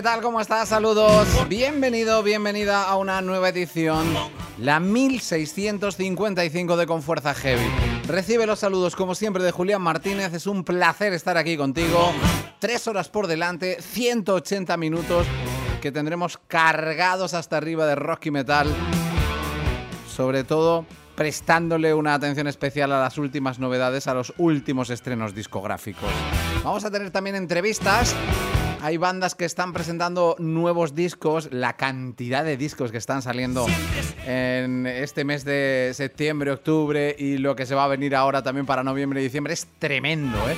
¿qué tal? ¿Cómo estás? Saludos. Bienvenido, bienvenida a una nueva edición, la 1655 de Con Fuerza Heavy. Recibe los saludos, como siempre, de Julián Martínez. Es un placer estar aquí contigo. 3 horas por delante, 180 minutos que tendremos cargados hasta arriba de rock y metal. Sobre todo, prestándole una atención especial a las últimas novedades, a los últimos estrenos discográficos. Vamos a tener también entrevistas. Hay bandas que están presentando nuevos discos. La cantidad de discos que están saliendo en este mes de septiembre, octubre y lo que se va a venir ahora también para noviembre y diciembre es tremendo, ¿eh?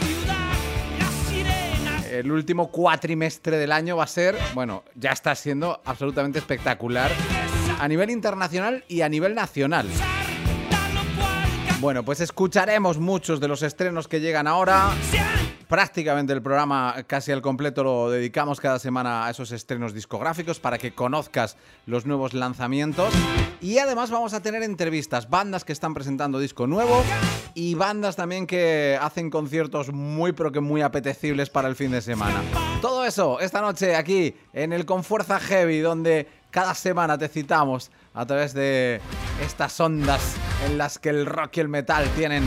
El último cuatrimestre del año va a ser, bueno, ya está siendo absolutamente espectacular a nivel internacional y a nivel nacional. Bueno, pues escucharemos muchos de los estrenos que llegan ahora. Prácticamente el programa casi al completo lo dedicamos cada semana a esos estrenos discográficos para que conozcas los nuevos lanzamientos. Y además vamos a tener entrevistas, bandas que están presentando disco nuevo y bandas también que hacen conciertos muy pero que muy apetecibles para el fin de semana. Todo eso esta noche aquí en el Con Fuerza Heavy, donde cada semana te citamos a través de estas ondas en las que el rock y el metal tienen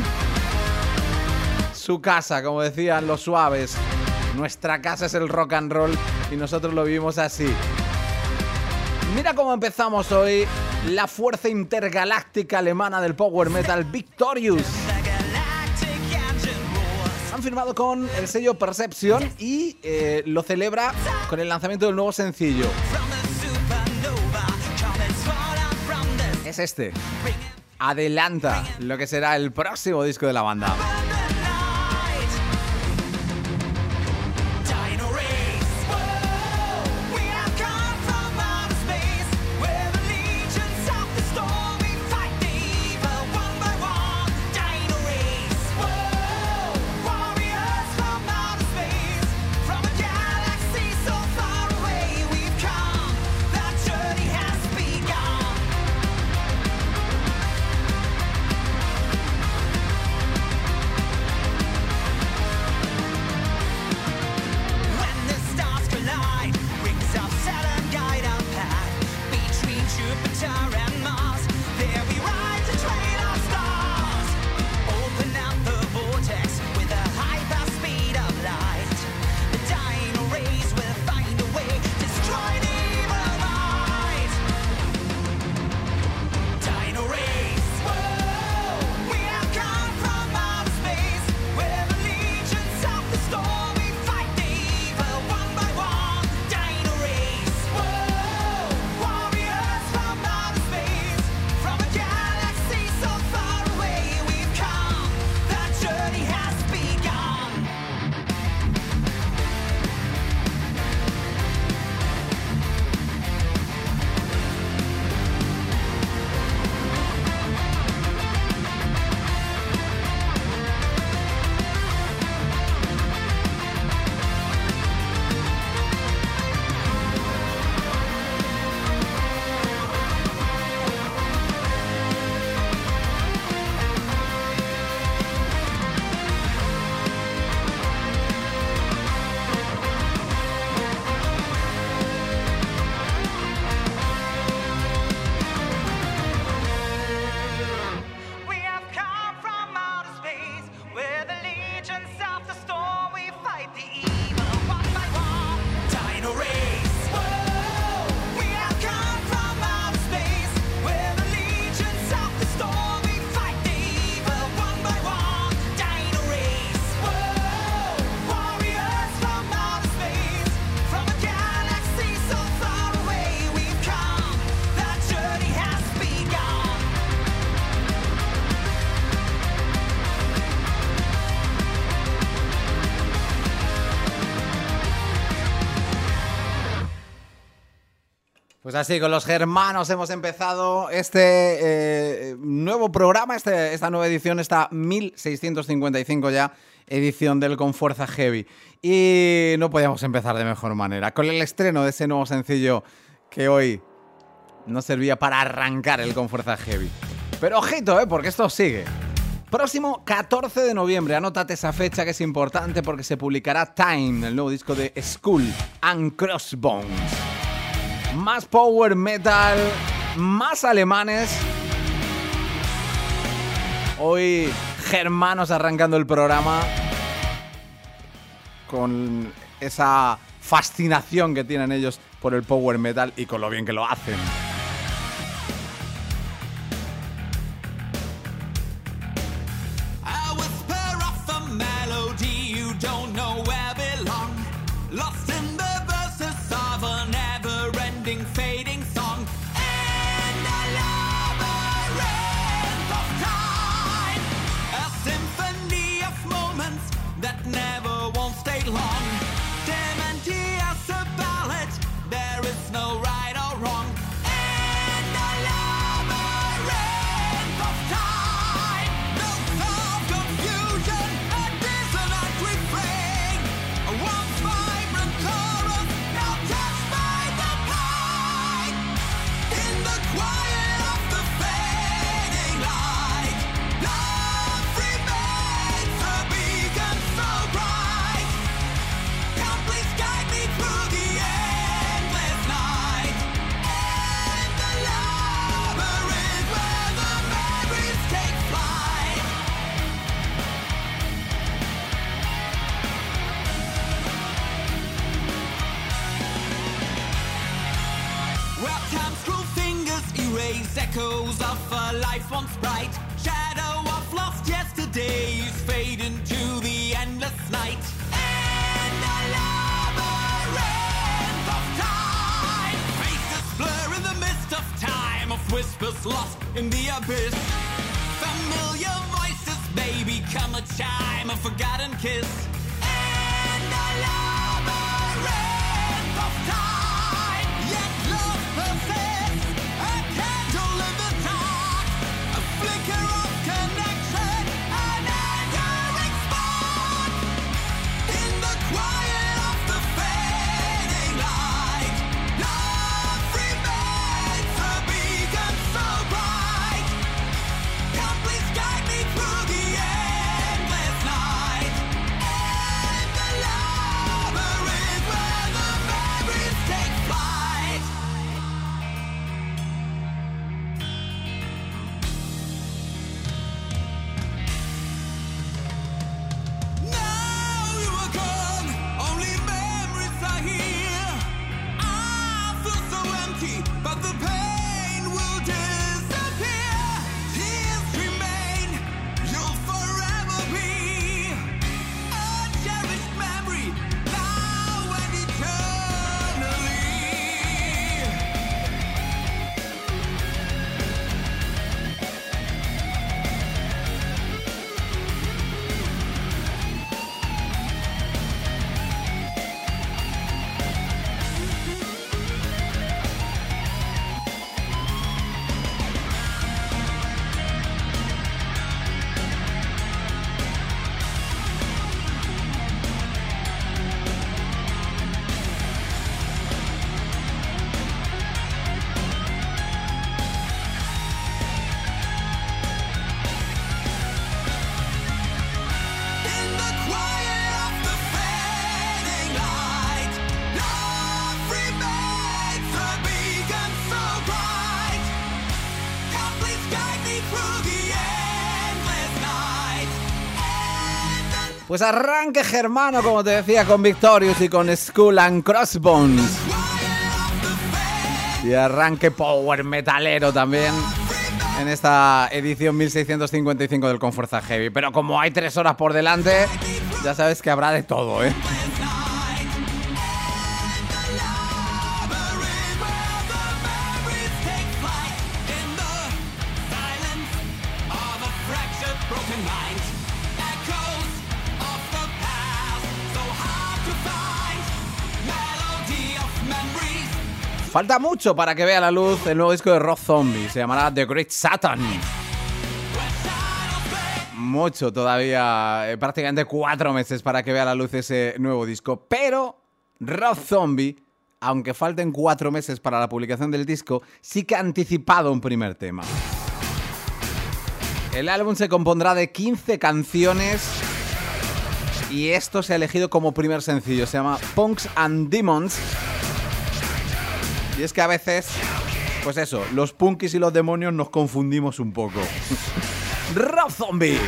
su casa, como decían los Suaves. Nuestra casa es el rock and roll y nosotros lo vivimos así. Mira cómo empezamos hoy. La fuerza intergaláctica alemana del power metal, Victorious. Han firmado con el sello Perception y lo celebra con el lanzamiento del nuevo sencillo. Es este. Adelanta lo que será el próximo disco de la banda. Pues así, con los germanos hemos empezado este nuevo programa, esta nueva edición, esta 1655 ya, edición del Con Fuerza Heavy. Y no podíamos empezar de mejor manera, con el estreno de ese nuevo sencillo que hoy nos servía para arrancar el Con Fuerza Heavy. Pero ojito, porque esto sigue. Próximo 14 de noviembre, anótate esa fecha que es importante porque se publicará Time, el nuevo disco de Skull and Crossbones. Más power metal, más alemanes. Hoy germanos arrancando el programa con esa fascinación que tienen ellos por el power metal y con lo bien que lo hacen. Echoes of a life once bright, shadow of lost yesterdays fade into the endless night. And a labyrinth of time, faces blur in the mist of time, of whispers lost in the abyss. Familiar voices may become a chime, a forgotten kiss. And a labyrinth of time, yet love persists. Pues arranque germano, como te decía, con Victorious y con Skull and Crossbones. Y arranque power metalero también en esta edición 1655 del Confuerza Heavy. Pero como hay 3 horas por delante, ya sabes que habrá de todo, ¿eh? Falta mucho para que vea la luz el nuevo disco de Rob Zombie. Se llamará The Great Satan. Mucho todavía, prácticamente 4 meses para que vea la luz ese nuevo disco. Pero Rob Zombie, aunque falten 4 meses para la publicación del disco, sí que ha anticipado un primer tema. El álbum se compondrá de 15 canciones y esto se ha elegido como primer sencillo. Se llama Punks and Demons. Y es que a veces, pues eso, los punkis y los demonios nos confundimos un poco. Rob Zombie.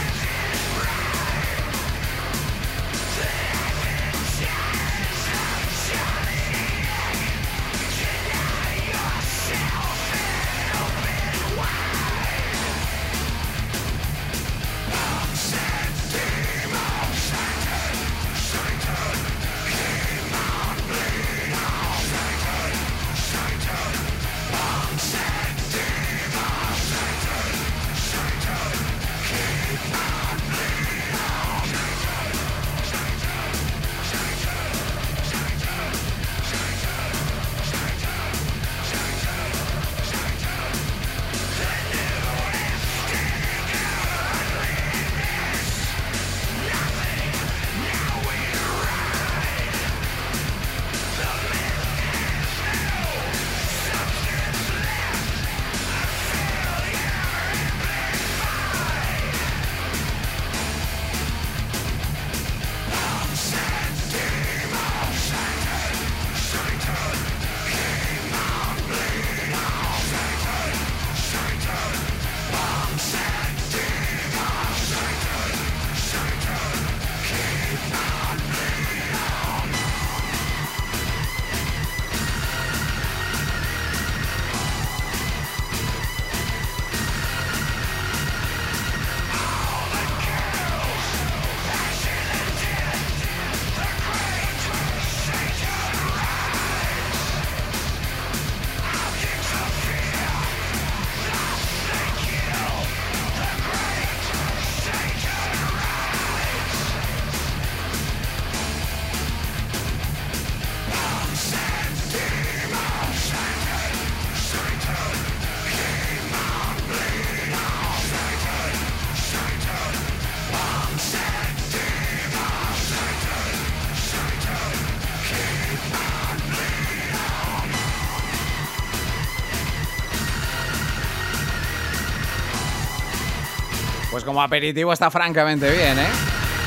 Pues como aperitivo está francamente bien, ¿eh?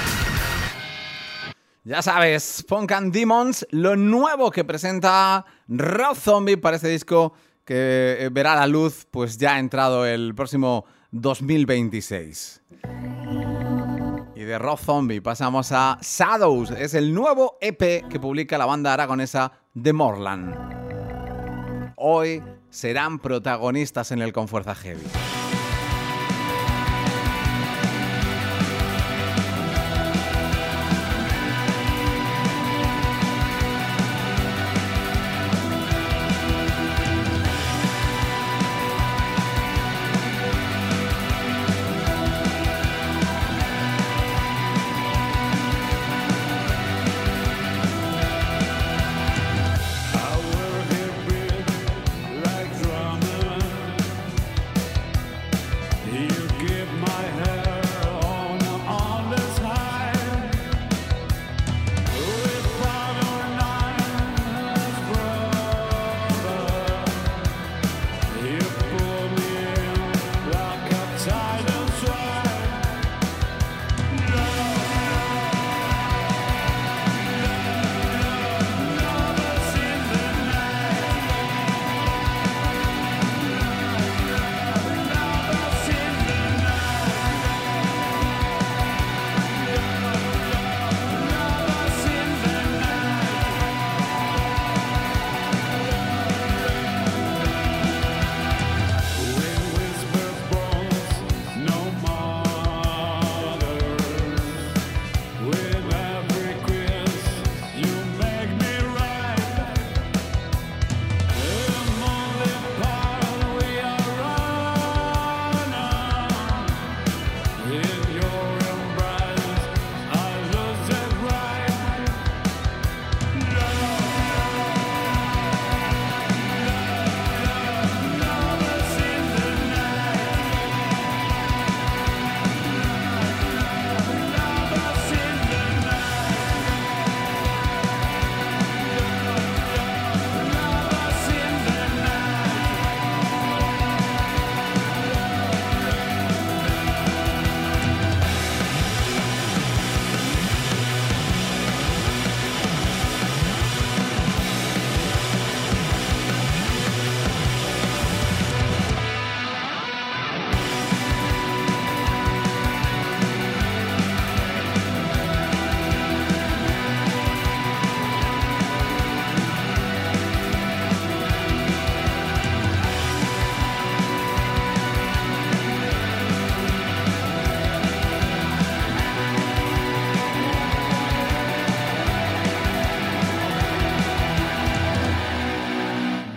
Ya sabes, Punk and Demons, lo nuevo que presenta Rob Zombie para este disco que verá la luz pues ya ha entrado el próximo 2026. Y de Rob Zombie pasamos a Shadows, es el nuevo EP que publica la banda aragonesa The Morland. Hoy serán protagonistas en el Con Fuerza Heavy.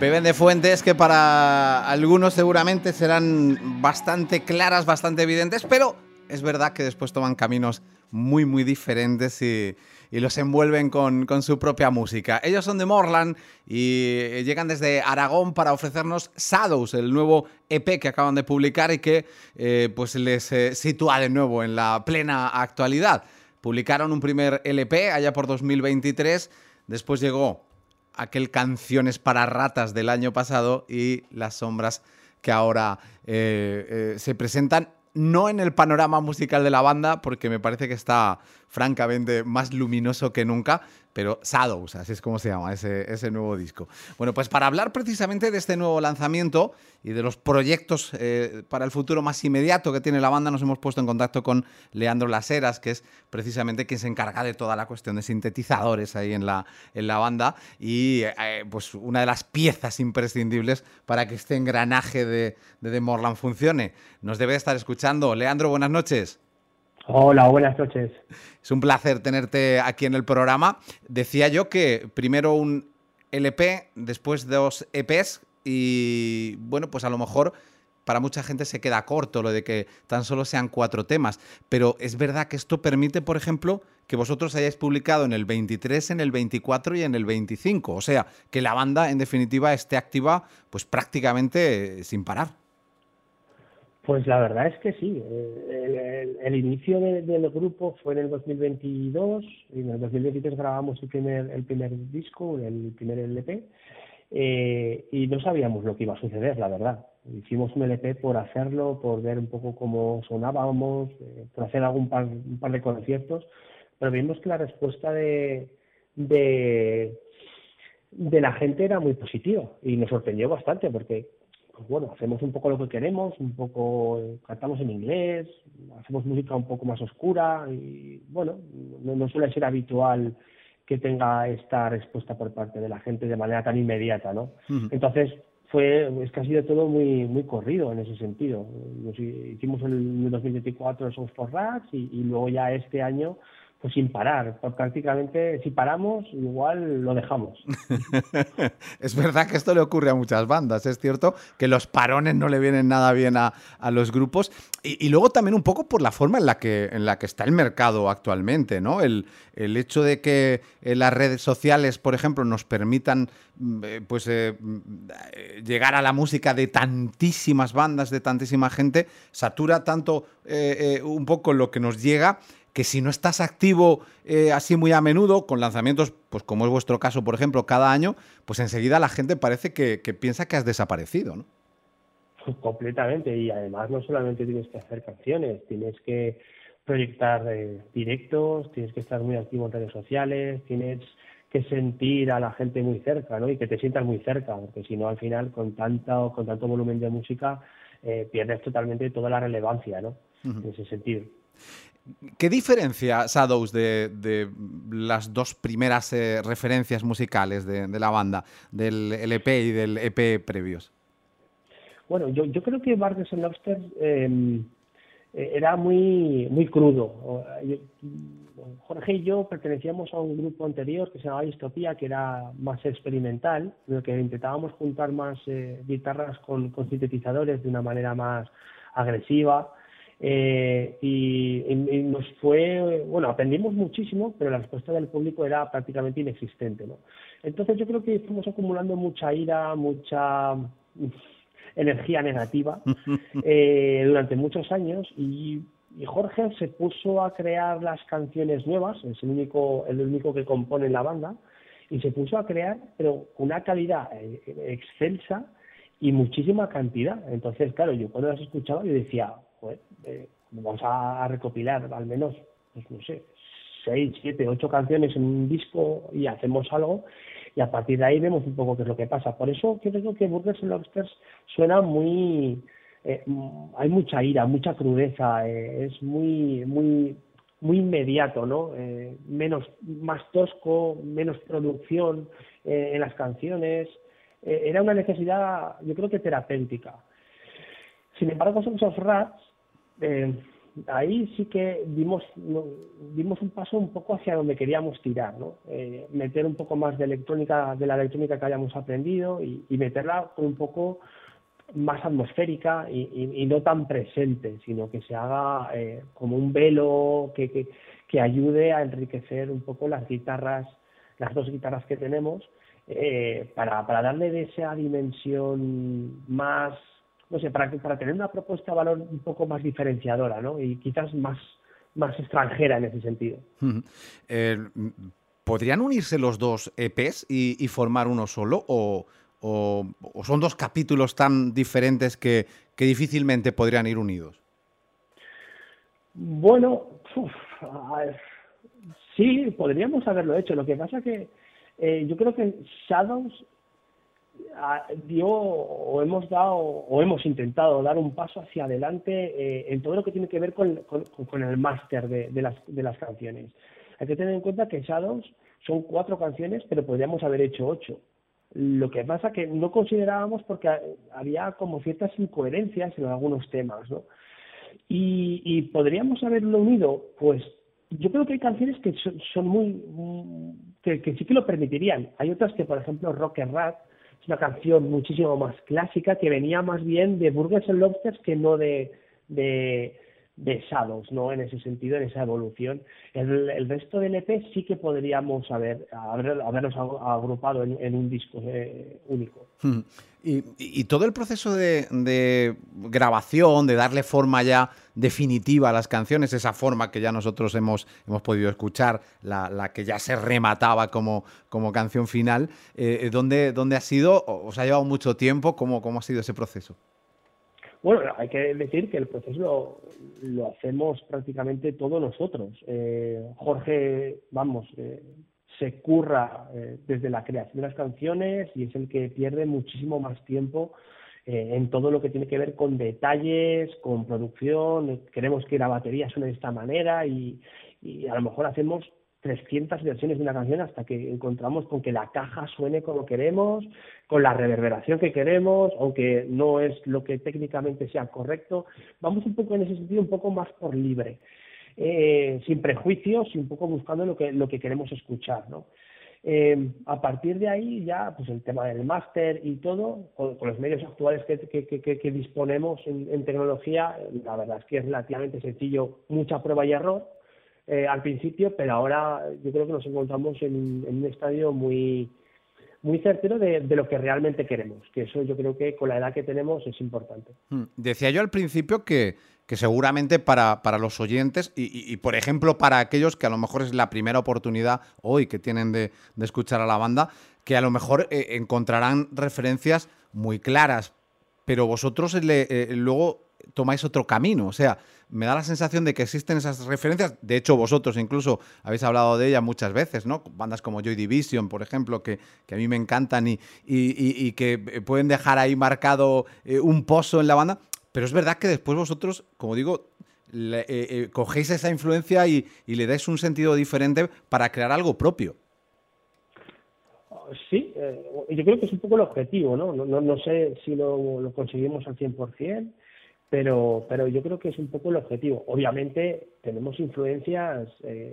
beben de fuentes que para algunos seguramente serán bastante claras, bastante evidentes, pero es verdad que después toman caminos muy, muy diferentes y los envuelven con su propia música. Ellos son de Morland y llegan desde Aragón para ofrecernos Shadows, el nuevo EP que acaban de publicar y que pues les sitúa de nuevo en la plena actualidad. Publicaron un primer LP allá por 2023, después llegó aquel Canciones para Ratas del año pasado y Las Sombras que ahora se presentan no en el panorama musical de la banda, porque me parece que está francamente más luminoso que nunca, pero Shadows, así es como se llama ese nuevo disco. Bueno, pues para hablar precisamente de este nuevo lanzamiento y de los proyectos para el futuro más inmediato que tiene la banda, nos hemos puesto en contacto con Leandro Las Heras, que es precisamente quien se encarga de toda la cuestión de sintetizadores ahí en la banda y pues una de las piezas imprescindibles para que este engranaje de The Morland funcione. Nos debe estar escuchando. Leandro, buenas noches. Hola, buenas noches. Es un placer tenerte aquí en el programa. Decía yo que primero un LP, después 2 EPs y bueno, pues a lo mejor para mucha gente se queda corto lo de que tan solo sean 4 temas, pero es verdad que esto permite, por ejemplo, que vosotros hayáis publicado en el 23, en el 24 y en el 25, o sea, que la banda en definitiva esté activa pues prácticamente sin parar. Pues la verdad es que sí. El inicio del grupo fue en el 2022 y en el 2023 grabamos el primer disco, el primer LP, y no sabíamos lo que iba a suceder, la verdad. Hicimos un LP por hacerlo, por ver un poco cómo sonábamos, por hacer un par de conciertos, pero vimos que la respuesta de la gente era muy positiva y nos sorprendió bastante porque pues bueno, hacemos un poco lo que queremos, un poco cantamos en inglés, hacemos música un poco más oscura y bueno, no suele ser habitual que tenga esta respuesta por parte de la gente de manera tan inmediata, ¿no? Uh-huh. Entonces es que ha sido todo muy muy corrido en ese sentido. Hicimos en el 2024 Songs for Rats y luego ya este año pues sin parar, prácticamente si paramos igual lo dejamos. Es verdad que esto le ocurre a muchas bandas, es cierto que los parones no le vienen nada bien a los grupos y luego también un poco por la forma en la que está el mercado actualmente, ¿no? El hecho de que las redes sociales, por ejemplo, nos permitan llegar a la música de tantísimas bandas, de tantísima gente, satura tanto un poco lo que nos llega, que si no estás activo así muy a menudo, con lanzamientos, pues como es vuestro caso, por ejemplo, cada año, pues enseguida la gente parece que piensa que has desaparecido, ¿no? Completamente, y además no solamente tienes que hacer canciones, tienes que proyectar directos, tienes que estar muy activo en redes sociales, tienes que sentir a la gente muy cerca, ¿no? Y que te sientas muy cerca, porque si no al final con tanto volumen de música pierdes totalmente toda la relevancia, ¿no? Uh-huh. En ese sentido. ¿Qué diferencia, Shadows, de las dos primeras referencias musicales de la banda, del LP y del EP previos? Bueno, yo creo que Burgers and Lobsters era muy muy crudo. Jorge y yo pertenecíamos a un grupo anterior que se llamaba Distopía, que era más experimental, en el que intentábamos juntar más guitarras con sintetizadores de una manera más agresiva. Y nos fue, bueno, aprendimos muchísimo, pero la respuesta del público era prácticamente inexistente, ¿no? Entonces yo creo que fuimos acumulando mucha ira, mucha energía negativa durante muchos años y Jorge se puso a crear las canciones nuevas, es el único que compone la banda, y se puso a crear, pero con una calidad excelsa y muchísima cantidad. Entonces, claro, yo cuando las escuchaba yo decía, vamos a recopilar al menos, pues no sé, 6, 7, 8 canciones en un disco y hacemos algo y a partir de ahí vemos un poco qué es lo que pasa. Por eso creo que Burgers and Lobsters suena muy... hay mucha ira, mucha crudeza, es muy muy muy inmediato, ¿no? Más tosco, menos producción en las canciones. Era una necesidad, yo creo que terapéutica. Sin embargo, Songs of Rats ahí sí que dimos un paso un poco hacia donde queríamos tirar, ¿no? Meter un poco más de electrónica, de la electrónica que hayamos aprendido y meterla un poco más atmosférica y no tan presente, sino que se haga como un velo que ayude a enriquecer un poco las guitarras, las dos guitarras que tenemos, para darle de esa dimensión más, no sé, para tener una propuesta de valor un poco más diferenciadora, ¿no? Y quizás más extranjera en ese sentido. ¿Podrían unirse los dos EPs y formar uno solo? ¿O son dos capítulos tan diferentes que difícilmente podrían ir unidos? Bueno, sí, podríamos haberlo hecho. Lo que pasa que yo creo que Shadows hemos intentado dar un paso hacia adelante en todo lo que tiene que ver con el máster de las canciones. Hay que tener en cuenta que Shadows son 4 canciones, pero podríamos haber hecho 8. Lo que pasa que no considerábamos porque había como ciertas incoherencias en algunos temas, ¿no? Y podríamos haberlo unido, pues yo creo que hay canciones que son muy que sí que lo permitirían. Hay otras que, por ejemplo, Rocket Rat es una canción muchísimo más clásica que venía más bien de Burgers and Lobsters que no de Shadows, ¿no? En ese sentido, en esa evolución. El resto del EP sí que podríamos haberlos agrupado en un disco único. Y todo el proceso de grabación, de darle forma ya definitiva a las canciones, esa forma que ya nosotros hemos podido escuchar, la que ya se remataba como canción final, ¿dónde ha sido? ¿Os ha llevado mucho tiempo? ¿Cómo ha sido ese proceso? Bueno, hay que decir que el proceso lo hacemos prácticamente todos nosotros. Jorge, se curra desde la creación de las canciones y es el que pierde muchísimo más tiempo en todo lo que tiene que ver con detalles, con producción. Queremos que la batería suene de esta manera y a lo mejor hacemos 300 versiones de una canción hasta que encontramos con que la caja suene como queremos, con la reverberación que queremos, aunque no es lo que técnicamente sea correcto. Vamos un poco en ese sentido, un poco más por libre, sin prejuicios y un poco buscando lo que queremos escuchar, ¿no? A partir de ahí ya, pues el tema del máster y todo, con los medios actuales que disponemos en tecnología, la verdad es que es relativamente sencillo, mucha prueba y error al principio, pero ahora yo creo que nos encontramos en un estadio muy certero de lo que realmente queremos, que eso yo creo que con la edad que tenemos es importante. Decía yo al principio que seguramente para los oyentes y, por ejemplo, para aquellos que a lo mejor es la primera oportunidad hoy que tienen de escuchar a la banda, que a lo mejor encontrarán referencias muy claras, pero vosotros luego tomáis otro camino. O sea, me da la sensación de que existen esas referencias. De hecho, vosotros incluso habéis hablado de ellas muchas veces, ¿no? Bandas como Joy Division, por ejemplo, que a mí me encantan y que pueden dejar ahí marcado un pozo en la banda. Pero es verdad que después vosotros, como digo, cogéis esa influencia y le dais un sentido diferente para crear algo propio. Sí, yo creo que es un poco el objetivo, ¿no? No sé si lo conseguimos al 100%, pero yo creo que es un poco el objetivo. Obviamente tenemos influencias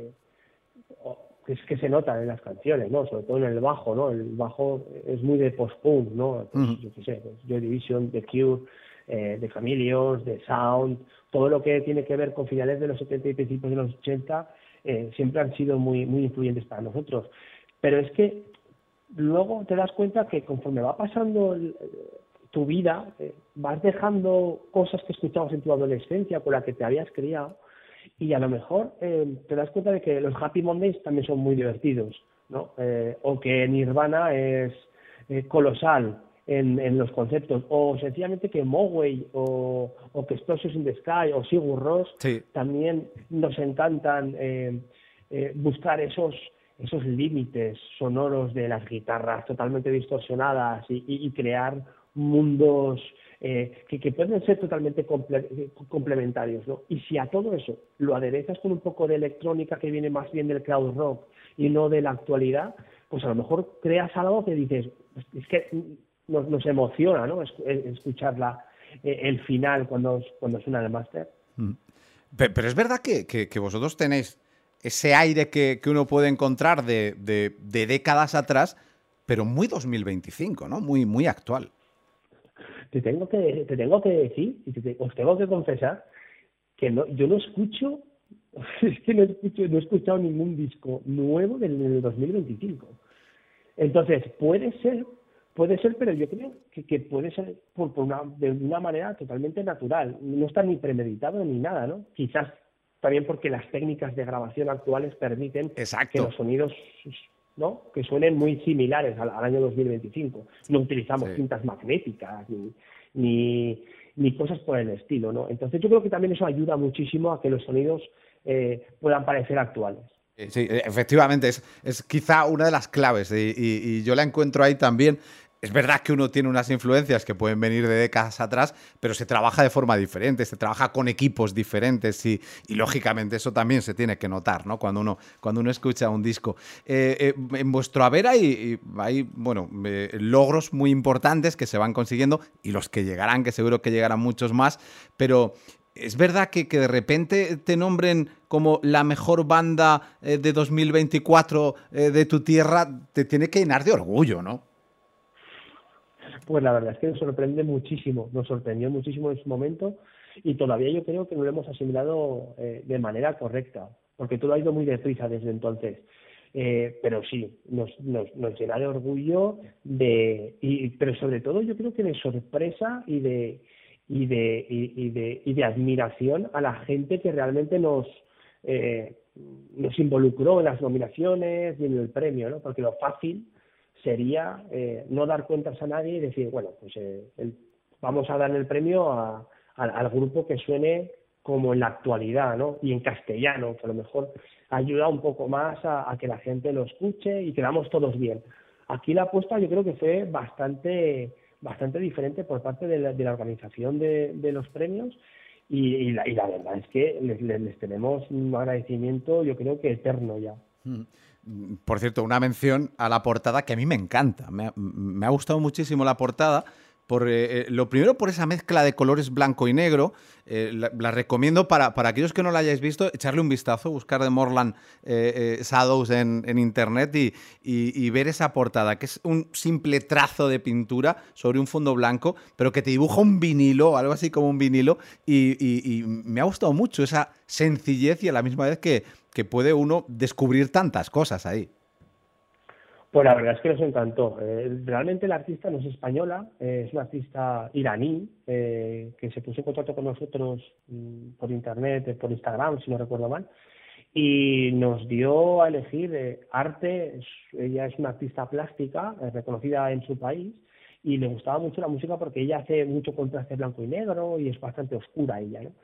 que se notan en las canciones, ¿no? Sobre todo en el bajo, ¿no? El bajo es muy de post-punk, ¿no? Pues, yo qué sé, pues Joy Division, The Cure, The Chameleons, The Sound, todo lo que tiene que ver con finales de los 70 y principios de los 80 siempre han sido muy influyentes para nosotros. Pero es que luego te das cuenta que conforme va pasando tu vida, vas dejando cosas que escuchabas en tu adolescencia con las que te habías criado y a lo mejor te das cuenta de que los Happy Mondays también son muy divertidos, ¿no? O que Nirvana es colosal en los conceptos, o sencillamente que Moway o que Explosions in the Sky o Sigur Rós también nos encantan buscar esos límites sonoros de las guitarras totalmente distorsionadas y crear mundos que pueden ser totalmente complementarios, ¿no? Y si a todo eso lo aderezas con un poco de electrónica que viene más bien del crowd rock y no de la actualidad, pues a lo mejor creas algo que dices, es que nos emociona, ¿no? Escuchar el final cuando suena el máster. Pero es verdad que vosotros tenéis ese aire que uno puede encontrar de décadas atrás, pero muy 2025, ¿no? Muy, muy actual. Te tengo que decir, y os tengo que confesar, que yo no escucho, es que no he escuchado ningún disco nuevo del 2025. Entonces, puede ser, pero yo creo que puede ser de una manera totalmente natural. No está ni premeditado ni nada, ¿no? Quizás también porque las técnicas de grabación actuales permiten Exacto. que los sonidos, ¿no?, que suenen muy similares al año 2025. No utilizamos cintas magnéticas ni cosas por el estilo, ¿no? Entonces yo creo que también eso ayuda muchísimo a que los sonidos puedan parecer actuales. Sí, efectivamente, es quizá una de las claves y yo la encuentro ahí también. Es verdad que uno tiene unas influencias que pueden venir de décadas atrás, pero se trabaja de forma diferente, se trabaja con equipos diferentes y lógicamente eso también se tiene que notar, ¿no? Cuando uno escucha un disco. En vuestro haber hay bueno, logros muy importantes que se van consiguiendo y los que llegarán, que seguro que llegarán muchos más, pero es verdad que de repente te nombren como la mejor banda de 2024 de tu tierra, te tiene que llenar de orgullo, ¿no? Pues la verdad es que nos sorprendió muchísimo en su momento y todavía yo creo que no lo hemos asimilado de manera correcta, porque todo ha ido muy deprisa desde entonces. Pero sí, nos llena de orgullo, pero sobre todo yo creo que de sorpresa y de admiración a la gente que realmente nos involucró en las nominaciones y en el premio, ¿no? Porque lo fácil sería no dar cuentas a nadie y decir, bueno, pues vamos a dar el premio al grupo que suene como en la actualidad, ¿no? Y en castellano, que a lo mejor ayuda un poco más a que la gente lo escuche y quedamos todos bien. Aquí la apuesta yo creo que fue bastante diferente por parte de la organización de los premios y la verdad es que les tenemos un agradecimiento yo creo que eterno ya. Por cierto, una mención a la portada que a mí me encanta. Me ha gustado muchísimo la portada. Lo primero, por esa mezcla de colores blanco y negro. La recomiendo para aquellos que no la hayáis visto, echarle un vistazo, buscar The Moorland Shadows en internet y ver esa portada, que es un simple trazo de pintura sobre un fondo blanco, pero que te dibuja un vinilo, algo así como un vinilo, y me ha gustado mucho esa sencillez y a la misma vez que puede uno descubrir tantas cosas ahí. Pues la verdad es que nos encantó. Realmente la artista no es española, es una artista iraní que se puso en contacto con nosotros por internet, por Instagram, si no recuerdo mal, y nos dio a elegir arte. Ella es una artista plástica reconocida en su país y le gustaba mucho la música porque ella hace mucho contraste blanco y negro y es bastante oscura ella, ¿no?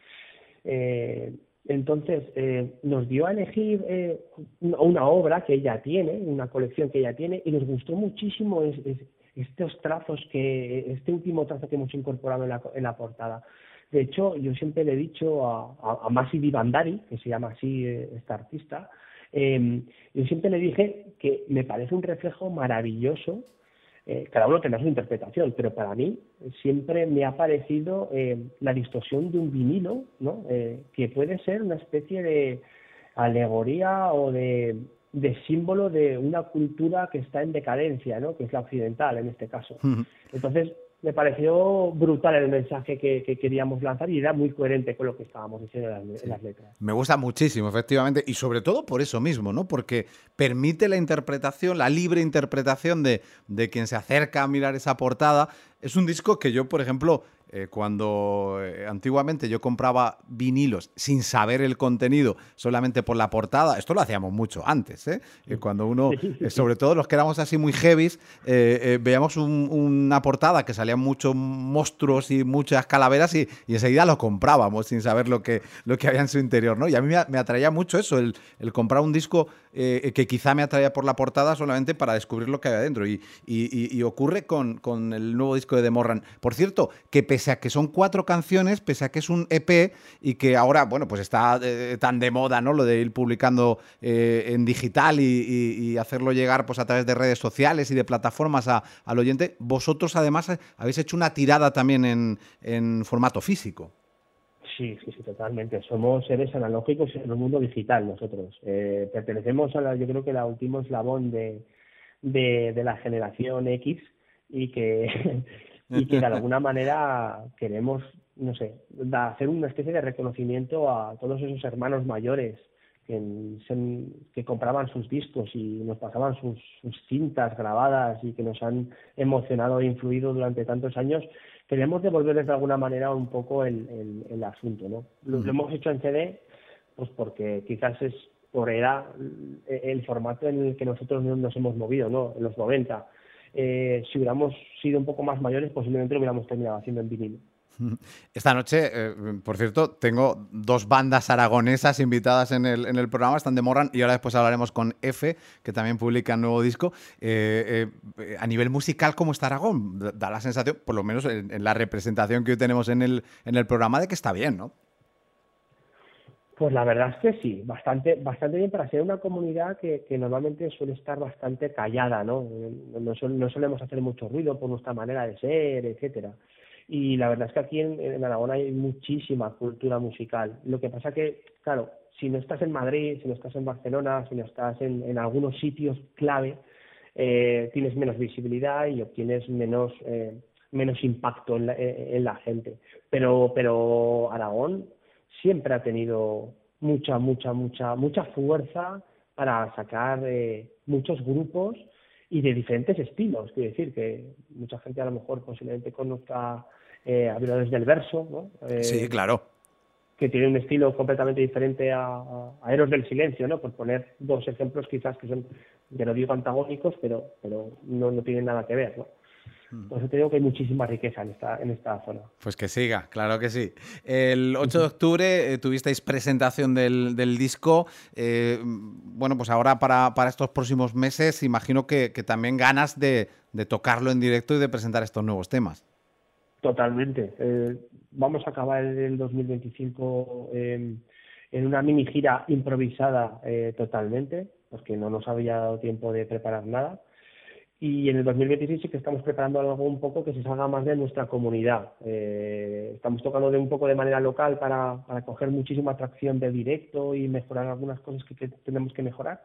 Entonces nos dio a elegir una obra que ella tiene, una colección que ella tiene, y nos gustó muchísimo estos trazos, este último trazo que hemos incorporado en la portada. De hecho, yo siempre le he dicho a Masi Divandari, que se llama así esta artista, yo siempre le dije que me parece un reflejo maravilloso. Cada uno tendrá su interpretación, pero para mí siempre me ha parecido la distorsión de un vinilo, ¿no? Que puede ser una especie de alegoría o de símbolo de una cultura que está en decadencia, ¿no? Que es la occidental en este caso. Entonces me pareció brutal el mensaje que queríamos lanzar y era muy coherente con lo que estábamos diciendo en las letras. Me gusta muchísimo, efectivamente, y sobre todo por eso mismo, ¿no? Porque permite la interpretación, la libre interpretación de quien se acerca a mirar esa portada. Es un disco que yo, por ejemplo, cuando antiguamente yo compraba vinilos sin saber el contenido, solamente por la portada, esto lo hacíamos mucho antes, cuando uno, sobre todo los que éramos así muy heavies, veíamos una portada que salían muchos monstruos y muchas calaveras y enseguida lo comprábamos sin saber lo que había en su interior, ¿no? Y a mí me atraía mucho eso, el comprar un disco que quizá me atraía por la portada solamente para descubrir lo que había dentro. Y ocurre con el nuevo disco de The Moorland. Por cierto, que pese a que son 4 canciones, pese a que es un EP y que ahora, bueno, pues está tan de moda, ¿no? Lo de ir publicando en digital y hacerlo llegar pues a través de redes sociales y de plataformas al oyente, vosotros además habéis hecho una tirada también en formato físico. Sí, totalmente. Somos seres analógicos en un mundo digital nosotros. Pertenecemos yo creo que el último eslabón de la generación X y que de alguna manera queremos, no sé, hacer una especie de reconocimiento a todos esos hermanos mayores que compraban sus discos y nos pasaban sus cintas grabadas y que nos han emocionado e influido durante tantos años. Queremos devolverles de alguna manera un poco el asunto, ¿no? Lo hemos hecho en CD, pues porque quizás es por edad el formato en el que nosotros nos hemos movido, ¿no? En los 90. Si hubiéramos sido un poco más mayores, posiblemente lo hubiéramos terminado haciendo en vinilo. Esta noche, por cierto, tengo 2 bandas aragonesas invitadas en el programa, están de Morran, y ahora después hablaremos con F, que también publica un nuevo disco. A nivel musical, ¿cómo está Aragón? Da la sensación, por lo menos en la representación que hoy tenemos en el programa, de que está bien, ¿no? Pues la verdad es que sí, bastante bien para ser una comunidad que normalmente suele estar bastante callada, ¿no? No solemos hacer mucho ruido por nuestra manera de ser, etcétera. Y la verdad es que aquí en Aragón hay muchísima cultura musical. Lo que pasa que, claro, si no estás en Madrid, si no estás en Barcelona, si no estás en algunos sitios clave, tienes menos visibilidad y obtienes menos impacto en la gente. Pero Aragón siempre ha tenido mucha fuerza para sacar muchos grupos y de diferentes estilos. Quiero decir que mucha gente a lo mejor posiblemente conozca Violadores del Verso, ¿no? Sí, claro. Que tiene un estilo completamente diferente a Héroes del Silencio, ¿no? Por poner 2 ejemplos quizás que son, ya no digo antagónicos, pero no tienen nada que ver, ¿no? Por eso te digo que hay muchísima riqueza en esta zona. Pues que siga, claro que sí. El 8 de octubre tuvisteis presentación del disco. Bueno, pues ahora para estos próximos meses imagino que también ganas de tocarlo en directo y de presentar estos nuevos temas. Totalmente. Vamos a acabar el 2025 en una mini gira improvisada totalmente, porque no nos había dado tiempo de preparar nada. Y en el 2026 sí que estamos preparando algo un poco que se salga más de nuestra comunidad. Estamos tocando un poco de manera local para coger muchísima atracción de directo y mejorar algunas cosas que tenemos que mejorar.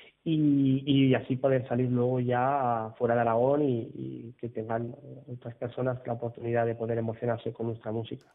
Y así poder salir luego ya fuera de Aragón y que tengan otras personas la oportunidad de poder emocionarse con nuestra música.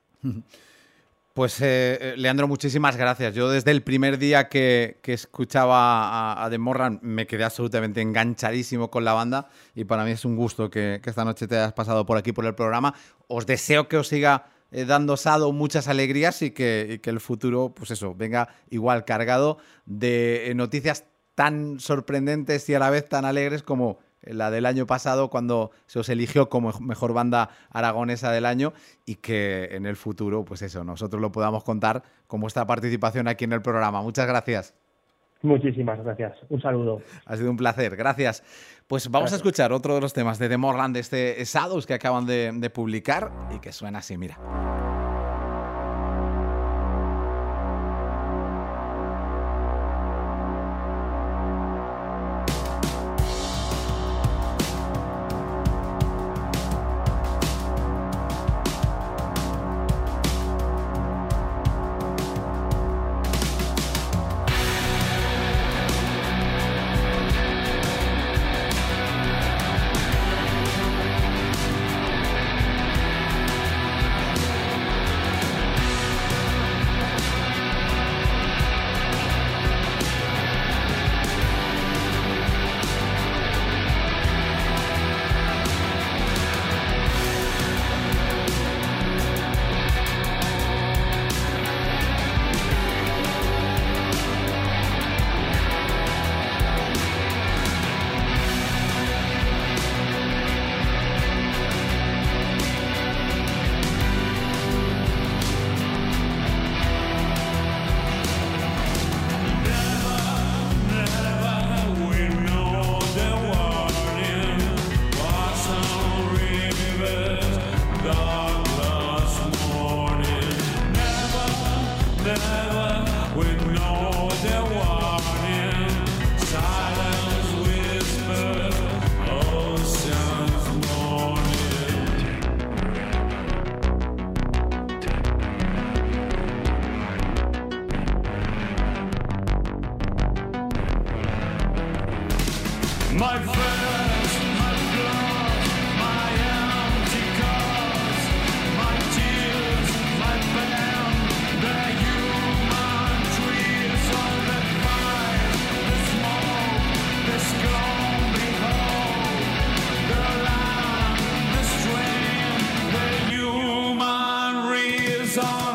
Pues Leandro, muchísimas gracias. Yo desde el primer día que escuchaba a The Morran me quedé absolutamente enganchadísimo con la banda y para mí es un gusto que esta noche te hayas pasado por aquí por el programa. Os deseo que os siga dando Sado muchas alegrías y que el futuro, pues eso, venga igual cargado de noticias tan sorprendentes y a la vez tan alegres como la del año pasado cuando se os eligió como mejor banda aragonesa del año, y que en el futuro, pues eso, nosotros lo podamos contar con vuestra participación aquí en el programa. Muchas gracias. Muchísimas gracias. Un saludo. Ha sido un placer. Gracias. Pues vamos a escuchar otro de los temas de The Morran, de este Shadows que acaban de publicar y que suena así, mira. My friends, my blood, my empty cars, my tears, my band, the human trees, all that fire, the smoke, the scum, behold, the land, the strain, the human reason.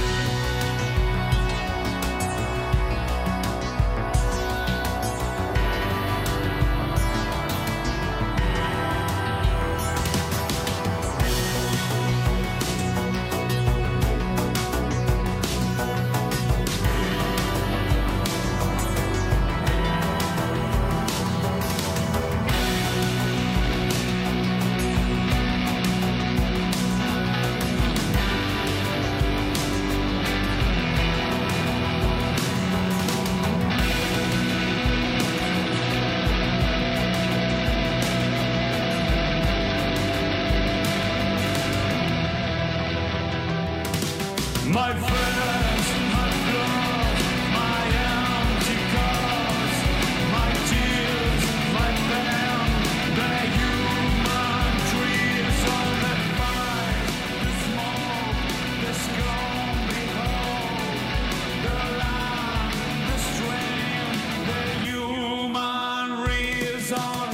My friends, my blood, my empty cars, my tears, my band, the human trees, all that fire, the smoke, the scum, behold, the land, the strain, the human reason.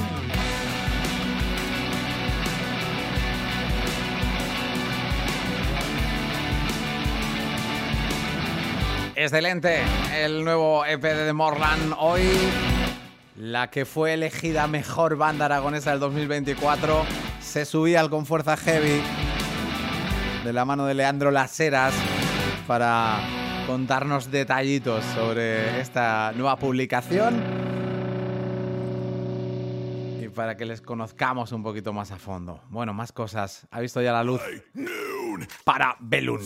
Excelente, el nuevo EP de The Morland. Hoy, la que fue elegida mejor banda aragonesa del 2024, se subía al Con Fuerza Heavy, de la mano de Leandro Las Heras, para contarnos detallitos sobre esta nueva publicación y para que les conozcamos un poquito más a fondo. Bueno, más cosas. Ha visto ya la luz Parabellum.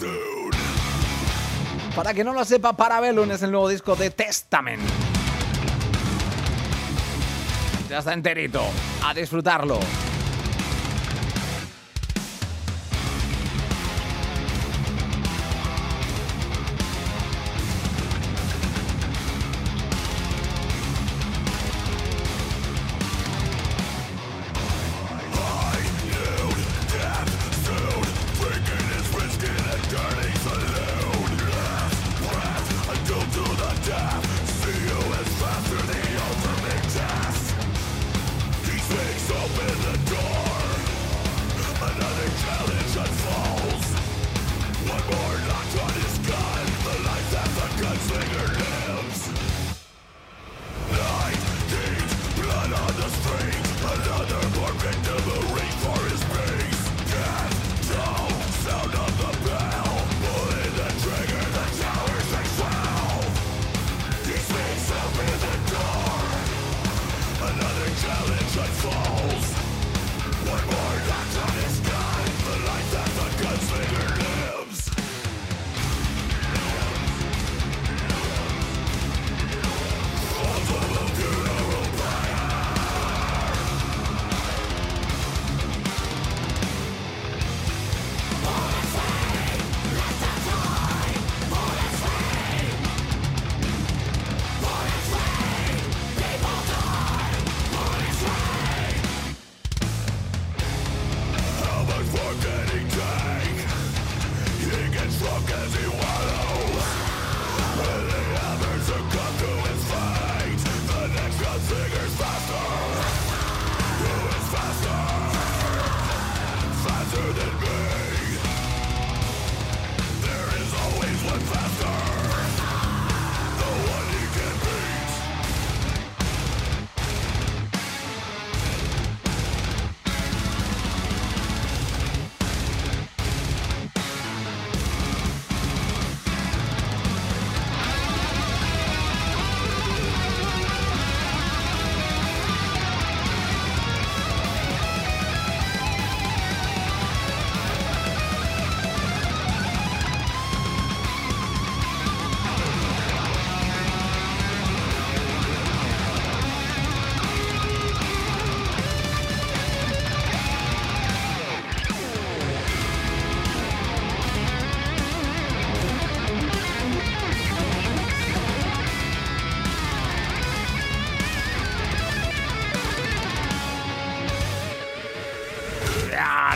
Para que no lo sepa, Parabellum es el nuevo disco de Testament. Ya está enterito. A disfrutarlo.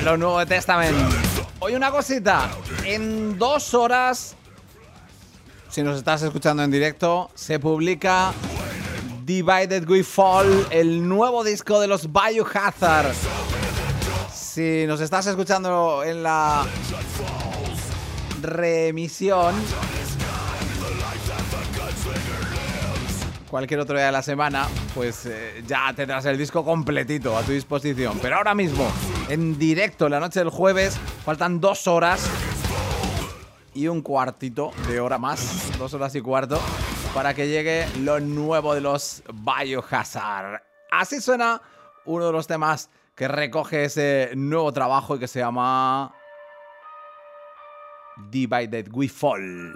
lo nuevo de Testament. Oye, una cosita. En 2 horas, si nos estás escuchando en directo, se publica Divided We Fall, el nuevo disco de los Biohazard. Si nos estás escuchando en la reemisión, cualquier otro día de la semana, pues ya tendrás el disco completito a tu disposición. Pero ahora mismo, en directo, la noche del jueves, faltan 2 horas y un cuartito de hora más, 2 horas y cuarto, para que llegue lo nuevo de los Biohazard. Así suena uno de los temas que recoge ese nuevo trabajo y que se llama Divided We Fall.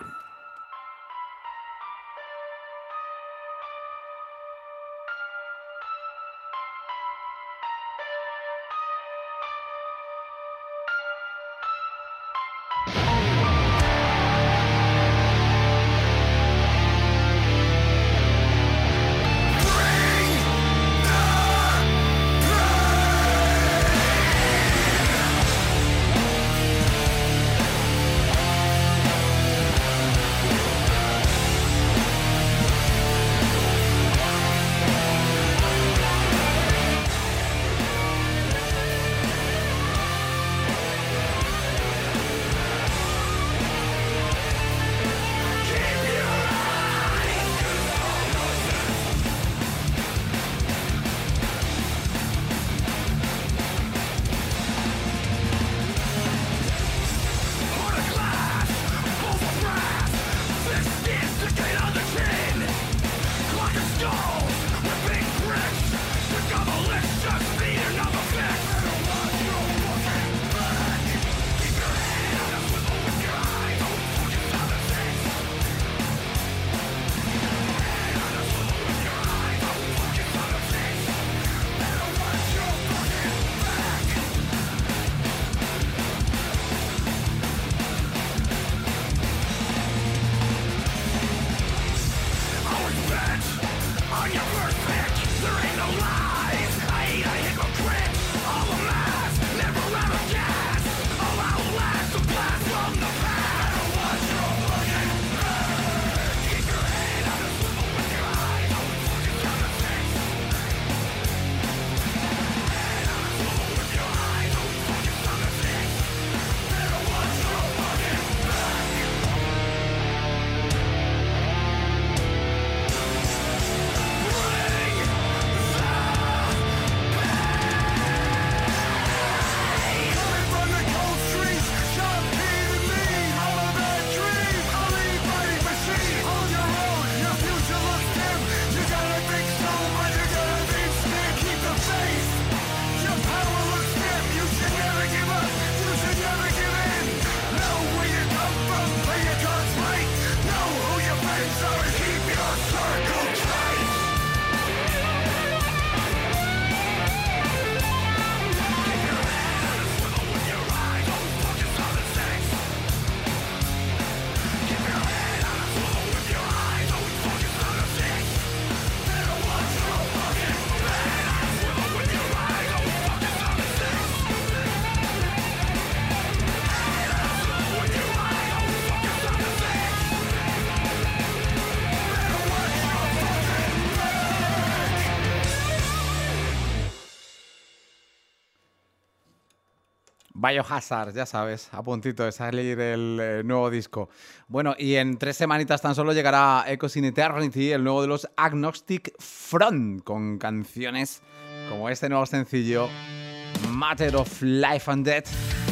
Biohazard, ya sabes, a puntito de salir el nuevo disco. Bueno, y en 3 semanitas tan solo llegará Echoes in Eternity, el nuevo de los Agnostic Front, con canciones como este nuevo sencillo, Matter of Life and Death.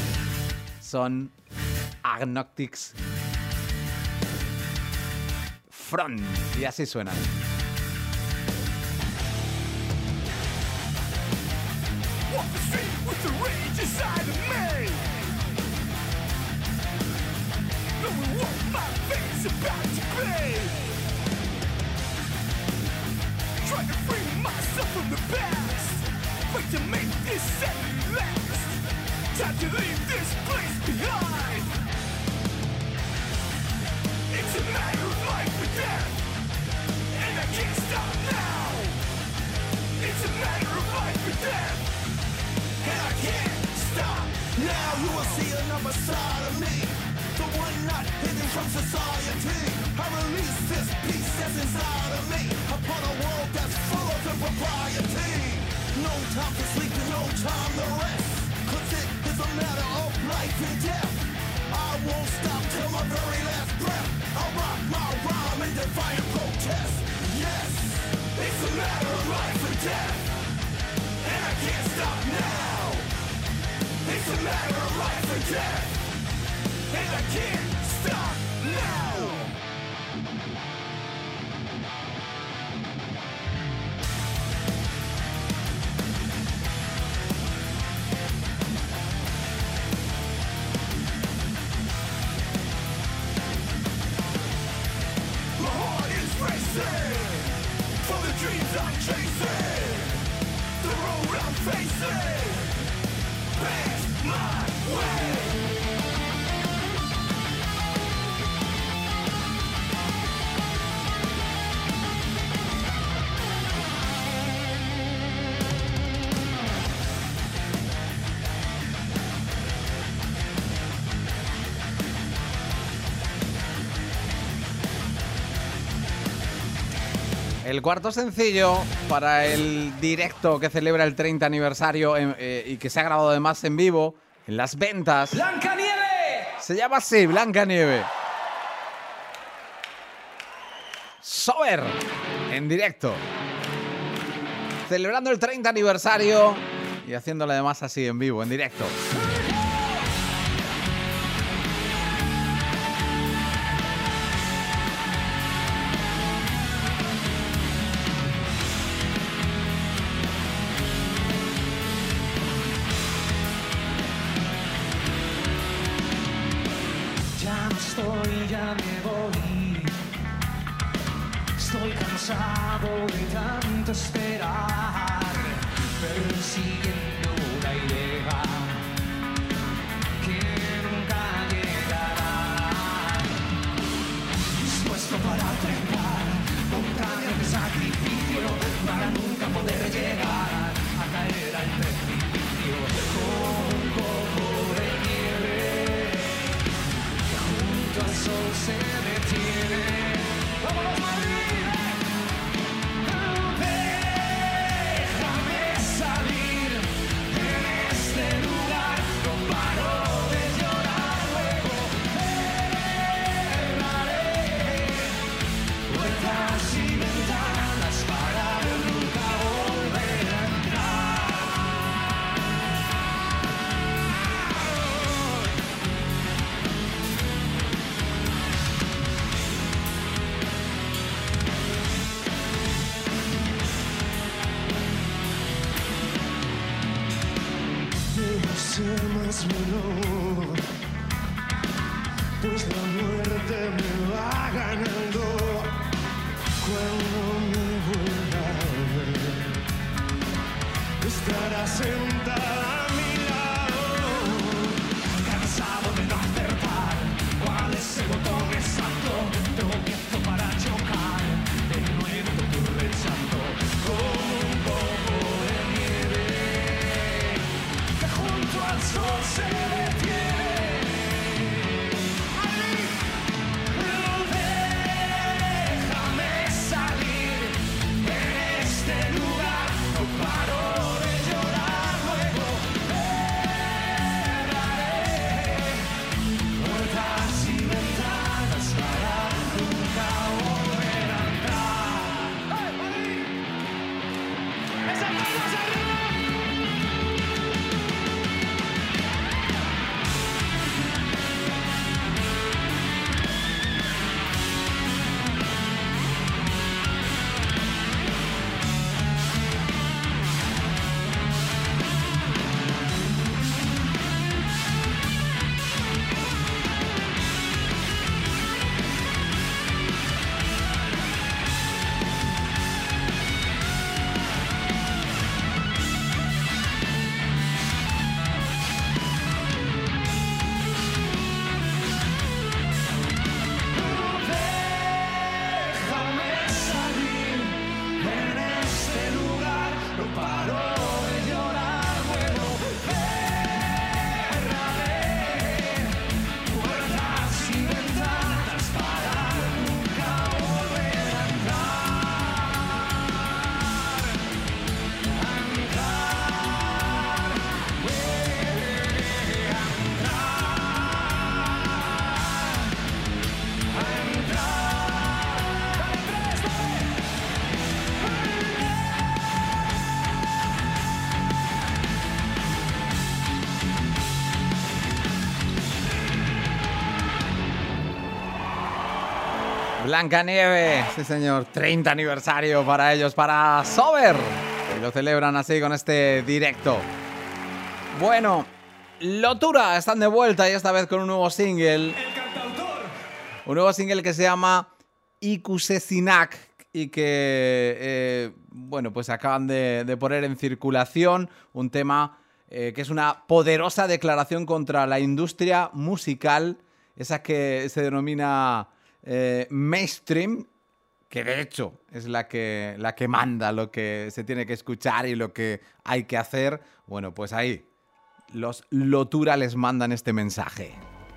Son Agnostics Front, y así suenan. Walk the street with the rage inside of me, knowing what my fate's about to be. Trying to free myself from the past, fight to make this set last. Time to leave this place behind. It's a matter of life or death, and I can't stop now. It's a matter of life or death, and I can't stop no time for sleep and no time to rest. 'Cause it is a matter of life and death. I won't stop till my very last breath. I'll rock my rhyme in defiant protest. Yes, it's a matter of life and death. And I can't stop now. It's a matter of life and death. And I can't stop now. My heart is racing for the dreams I'm chasing, the road I'm facing. Past my way. El cuarto sencillo para el directo que celebra el 30 aniversario y que se ha grabado además en vivo en Las Ventas. ¡Blancanieve! Se llama así, Blancanieve. Sober en directo. Celebrando el 30 aniversario y haciéndolo además así en vivo, en directo. Ya no estoy, ya me voy. Estoy cansado de tanto esperar, persiguiendo una idea que nunca llegará. Dispuesto para trepar montañas de sacrificio, para nunca poder llegar a caer al precipicio. Con un poco de nieve que junto al sol se detiene. ¡Vámonos, Madrid! Déjame salir en este lugar, no paro de llorar, luego cerraré puertas y ventanas para nunca volver a entrar. Debo ser más menor, pues la muerte me va ganando. Cuando me vuelva a ver, estará sentada a mi lado. Cansado de no acertar cuál es el botón exacto, tropiezo para chocar de nuevo con tu rechazo. Con un poco de nieve que junto al sol se detiene. Déjame salir en este lugar, no paro de llorar. Blancanieves, sí señor, 30 aniversario para ellos, para Sober. Y lo celebran así con este directo. Bueno, Lotura están de vuelta y esta vez con un nuevo single. Un nuevo single que se llama Ikusesinak y que, bueno, pues acaban de poner en circulación un tema que es una poderosa declaración contra la industria musical, esa que se denomina mainstream, que de hecho es la que manda lo que se tiene que escuchar y lo que hay que hacer. Bueno, pues ahí los Lotura les mandan este mensaje.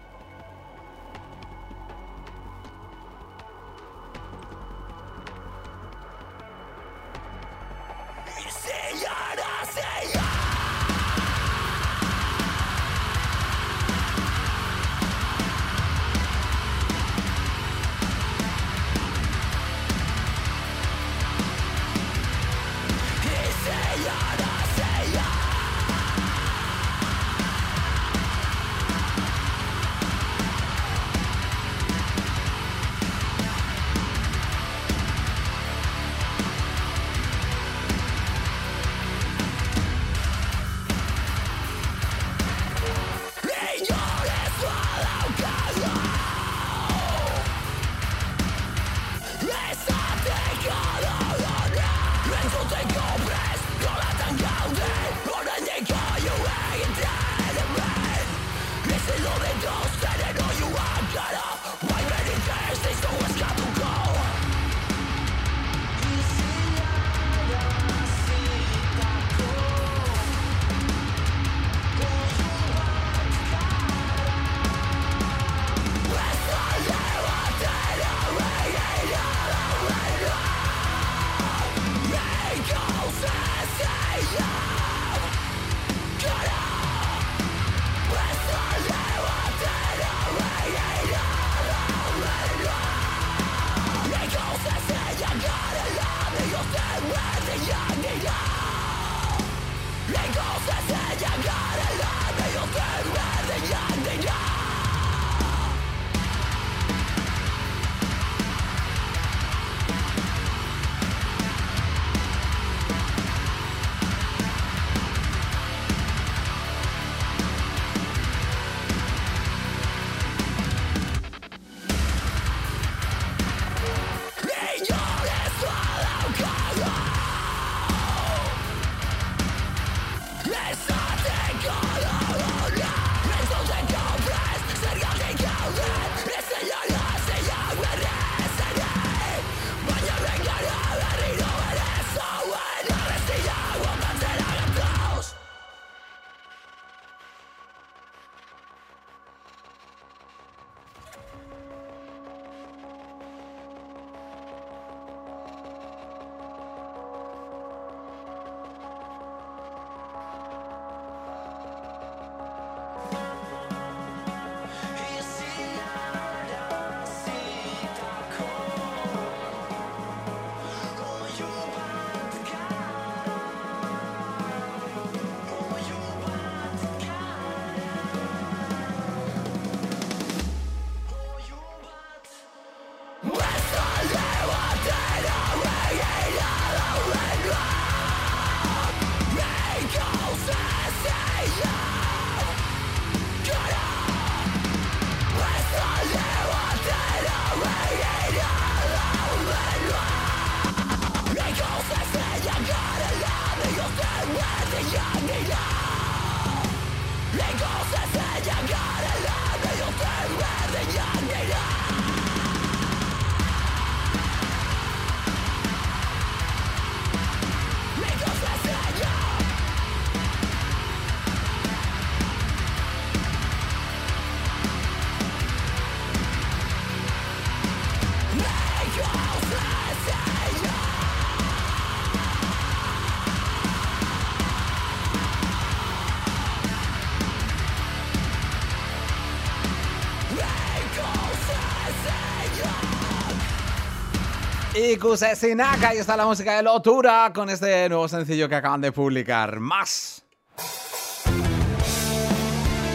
Ikusesinak, ahí está la música de Lotura con este nuevo sencillo que acaban de publicar. Más.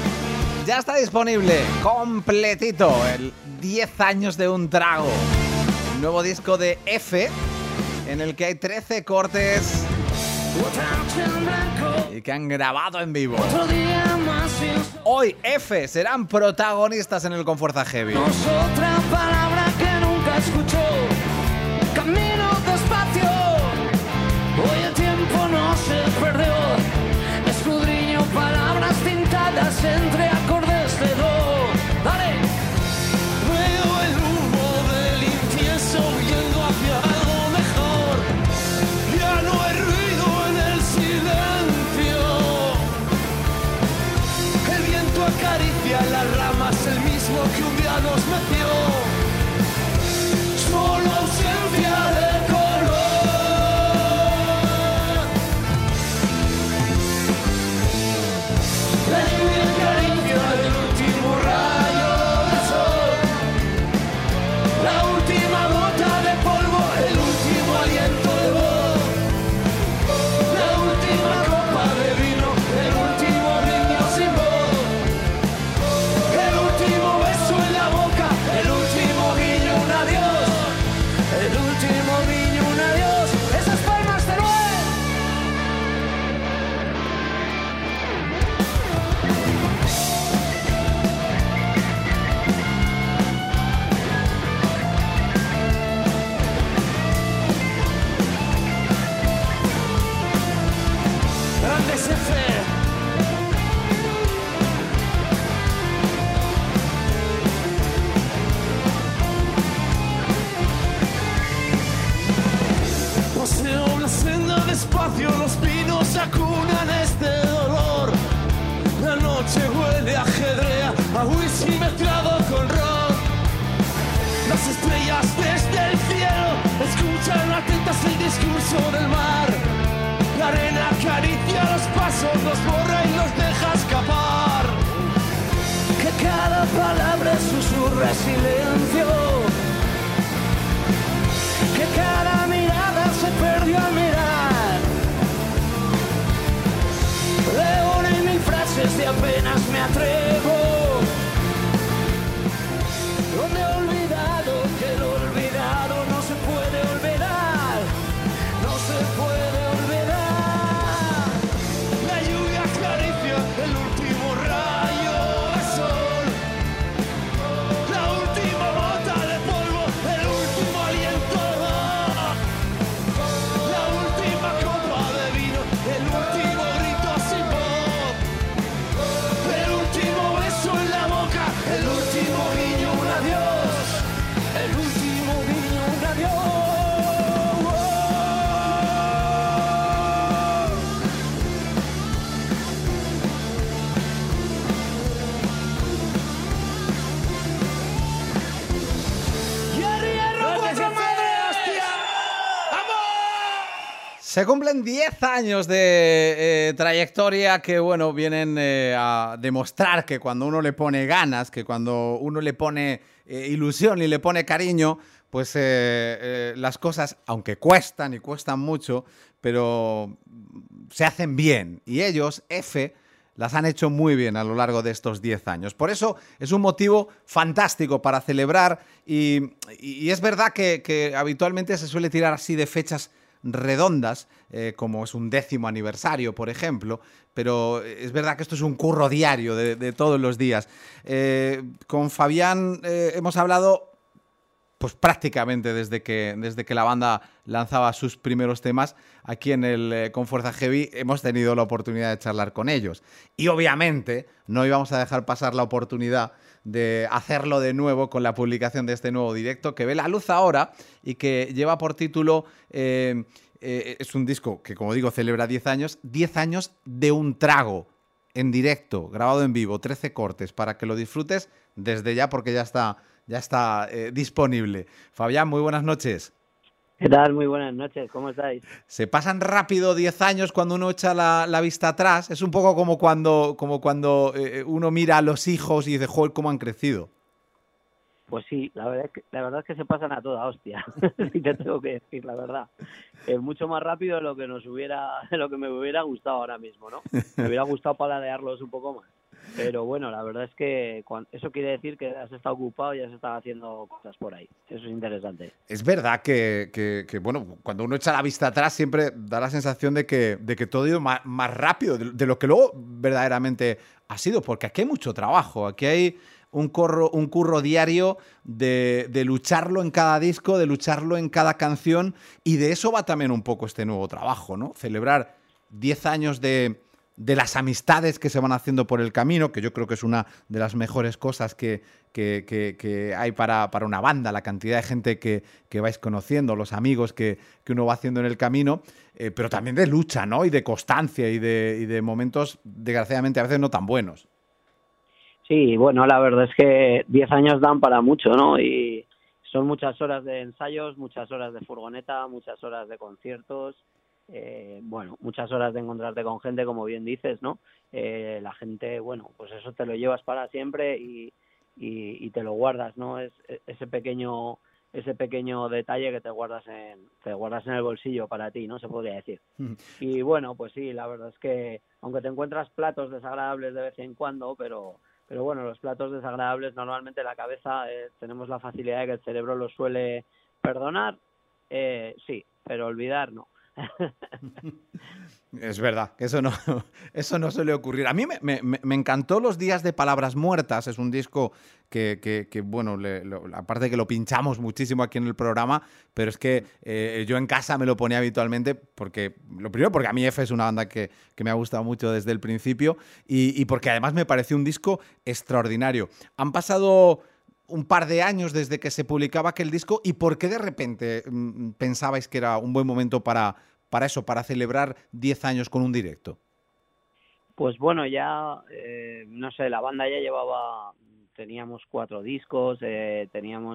Ya está disponible, completito, el 10 años de un trago. nuevo disco de F, en el que hay 13 cortes y que han grabado en vivo. Hoy F serán protagonistas en el Con Fuerza Heavy. Otra palabra que nunca escuchó. Camino despacio. Hoy el tiempo no se perdió. Escudriño palabras tintadas entre acordes de do. ¡Dale! Veo el humo del incienso huyendo hacia algo mejor. Ya no hay ruido en el silencio. El viento acaricia las ramas, el mismo que un día nos metió. Solo ausencia de color. La lluvia acaricia el último rayo del sol. La última gota de polvo, el último aliento de voz. La última copa de vino, el último niño sin voz. El último beso en la boca, el último guiño, un adiós. El último guiño, un adiós. Esas palmas de Noel. Grandes F. Paseo la senda despacio, los pinos acunan este dolor. La noche huele a ajedrea, a whisky mezclado con rock. Las estrellas desde el cielo escuchan atentas el discurso del mar. La arena acaricia los pasos, los borra y los deja escapar. Que cada palabra susurra silencio. Que cada mirada se perdió al mirar. Leo en mil frases de apenas me atrevo. Donde he olvidado que lo olvidado no se puede olvidar. No se puede olvidar. La lluvia acaricia el último rayo de sol. La última gota de polvo, el último aliento de voz. La última copa de vino, el último grito sin voz. El último beso en la boca, el último guiño, un adiós. El último guiño, un adiós. Se cumplen 10 años de trayectoria que, bueno, vienen a demostrar que cuando uno le pone ganas, que cuando uno le pone ilusión y le pone cariño, pues las cosas, aunque cuestan y cuestan mucho, pero se hacen bien. Y ellos, F, las han hecho muy bien a lo largo de estos 10 años. Por eso es un motivo fantástico para celebrar y es verdad que habitualmente se suele tirar así de fechas redondas, como es un 10º aniversario, por ejemplo, pero es verdad que esto es un curro diario de todos los días. Con Fabián hemos hablado pues prácticamente desde que la banda lanzaba sus primeros temas aquí en el Con Fuerza Heavy. Hemos tenido la oportunidad de charlar con ellos y obviamente no íbamos a dejar pasar la oportunidad de hacerlo de nuevo con la publicación de este nuevo directo que ve la luz ahora y que lleva por título es un disco que, como digo, celebra 10 años de un trago en directo, grabado en vivo, 13 cortes para que lo disfrutes desde ya porque ya está disponible. Fabián, muy buenas noches. ¿Qué tal? Muy buenas noches, ¿cómo estáis? Se pasan rápido 10 años cuando uno echa la vista atrás. Es un poco como cuando uno mira a los hijos y dice, joder, cómo han crecido. Pues sí, la verdad es que se pasan a toda hostia, si te tengo que decir la verdad. Es mucho más rápido de lo que me hubiera gustado ahora mismo, ¿no? Me hubiera gustado paladearlos un poco más. Pero bueno, la verdad es que eso quiere decir que has estado ocupado y has estado haciendo cosas por ahí. Eso es interesante. Es verdad que, bueno, cuando uno echa la vista atrás siempre da la sensación de que todo ha ido más rápido de lo que luego verdaderamente ha sido, porque aquí hay mucho trabajo, aquí hay un curro diario de lucharlo en cada disco, de lucharlo en cada canción, y de eso va también un poco este nuevo trabajo, ¿no? Celebrar 10 años de las amistades que se van haciendo por el camino, que yo creo que es una de las mejores cosas que hay para una banda, la cantidad de gente que vais conociendo, los amigos que uno va haciendo en el camino, pero también de lucha, ¿no? Y de constancia y de momentos, desgraciadamente, a veces no tan buenos. Sí, bueno, la verdad es que 10 años dan para mucho, ¿no? Y son muchas horas de ensayos, muchas horas de furgoneta, muchas horas de conciertos, bueno, muchas horas de encontrarte con gente, como bien dices, ¿no? La gente, bueno, pues eso te lo llevas para siempre y te lo guardas, ¿no? Es ese pequeño detalle que te guardas en el bolsillo para ti, ¿no? Se podría decir. Y bueno, pues sí, la verdad es que aunque te encuentras platos desagradables de vez en cuando, pero bueno, los platos desagradables normalmente la cabeza tenemos la facilidad de que el cerebro los suele perdonar, sí, pero olvidar no. Es verdad, que eso no suele ocurrir. A mí me encantó Los días de palabras muertas. Es un disco que bueno, aparte de que lo pinchamos muchísimo aquí en el programa, pero es que yo en casa me lo ponía habitualmente porque, lo primero, porque a mí F es una banda que me ha gustado mucho desde el principio y porque además me pareció un disco extraordinario. Han pasado un par de años desde que se publicaba aquel disco, ¿y por qué de repente pensabais que era un buen momento para eso, para celebrar 10 años con un directo? Pues bueno, ya, no sé, la banda ya teníamos 4 discos, ya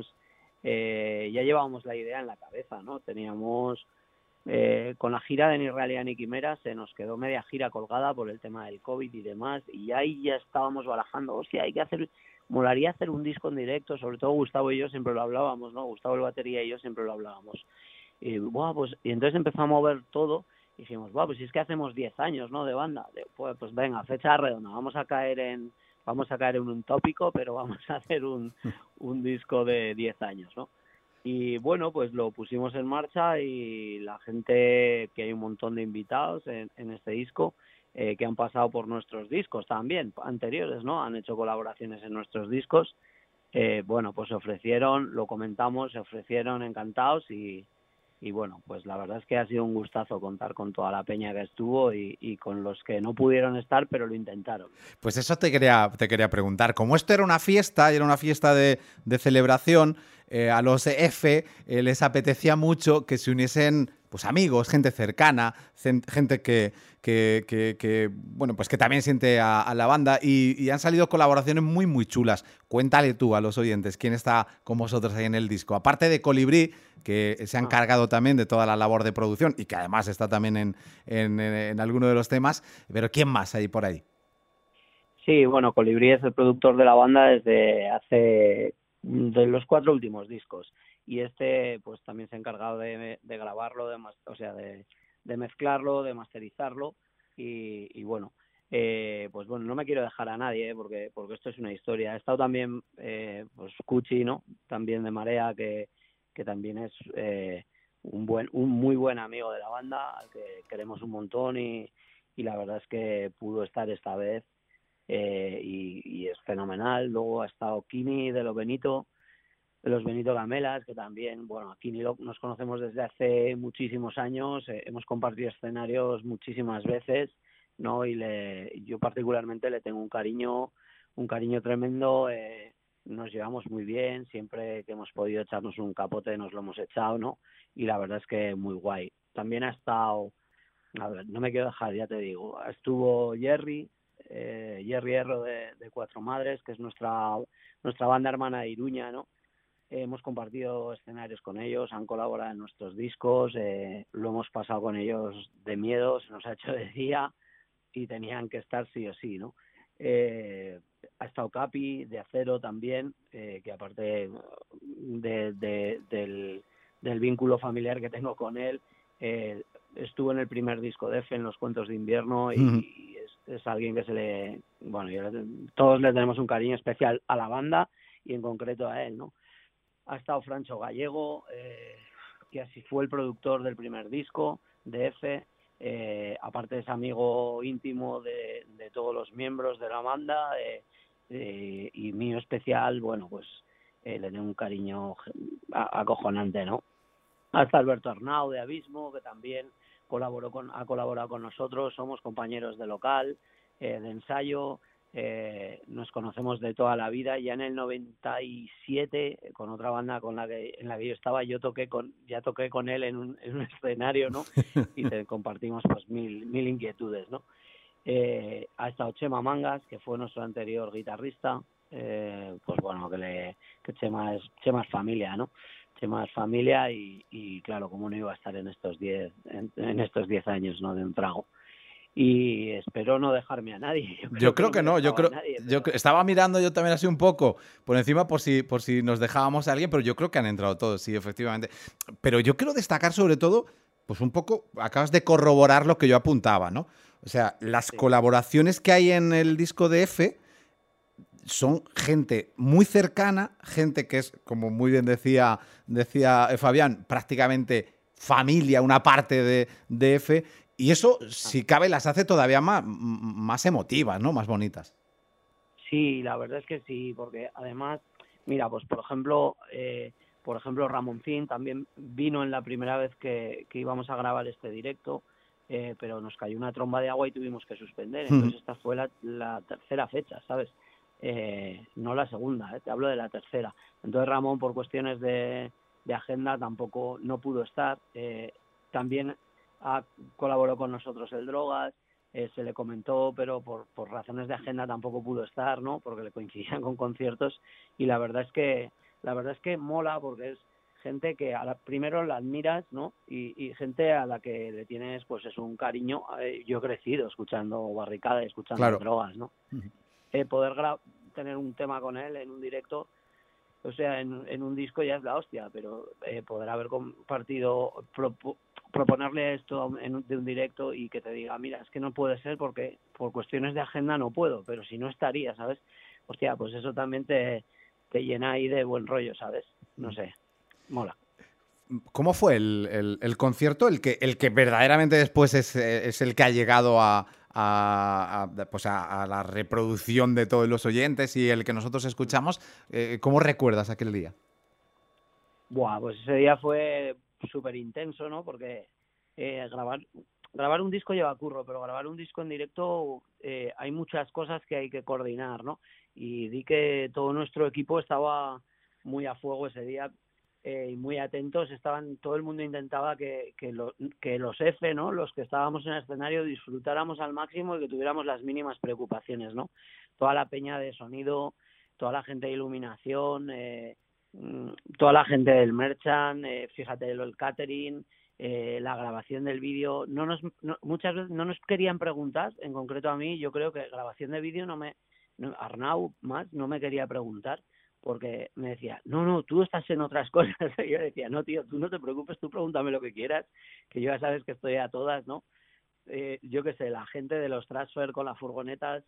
llevábamos la idea en la cabeza, ¿no? Teníamos, con la gira de Ni Realidad ni Quimera, se nos quedó media gira colgada por el tema del COVID y demás, y ahí ya estábamos barajando, hostia, molaría hacer un disco en directo, sobre todo Gustavo y yo siempre lo hablábamos, ¿no? Gustavo el batería y yo siempre lo hablábamos. Y entonces empezó a mover todo y dijimos, pues si es que hacemos 10 años, ¿no? De banda. Pues venga, fecha redonda, vamos a caer en un tópico, pero vamos a hacer un disco de 10 años, ¿no? Y bueno, pues lo pusimos en marcha y la gente, que hay un montón de invitados en este disco, que han pasado por nuestros discos también, anteriores, ¿no? Han hecho colaboraciones en nuestros discos. Bueno, pues se ofrecieron, lo comentamos, se ofrecieron encantados y bueno, pues la verdad es que ha sido un gustazo contar con toda la peña que estuvo y con los que no pudieron estar, pero lo intentaron. Pues eso te quería preguntar. Como esto era una fiesta, y era una fiesta de celebración, a los F les apetecía mucho que se uniesen pues amigos, gente cercana, gente que bueno, pues que también siente a la banda y han salido colaboraciones muy, muy chulas. Cuéntale tú a los oyentes quién está con vosotros ahí en el disco. Aparte de Colibrí, que se ha encargado también de toda la labor de producción y que además está también en alguno de los temas, pero ¿quién más hay por ahí? Sí, bueno, Colibrí es el productor de la banda de los 4 últimos discos y pues también se ha encargado de grabarlo, de mezclarlo, de masterizarlo y bueno, pues bueno, no me quiero dejar a nadie porque esto es una historia. Ha estado también pues Cuchi, ¿no? También de Marea, que también es un muy buen amigo de la banda, al que queremos un montón y la verdad es que pudo estar esta vez. Y es fenomenal. Luego ha estado Kini de los Benito Gamelas, que también, bueno, a Kini nos conocemos desde hace muchísimos años, hemos compartido escenarios muchísimas veces, ¿no? Y yo particularmente le tengo un cariño tremendo, nos llevamos muy bien, siempre que hemos podido echarnos un capote nos lo hemos echado, ¿no? Y la verdad es que muy guay. También ha estado, a ver, no me quiero dejar, ya te digo, estuvo Jerry Hierro de Cuatro Madres, que es nuestra banda hermana de Iruña, ¿no? Hemos compartido escenarios con ellos, han colaborado en nuestros discos, lo hemos pasado con ellos de miedo, se nos ha hecho de día y tenían que estar sí o sí, ¿no? Ha estado Capi de Acero también, que aparte del vínculo familiar que tengo con él, estuvo en el primer disco de F, en Los Cuentos de Invierno, y es alguien que todos le tenemos un cariño especial a la banda y en concreto a él, ¿no? Ha estado Francho Gallego, que así fue el productor del primer disco de F, aparte es amigo íntimo de todos los miembros de la banda, y mío especial, bueno, pues le tengo un cariño acojonante, ¿no? Hasta Alberto Arnau de Abismo, que también ha colaborado con nosotros, somos compañeros de local, de ensayo, nos conocemos de toda la vida. Ya en el 97, con otra banda en la que yo estaba, ya toqué con él en un escenario, ¿no? Y compartimos pues mil inquietudes, ¿no? Ha estado Chema Mangas, que fue nuestro anterior guitarrista, pues bueno, que Chema es familia, ¿no? Chema es familia y claro, cómo no iba a estar en estos 10 años, ¿no? De un trago. Y espero no dejarme a nadie. Yo creo que no. Estaba mirando yo también así un poco por encima por si nos dejábamos a alguien, pero yo creo que han entrado todos, sí, efectivamente. Pero yo quiero destacar sobre todo, pues un poco, acabas de corroborar lo que yo apuntaba, ¿no? O sea, las colaboraciones que hay en el disco de F son gente muy cercana, gente que es, como muy bien decía Fabián, prácticamente familia, una parte de F. Y eso, si cabe, las hace todavía más emotivas, ¿no? Más bonitas. Sí, la verdad es que sí, porque además, mira, pues por ejemplo, Ramoncín también vino en la primera vez que íbamos a grabar este directo, pero nos cayó una tromba de agua y tuvimos que suspender. Entonces esta fue la tercera fecha, ¿sabes? No la segunda, te hablo de la tercera. Entonces Ramón, por cuestiones de agenda, tampoco no pudo estar. También colaboró con nosotros el Drogas, se le comentó, pero por razones de agenda tampoco pudo estar, ¿no? Porque le coincidían con conciertos, y la verdad es que mola, porque es gente que primero la admiras, ¿no? Y gente a la que le tienes, pues es un cariño. Yo he crecido escuchando Barricada, escuchando el Drogas, ¿no? Poder tener un tema con él en un directo, o sea, en un disco ya es la hostia, pero poder haber compartido, proponerle esto de un directo y que te diga, mira, es que no puede ser porque por cuestiones de agenda no puedo, pero si no estaría, ¿sabes? Hostia, pues eso también te llena ahí de buen rollo, ¿sabes? No sé, mola. ¿Cómo fue el concierto? El que verdaderamente después es el que ha llegado a la reproducción de todos los oyentes y el que nosotros escuchamos. ¿Cómo recuerdas aquel día? Buah, pues ese día fue súper intenso, ¿no? Porque grabar un disco lleva curro, pero grabar un disco en directo hay muchas cosas que hay que coordinar, ¿no? Y di que todo nuestro equipo estaba muy a fuego ese día y muy atentos. Todo el mundo intentaba que los F, ¿no? Los que estábamos en el escenario, disfrutáramos al máximo y que tuviéramos las mínimas preocupaciones, ¿no? Toda la peña de sonido, toda la gente de iluminación, toda la gente del merchant, fíjate, el catering, la grabación del vídeo. Muchas veces no nos querían preguntar, en concreto a mí. Yo creo que grabación de vídeo Arnau más no me quería preguntar, porque me decía, no, tú estás en otras cosas. Y yo decía, no, tío, tú no te preocupes, tú pregúntame lo que quieras, que yo ya sabes que estoy a todas, ¿no? Yo qué sé, la gente de los transfer con las furgonetas,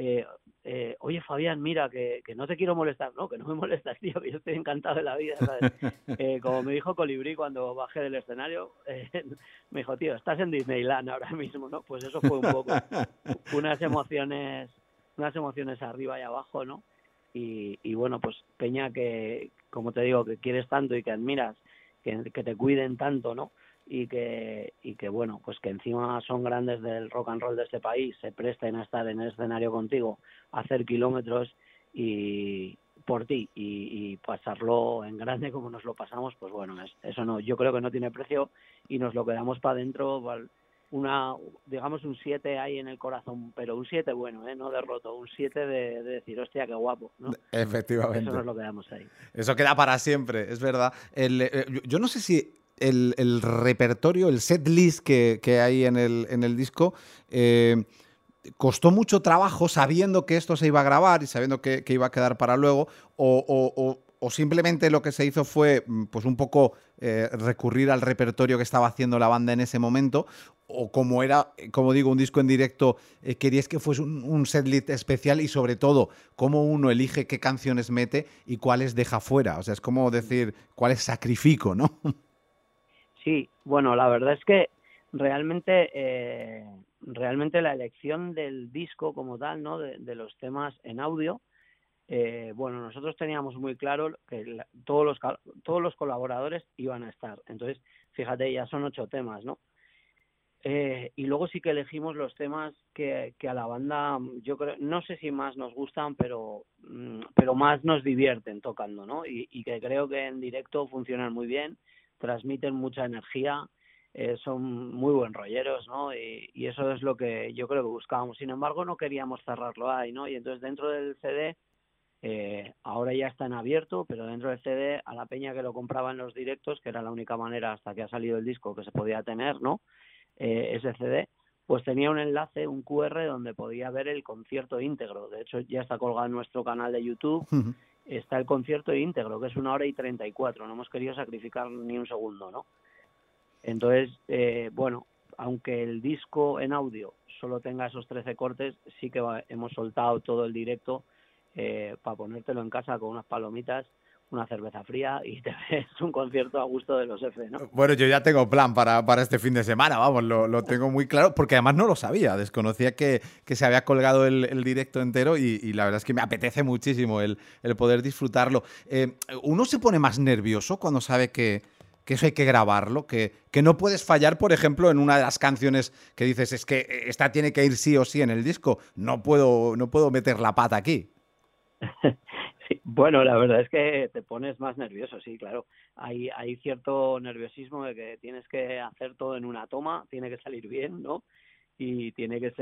oye, Fabián, mira, que no te quiero molestar. No, que no me molestas, tío, que yo estoy encantado de la vida, ¿sabes? Como me dijo Colibrí cuando bajé del escenario, me dijo, tío, estás en Disneyland ahora mismo, ¿no? Pues eso fue un poco unas emociones arriba y abajo, ¿no? Y bueno, pues peña que, como te digo, que quieres tanto y que admiras, que te cuiden tanto, ¿no? Y que bueno, pues que encima son grandes del rock and roll de este país, se presten a estar en el escenario contigo, a hacer kilómetros y por ti y pasarlo en grande como nos lo pasamos, pues bueno, eso no, yo creo que no tiene precio y nos lo quedamos para adentro. Digamos un 7 ahí en el corazón, pero un 7 bueno, no derroto, un 7 de decir, hostia, qué guapo, ¿no? Efectivamente. Eso nos lo quedamos ahí. Eso queda para siempre, es verdad. Yo no sé si el repertorio, el set list que hay en el disco, costó mucho trabajo sabiendo que esto se iba a grabar y sabiendo que iba a quedar para luego, o simplemente lo que se hizo fue pues un poco recurrir al repertorio que estaba haciendo la banda en ese momento, o como era, como digo, un disco en directo, queríais que fuese un setlist especial y sobre todo, cómo uno elige qué canciones mete y cuáles deja fuera. O sea, es como decir, cuáles sacrifico, ¿no? Sí, bueno, la verdad es que realmente la elección del disco como tal, ¿no? De los temas en audio, bueno, nosotros teníamos muy claro que todos los colaboradores iban a estar. Entonces, fíjate, ya son 8 temas, ¿no? Y luego sí que elegimos los temas que a la banda, yo creo, no sé si más nos gustan, pero más nos divierten tocando, ¿no? Y que creo que en directo funcionan muy bien, transmiten mucha energía, son muy buen rolleros, ¿no? Y eso es lo que yo creo que buscábamos. Sin embargo, no queríamos cerrarlo ahí, ¿no? Y entonces dentro del CD, ahora ya está en abierto, pero dentro del CD, a la peña que lo compraba en los directos, que era la única manera hasta que ha salido el disco que se podía tener, ¿no? Ese CD, pues tenía un enlace, un QR, donde podía ver el concierto íntegro. De hecho, ya está colgado en nuestro canal de YouTube, está el concierto íntegro, que es 1 hora y 34, no hemos querido sacrificar ni un segundo, ¿no? Entonces, bueno, aunque el disco en audio solo tenga esos 13 cortes, sí que hemos soltado todo el directo para ponértelo en casa con unas palomitas, una cerveza fría y te ves un concierto a gusto de los F, ¿no? Bueno, yo ya tengo plan para este fin de semana, vamos, lo tengo muy claro, porque además no lo sabía, desconocía que se había colgado el directo entero y la verdad es que me apetece muchísimo el poder disfrutarlo. ¿Uno se pone más nervioso cuando sabe que eso hay que grabarlo, que no puedes fallar, por ejemplo, en una de las canciones que dices, es que esta tiene que ir sí o sí en el disco, no puedo meter la pata aquí? Sí, bueno, la verdad es que te pones más nervioso, sí, claro. Hay cierto nerviosismo de que tienes que hacer todo en una toma, tiene que salir bien, ¿no? Y tiene que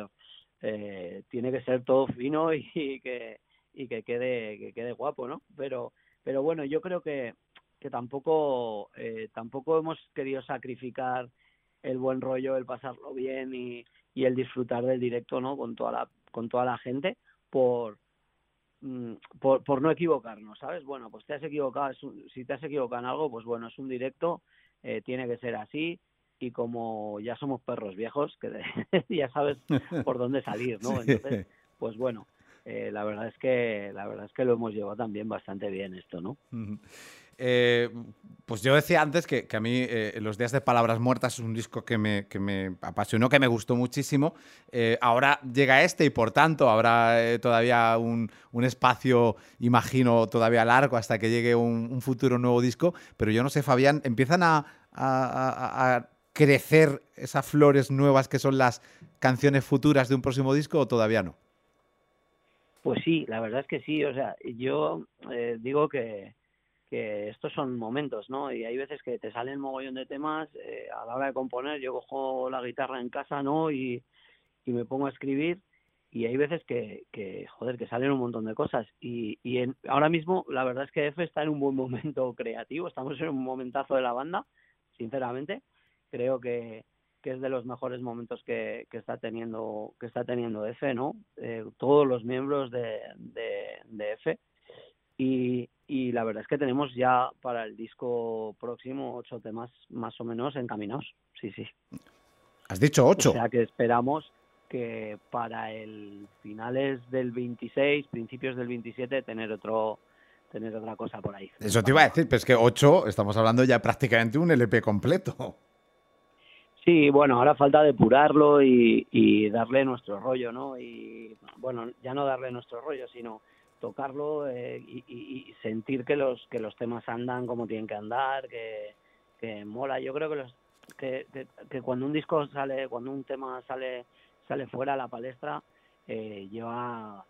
ser todo fino y que quede guapo, ¿no? Pero bueno, yo creo que tampoco hemos querido sacrificar el buen rollo, el pasarlo bien y el disfrutar del directo, ¿no? Con toda la gente por no equivocarnos, ¿sabes? Bueno, pues te has equivocado, si te has equivocado en algo, pues bueno, es un directo, tiene que ser así, y como ya somos perros viejos, que ya sabes por dónde salir, ¿no? Sí. Entonces, pues bueno, la verdad es que lo hemos llevado también bastante bien esto, ¿no? Pues yo decía antes que a mí Los días de palabras muertas es un disco que me apasionó, que me gustó muchísimo. Ahora llega este y por tanto habrá todavía un espacio, imagino, todavía largo hasta que llegue un futuro nuevo disco. Pero yo no sé, Fabián, ¿empiezan a crecer esas flores nuevas que son las canciones futuras de un próximo disco o todavía no? Pues sí, la verdad es que sí. O sea, yo digo que estos son momentos, ¿no? Y hay veces que te salen mogollón de temas, a la hora de componer yo cojo la guitarra en casa, ¿no? Y me pongo a escribir, y hay veces que salen un montón de cosas. Y ahora mismo la verdad es que F está en un buen momento creativo, estamos en un momentazo de la banda, sinceramente. Creo que es de los mejores momentos que está teniendo F, ¿no? Todos los miembros de F. Y la verdad es que tenemos ya para el disco próximo 8 temas más o menos encaminados. Sí. ¿Has dicho 8? O sea que esperamos que para el finales del 26, principios del 27, tener otra cosa por ahí. Eso te iba a decir, pero es que 8, estamos hablando ya prácticamente un LP completo. Sí, bueno, ahora falta depurarlo y darle nuestro rollo, ¿no? Y bueno, ya no darle nuestro rollo, sino tocarlo y sentir que los temas andan como tienen que andar, que mola. Yo creo que cuando un disco sale, cuando un tema sale fuera a la palestra, lleva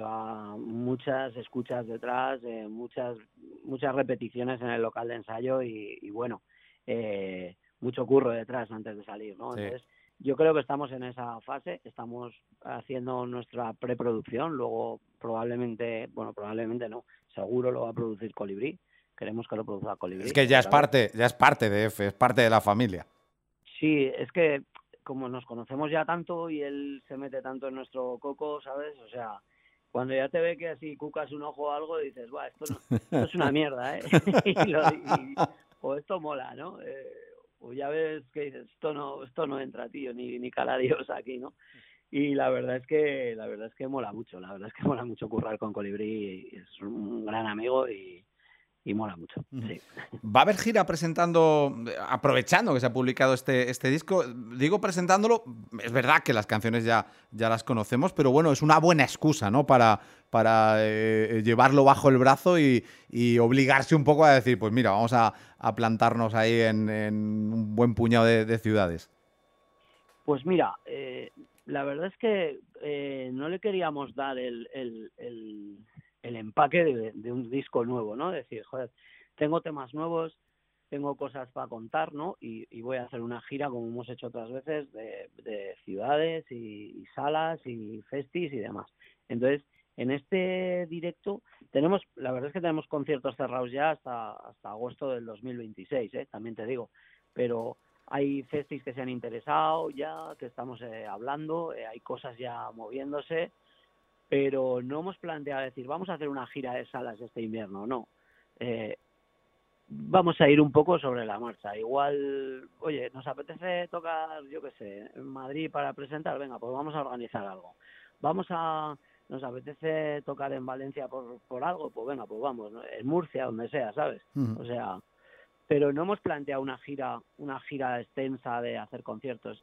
muchas escuchas detrás, muchas repeticiones en el local de ensayo y bueno, mucho curro detrás antes de salir, ¿no? Sí. Entonces, yo creo que estamos en esa fase, estamos haciendo nuestra preproducción, luego probablemente no, seguro lo va a producir Colibrí, queremos que lo produzca Colibrí. Es que ya es parte de F, es parte de la familia. Sí, es que como nos conocemos ya tanto y él se mete tanto en nuestro coco, ¿sabes? O sea, cuando ya te ve que así cucas un ojo o algo, dices, esto es una mierda, ¿eh? o esto mola, ¿no? pues ya ves que dices, esto no entra, tío, ni cara a Dios aquí, ¿no? Y la verdad es que mola mucho, currar con Colibrí, es un gran amigo y mola mucho, sí. ¿Va a haber gira presentando, aprovechando que se ha publicado este disco? Digo presentándolo, es verdad que las canciones ya las conocemos, pero bueno, es una buena excusa, ¿no? Para llevarlo bajo el brazo y obligarse un poco a decir, pues mira, vamos a plantarnos ahí en un buen puñado de ciudades. Pues mira, la verdad es que no le queríamos dar el empaque de un disco nuevo, ¿no? Decir, joder, tengo temas nuevos, tengo cosas para contar, ¿no? Y voy a hacer una gira, como hemos hecho otras veces, de ciudades y salas y festis y demás. Entonces, en este directo la verdad es que tenemos conciertos cerrados ya hasta agosto del 2026, también te digo, pero hay festis que se han interesado ya, que estamos hablando, hay cosas ya moviéndose, pero no hemos planteado decir, vamos a hacer una gira de salas este invierno, no. Vamos a ir un poco sobre la marcha. Igual, oye, nos apetece tocar, yo qué sé, en Madrid para presentar, venga, pues vamos a organizar algo. Nos apetece tocar en Valencia por algo, pues venga, pues vamos, ¿no? En Murcia, donde sea, ¿sabes? O sea, pero no hemos planteado una gira extensa de hacer conciertos.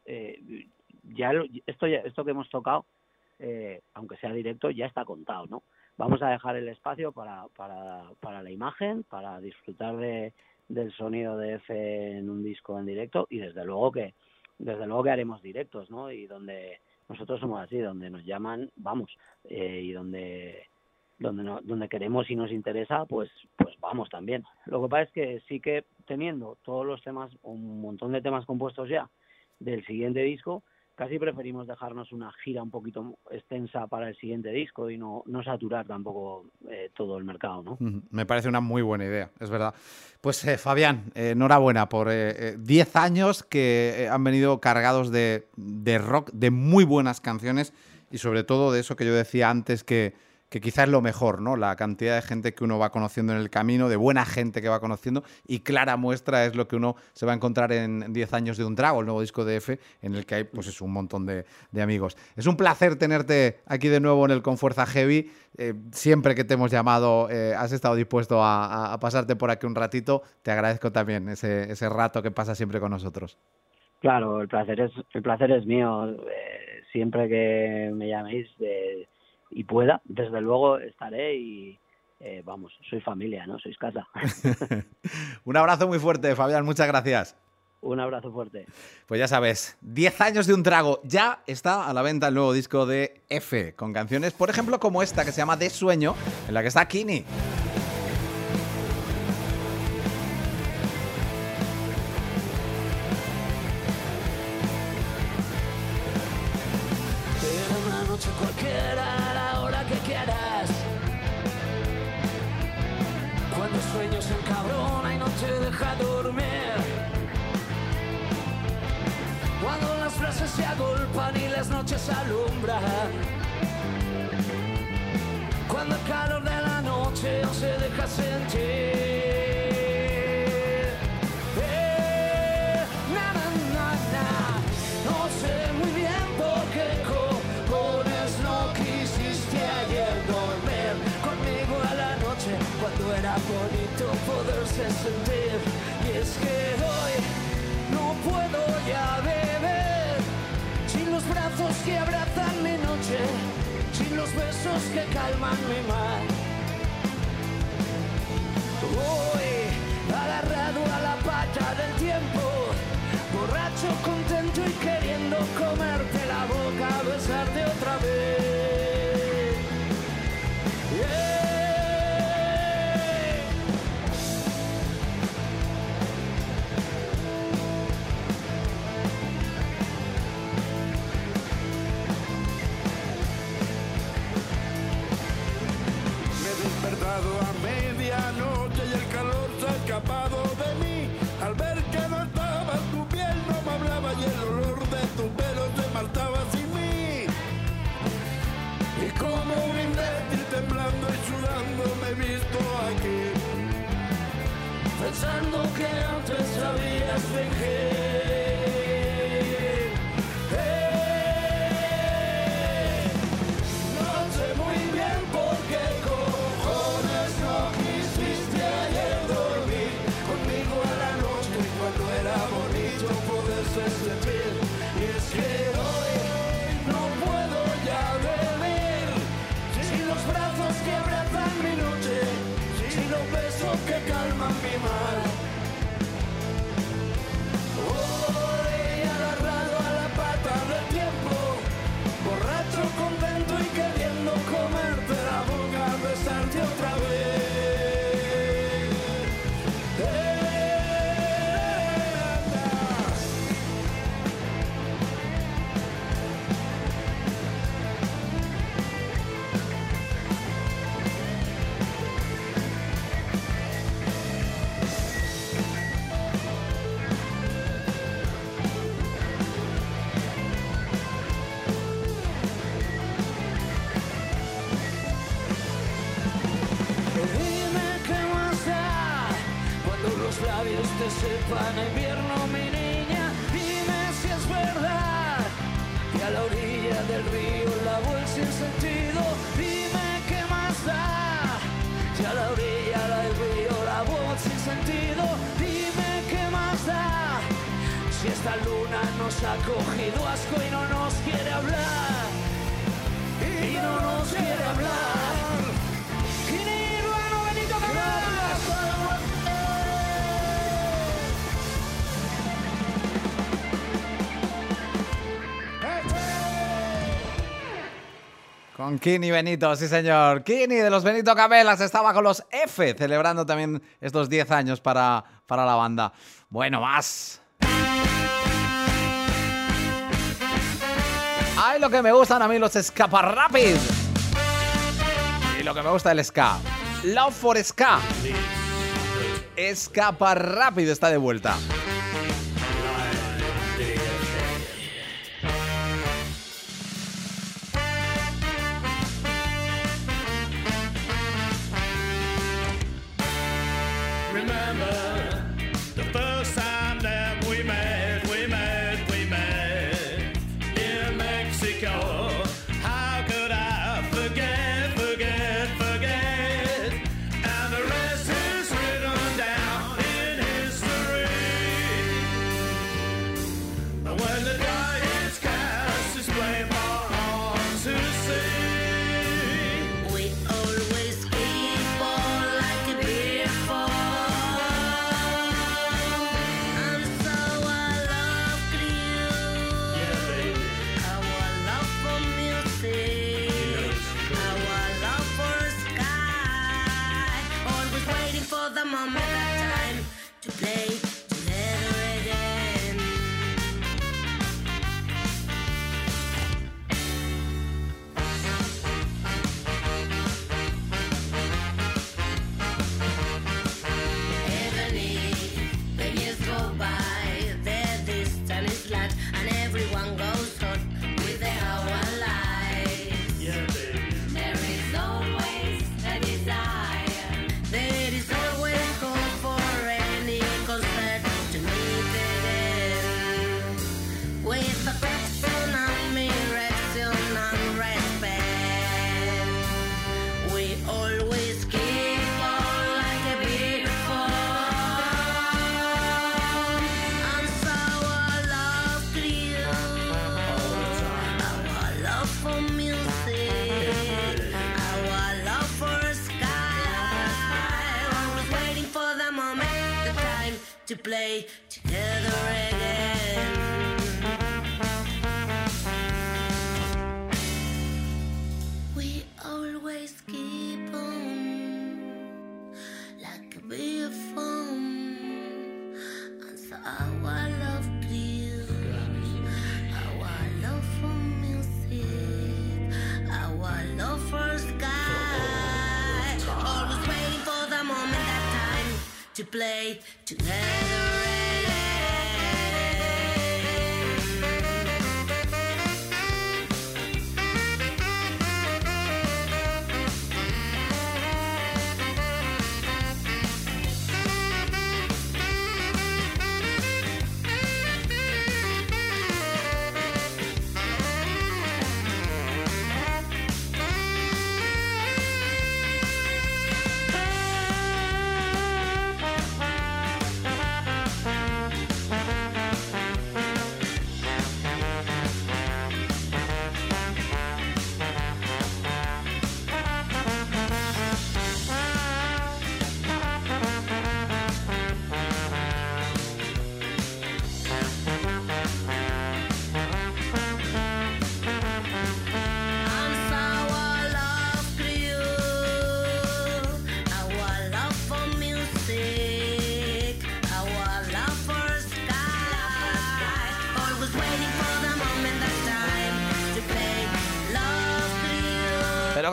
Esto que hemos tocado, aunque sea directo, ya está contado, ¿no? Vamos a dejar el espacio para la imagen, para disfrutar del sonido de F en un disco en directo, y desde luego que haremos directos, ¿no? Y donde nosotros somos así, donde nos llaman, vamos, y donde queremos y nos interesa, pues vamos también. Lo que pasa es que sí que teniendo todos los temas, un montón de temas compuestos ya del siguiente disco, casi preferimos dejarnos una gira un poquito extensa para el siguiente disco y no saturar tampoco todo el mercado, ¿no? Me parece una muy buena idea, es verdad. Pues Fabián, enhorabuena por 10 años que han venido cargados de rock, de muy buenas canciones y sobre todo de eso que yo decía antes que quizás es lo mejor, ¿no? La cantidad de gente que uno va conociendo en el camino, de buena gente que va conociendo, y clara muestra es lo que uno se va a encontrar en 10 años de Un Trago, el nuevo disco de F, en el que hay pues es un montón de amigos. Es un placer tenerte aquí de nuevo en el Con Fuerza Heavy. Siempre que te hemos llamado has estado dispuesto a pasarte por aquí un ratito. Te agradezco también ese rato que pasas siempre con nosotros. Claro, el placer es mío. Siempre que me llaméis y pueda, desde luego estaré y vamos, soy familia, ¿no? Sois casa. Un abrazo muy fuerte, Fabián, muchas gracias. Un abrazo fuerte. Pues ya sabes, 10 años de Un Trago. Ya está a la venta el nuevo disco de F, con canciones, por ejemplo, como esta, que se llama De Sueño, en la que está Kini. Cualquiera, a la hora que quieras. Cuando el sueño se encabrona y no te deja dormir. Cuando las frases se agolpan y las noches alumbran. Cuando el calor de la noche no se deja sentir. No sé muy bien por qué cojones no quisiste ayer dormir conmigo a la noche cuando era bonito poderse sentir. Y es que hoy no puedo ya beber sin los brazos que abrazan mi noche, sin los besos que calman mi mar. Hoy agarrado a la pata del tiempo, borracho, contento y queriendo comerte la boca, besarte otra vez. Yeah. Me he despertado a medianoche y el calor se ha escapado de mí. Al ver que no estaba tu piel, no me hablaba y el olor de tus pelos se pensando que antes sabías fingir. No sé muy bien por qué cojones no quisiste ayer dormir conmigo a la noche cuando era bonito poderse sentir. Y es que hoy no puedo ya beber, sin los brazos que abrazan mi noche, sin los besos que calman mi mal. Hoy agarrado a la pata del tiempo, borracho, contento y queriendo comerte la boca, besarte otra vez. Dime qué más da cuando los labios te sepan a invierno, mi niña. Dime si es verdad que a la orilla del río lavó el sinsentido. Dime qué más da si a la orilla del río lavó el sinsentido. Dime qué más da si esta luna nos ha cogido asco y no nos quiere hablar. Y no nos quiere hablar. Con Kini Benito, sí señor. Kini de los Benito Capelas estaba con los F, celebrando también estos 10 años para la banda. Bueno, más. Ay, lo que me gustan a mí los Escaparrápidos. Y lo que me gusta el ska. Love for Ska. Escaparrápido está de vuelta. to play together again. We always keep on like a big phone, and so our love clear, our love for music, our love for sky. Always waiting for the moment, that time to play together again.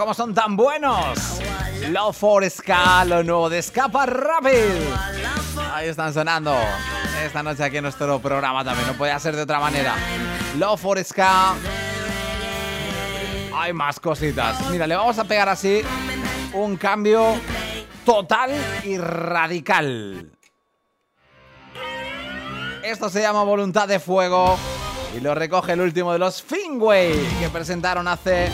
cómo son tan buenos. Love for Ska, lo nuevo de Escapa Rapid. Ahí están sonando esta noche aquí en nuestro programa también, no podía ser de otra manera. Love for Ska. Hay más cositas. Mira, le vamos a pegar así un cambio total y radical. Esto se llama Voluntad de Fuego y lo recoge el último de los Finway que presentaron hace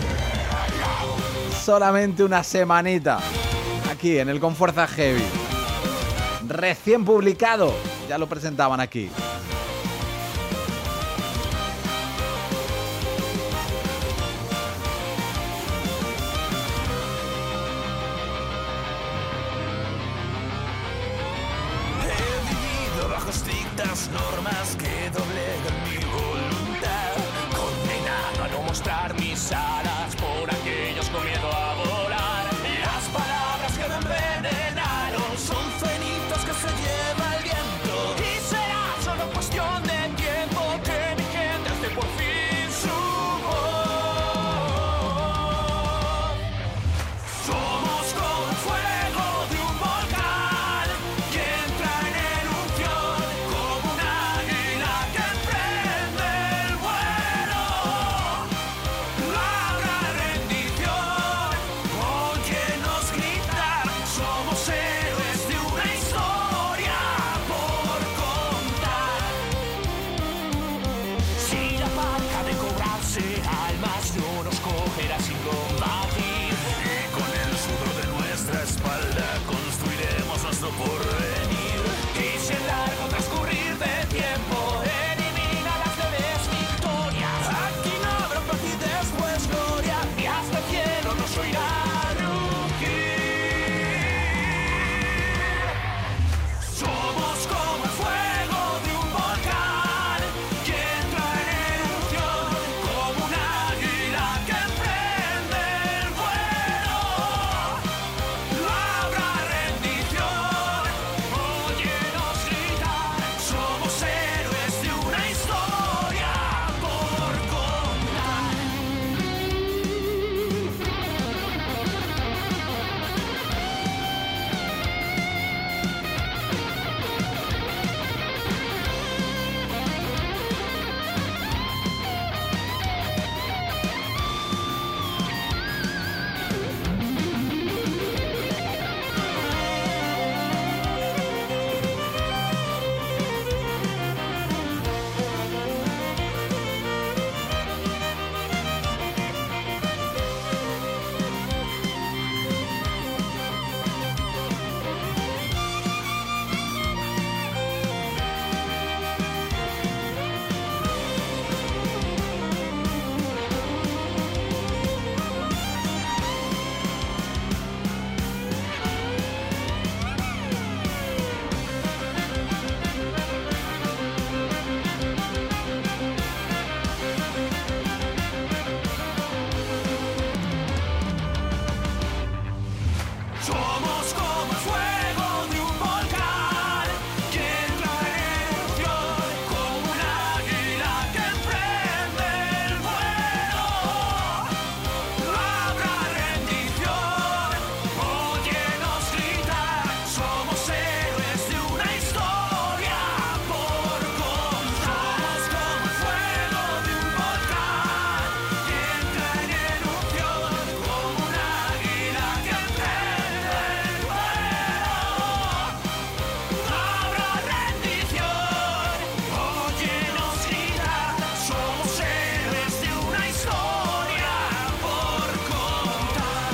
solamente una semanita aquí en el Con Fuerza Heavy. Recién publicado, ya lo presentaban aquí. Estrictas normas que doblegan mi voluntad, condenado a no mostrar mis alas por aquellos con miedo a volar. Las palabras que me envenenaron son cenitos que se lleva el viento, y será solo cuestión de tiempo que mi gente alce por fin su voz. Somos como el fuego de un volcán que entra en erupción, como un águila que emprende el vuelo. No habrá rendición, óyenos gritar, somos héroes de una historia por contar. Si la falta de cobrarse almas no nos cogerá sin combatir, y con el sudor de nuestra espalda construiremos nuestro porvenir. Y si el largo transcurrir del tiempo elimina las leves victorias, aquí no habrá paz y después gloria, y hasta el cielo nos oirá rugir. Somos como el fuego de un volcán que entra en erupción, como un águila que emprende el vuelo. No habrá rendición, óyenos gritar, somos héroes de una historia por contar. Somos como el fuego de un volcán que entra en erupción, como un águila que emprende el vuelo. No habrá rendición, óyenos gritar, somos héroes de una historia por contar. Somos como el fuego de un volcán que entra en erupción, como un águila que emprende el vuelo. No habrá rendición, óyenos gritar, somos héroes de una historia por contar.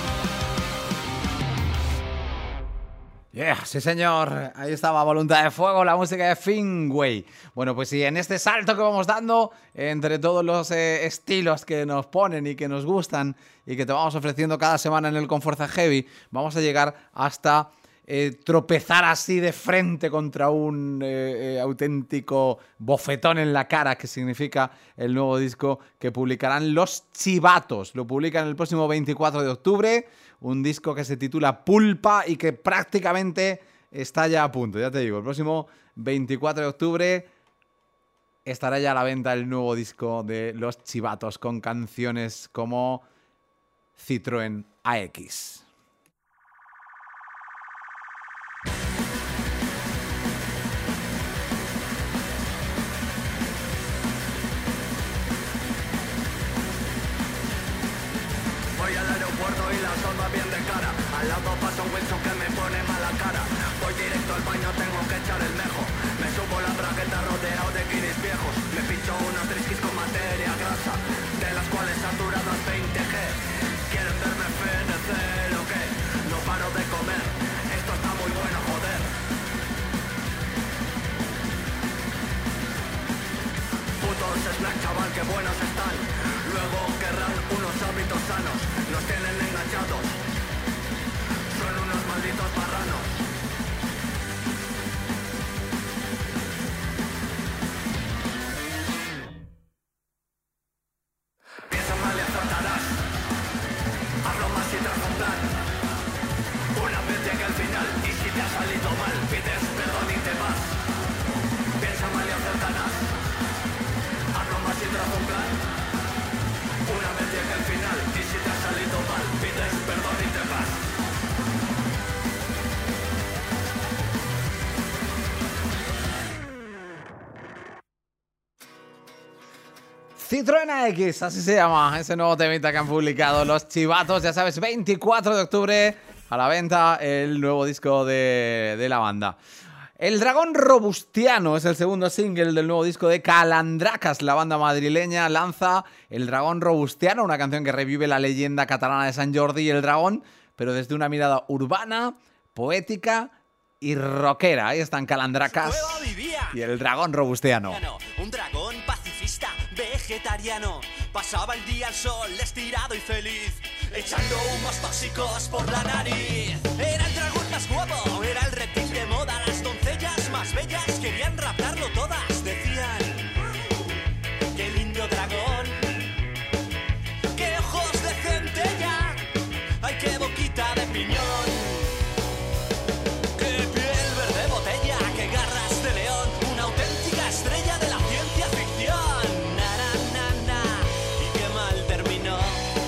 Yeah, sí señor, ahí estaba Voluntad de Fuego, la música de Finway. Bueno, pues sí, en este salto que vamos dando entre todos los estilos que nos ponen y que nos gustan y que te vamos ofreciendo cada semana en el Con Fuerza Heavy, vamos a llegar hasta tropezar así de frente contra un auténtico bofetón en la cara, que significa el nuevo disco que publicarán Los Chivatos. Lo publican el próximo 24 de octubre, un disco que se titula Pulpa y que prácticamente está ya a punto, ya te digo, el próximo 24 de octubre estará ya a la venta el nuevo disco de Los Chivatos con canciones como Citroën AX. Voy al aeropuerto y la sonda bien de cara. Al lado pasa un Wilson que me pone mala cara. Voy directo al baño, tengo que echar el mejo. Me subo la bragueta rodeado de guiris viejos. Me pincho unos trisquis con materia grasa, de las cuales saturadas 20G. ¿Quieren verme fenecer o qué? No paro de comer, esto está muy bueno, joder. Putos snack, chaval, que buenos están. Luego querrán unos hábitos sanos. Nos tienen enganchados. Son unos malditos marranos. Piensa mal y acertarás. Hazlo más y tras un plan. Una vez llegue al final y si te ha salido mal, pides perdón y te vas. Piensa mal y acertarás. Hazlo más y tras un plan. Una vez llegue al final y si te ha salido mal, pides perdón y te vas. Citroën AX, así se llama ese nuevo temita que han publicado los Chivatos. Ya sabes, 24 de octubre a la venta el nuevo disco de la banda. El Dragón Robustiano es el segundo single del nuevo disco de Calandracas. La banda madrileña lanza El Dragón Robustiano, una canción que revive la leyenda catalana de Sant Jordi y el dragón, pero desde una mirada urbana, poética y rockera. Ahí están Calandracas Nueva vivía. y El Dragón Robustiano. Un dragón pacifista, vegetariano. Pasaba el día al sol, estirado y feliz, echando humos tóxicos por la nariz. Era el dragón más guapo, era el reptil de moda. Las doncellas más bellas querían raptarlo todas. Decían, qué lindo dragón, qué ojos de centella, ay, qué boquita de piñón, qué piel verde botella, qué garras de león, una auténtica estrella de la ciencia ficción. Na, na, na, na, y qué mal terminó.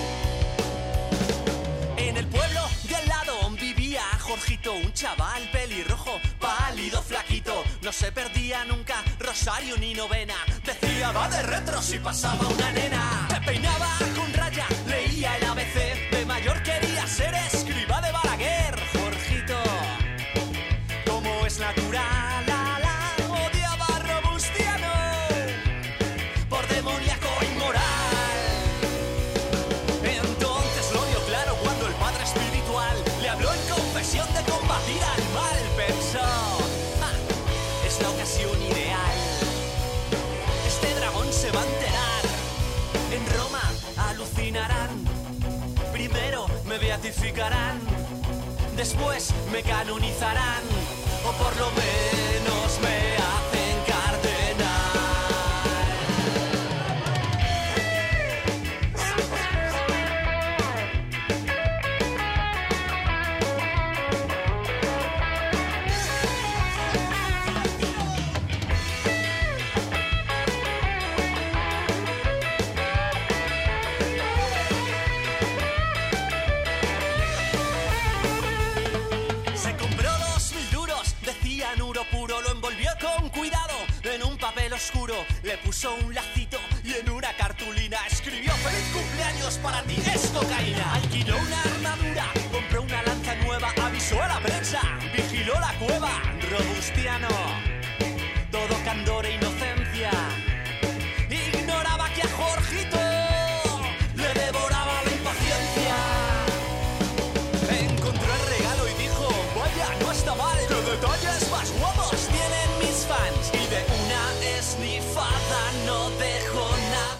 En el pueblo de al lado vivía Jorgito, un chaval pelirrojo, pálido, flaquito. No se perdía nunca rosario ni novena. Decía, va de retro si pasaba una nena. Se peinaba con raya, leía el ABC. De mayor quería ser escriba de Balaguer. Jorgito, como es natural, odiaba a Robustiano por demoníaco inmoral. Entonces lo vio claro cuando el padre espiritual le habló en confesión de combatir al mal. Pensó, "Ah, es la ocasión ideal. Este dragón se va a enterar. En Roma alucinarán. Primero me beatificarán, después me canonizarán, o por lo menos me hacen cardenal". Se compró 2000 duros, decían oro puro, lo envolvió con cuidado en un papel oscuro, le puso un lacito y en una cartulina escribió: "Feliz cumpleaños para ti, es cocaína". Alquiló una armadura, compró una lanza nueva, avisó a la prensa, vigiló la cueva. Robustiano, todo candor e inocencia, ignoraba que a Jorgito le devoraba la impaciencia. Encontró el regalo y dijo: vaya, no está mal, qué detalles más guapos tienen mis fans. Y de una esnifada no dejó nada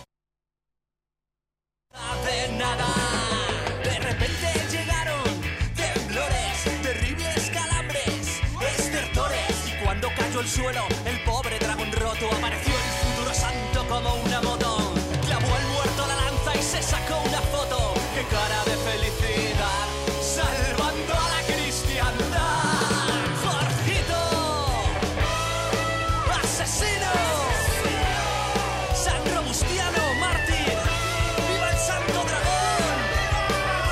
de nada. De repente llegaron temblores, terribles calambres, estertores. Y cuando cayó al suelo el pobre dragón roto, apareció el futuro santo como una moto. Clavó al muerto la lanza y se sacó una foto. ¡Qué cara de felicidad! Salvando a la cristiandad. Jorgito, asesino. San Robustiano, mártir. ¡Viva el santo dragón!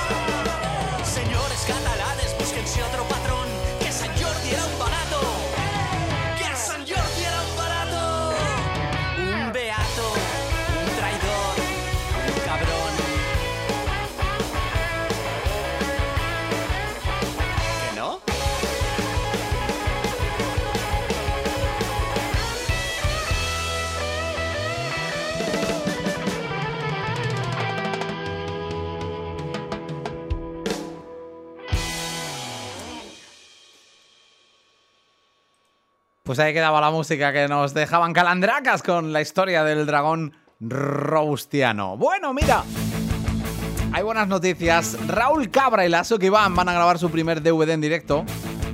Pues ahí quedaba la música que nos dejaban Calandracas con la historia del dragón robustiano. Bueno, mira, hay buenas noticias. Raúl Cabra y la Suki Band van a grabar su primer DVD en directo.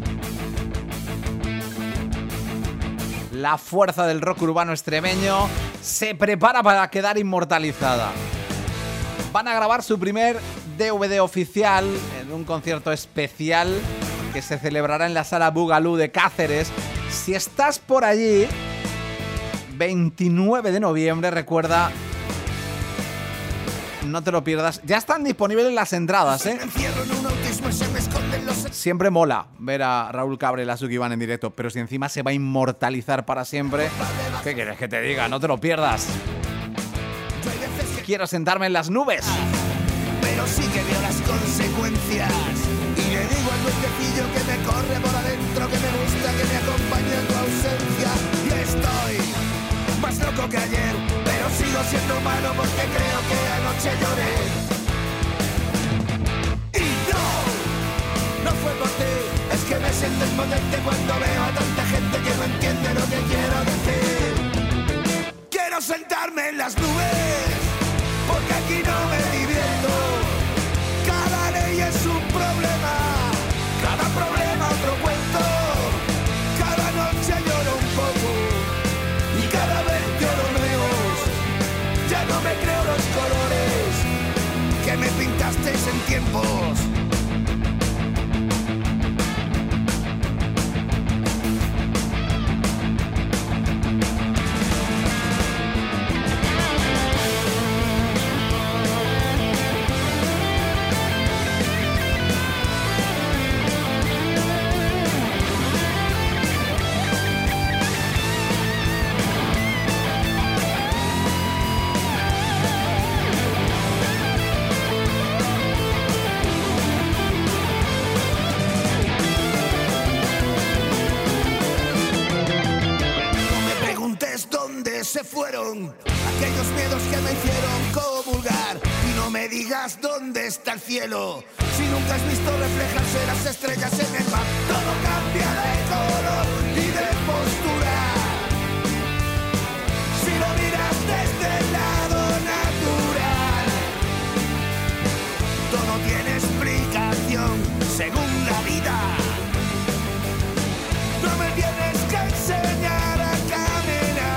La fuerza del rock urbano extremeño se prepara para quedar inmortalizada. Van a grabar su primer DVD oficial en un concierto especial que se celebrará en la Sala Boogaloo de Cáceres. Si estás por allí, 29 de noviembre, recuerda, no te lo pierdas. Ya están disponibles las entradas, ¿eh? Siempre mola ver a Raúl Cabra y la Suki Band en directo, pero si encima se va a inmortalizar para siempre, ¿qué quieres que te diga? No te lo pierdas. Quiero sentarme en las nubes. Pero sí que veo las consecuencias. Y le digo al duendecillo que me corre por adentro, que me gusta que me acompañe en tu ausencia. Y estoy más loco que ayer, pero sigo siendo humano porque creo que anoche lloré. Y no fue por ti, es que me siento impotente cuando veo a tanta gente que no entiende lo que quiero decir. Quiero sentarme en las nubes, porque aquí no me divierto. Cada ley es un problema, cada problema otro cuento. Cada noche lloro un poco y cada vez lloro menos. Ya no me creo los colores que me pintasteis en tiempos. Se fueron aquellos miedos que me hicieron comulgar. Y no me digas dónde está el cielo, si nunca has visto reflejarse las estrellas en el mar. Todo cambia de color y de postura si lo miras desde el lado natural. Todo tiene explicación según la vida. No me tienes que enseñar a caminar.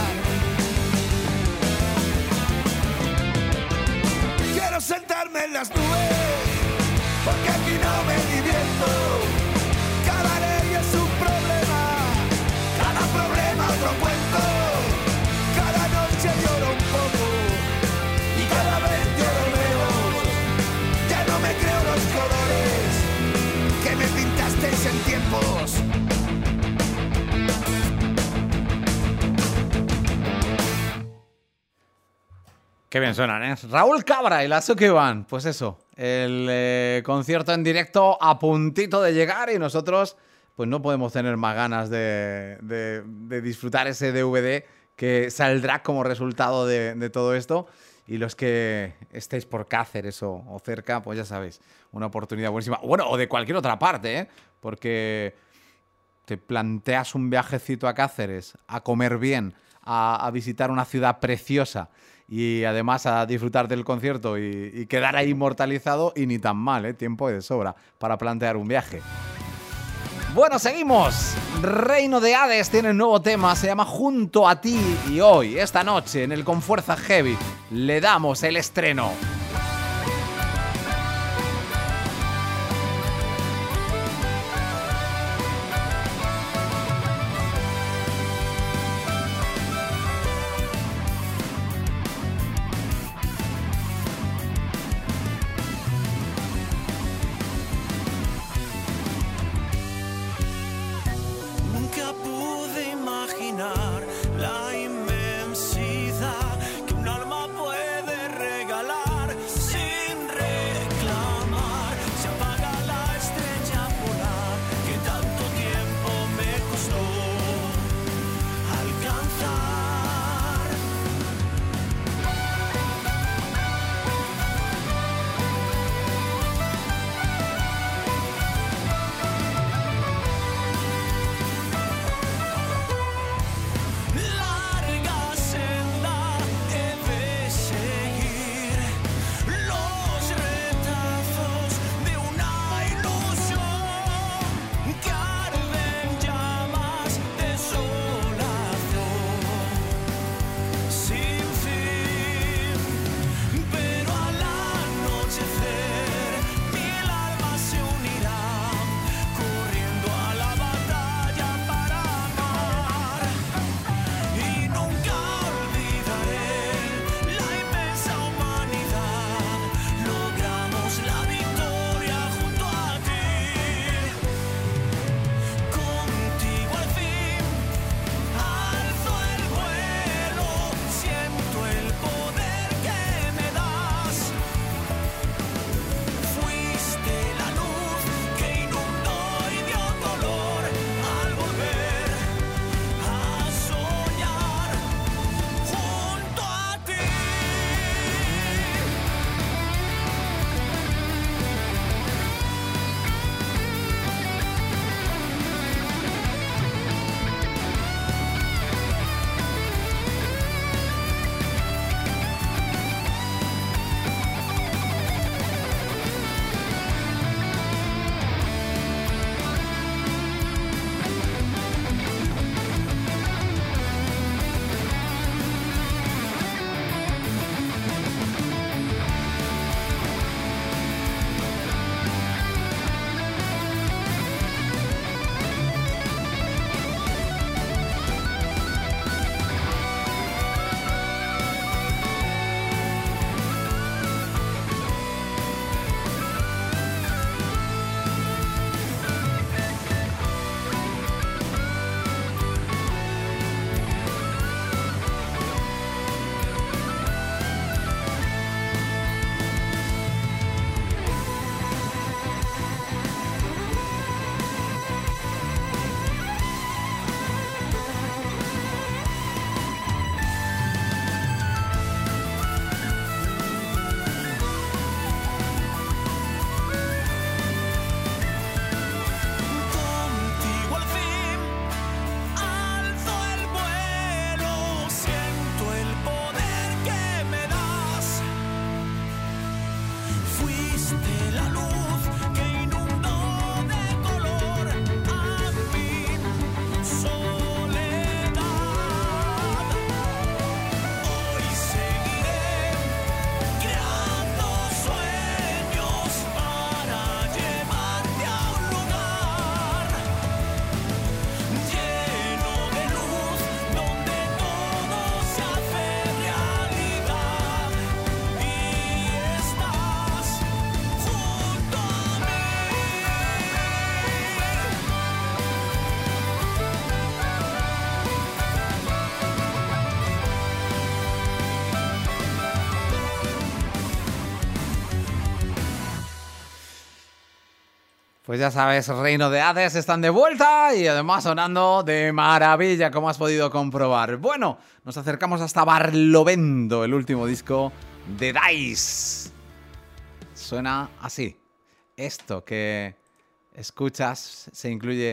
Sentarme en las nubes, porque aquí no me divierto. Cada ley es un problema, cada problema otro cuento. Cada noche lloro un poco y cada vez lloro menos. Ya no me creo los colores que me pintasteis en tiempos. Qué bien suenan, ¿eh? Raúl Cabra y la Suki Band. Pues eso, el concierto en directo a puntito de llegar y nosotros pues no podemos tener más ganas de disfrutar ese DVD que saldrá como resultado de todo esto. Y los que estéis por Cáceres o cerca, pues ya sabéis, una oportunidad buenísima. Bueno, o de cualquier otra parte, ¿eh? Porque te planteas un viajecito a Cáceres, a comer bien, a visitar una ciudad preciosa y además a disfrutar del concierto y quedar ahí inmortalizado, y ni tan mal, ¿eh? Tiempo de sobra para plantear un viaje. Bueno, seguimos. Reino de Hades tiene un nuevo tema, se llama Junto a ti, y hoy, esta noche, en el Confuerza Heavy, le damos el estreno. La inmensidad que un alma puede regalar. Pues ya sabes, Reino de Hades están de vuelta y además sonando de maravilla, como has podido comprobar. Bueno, nos acercamos hasta Barlovento, el último disco de Dice. Suena así. Esto que escuchas se incluye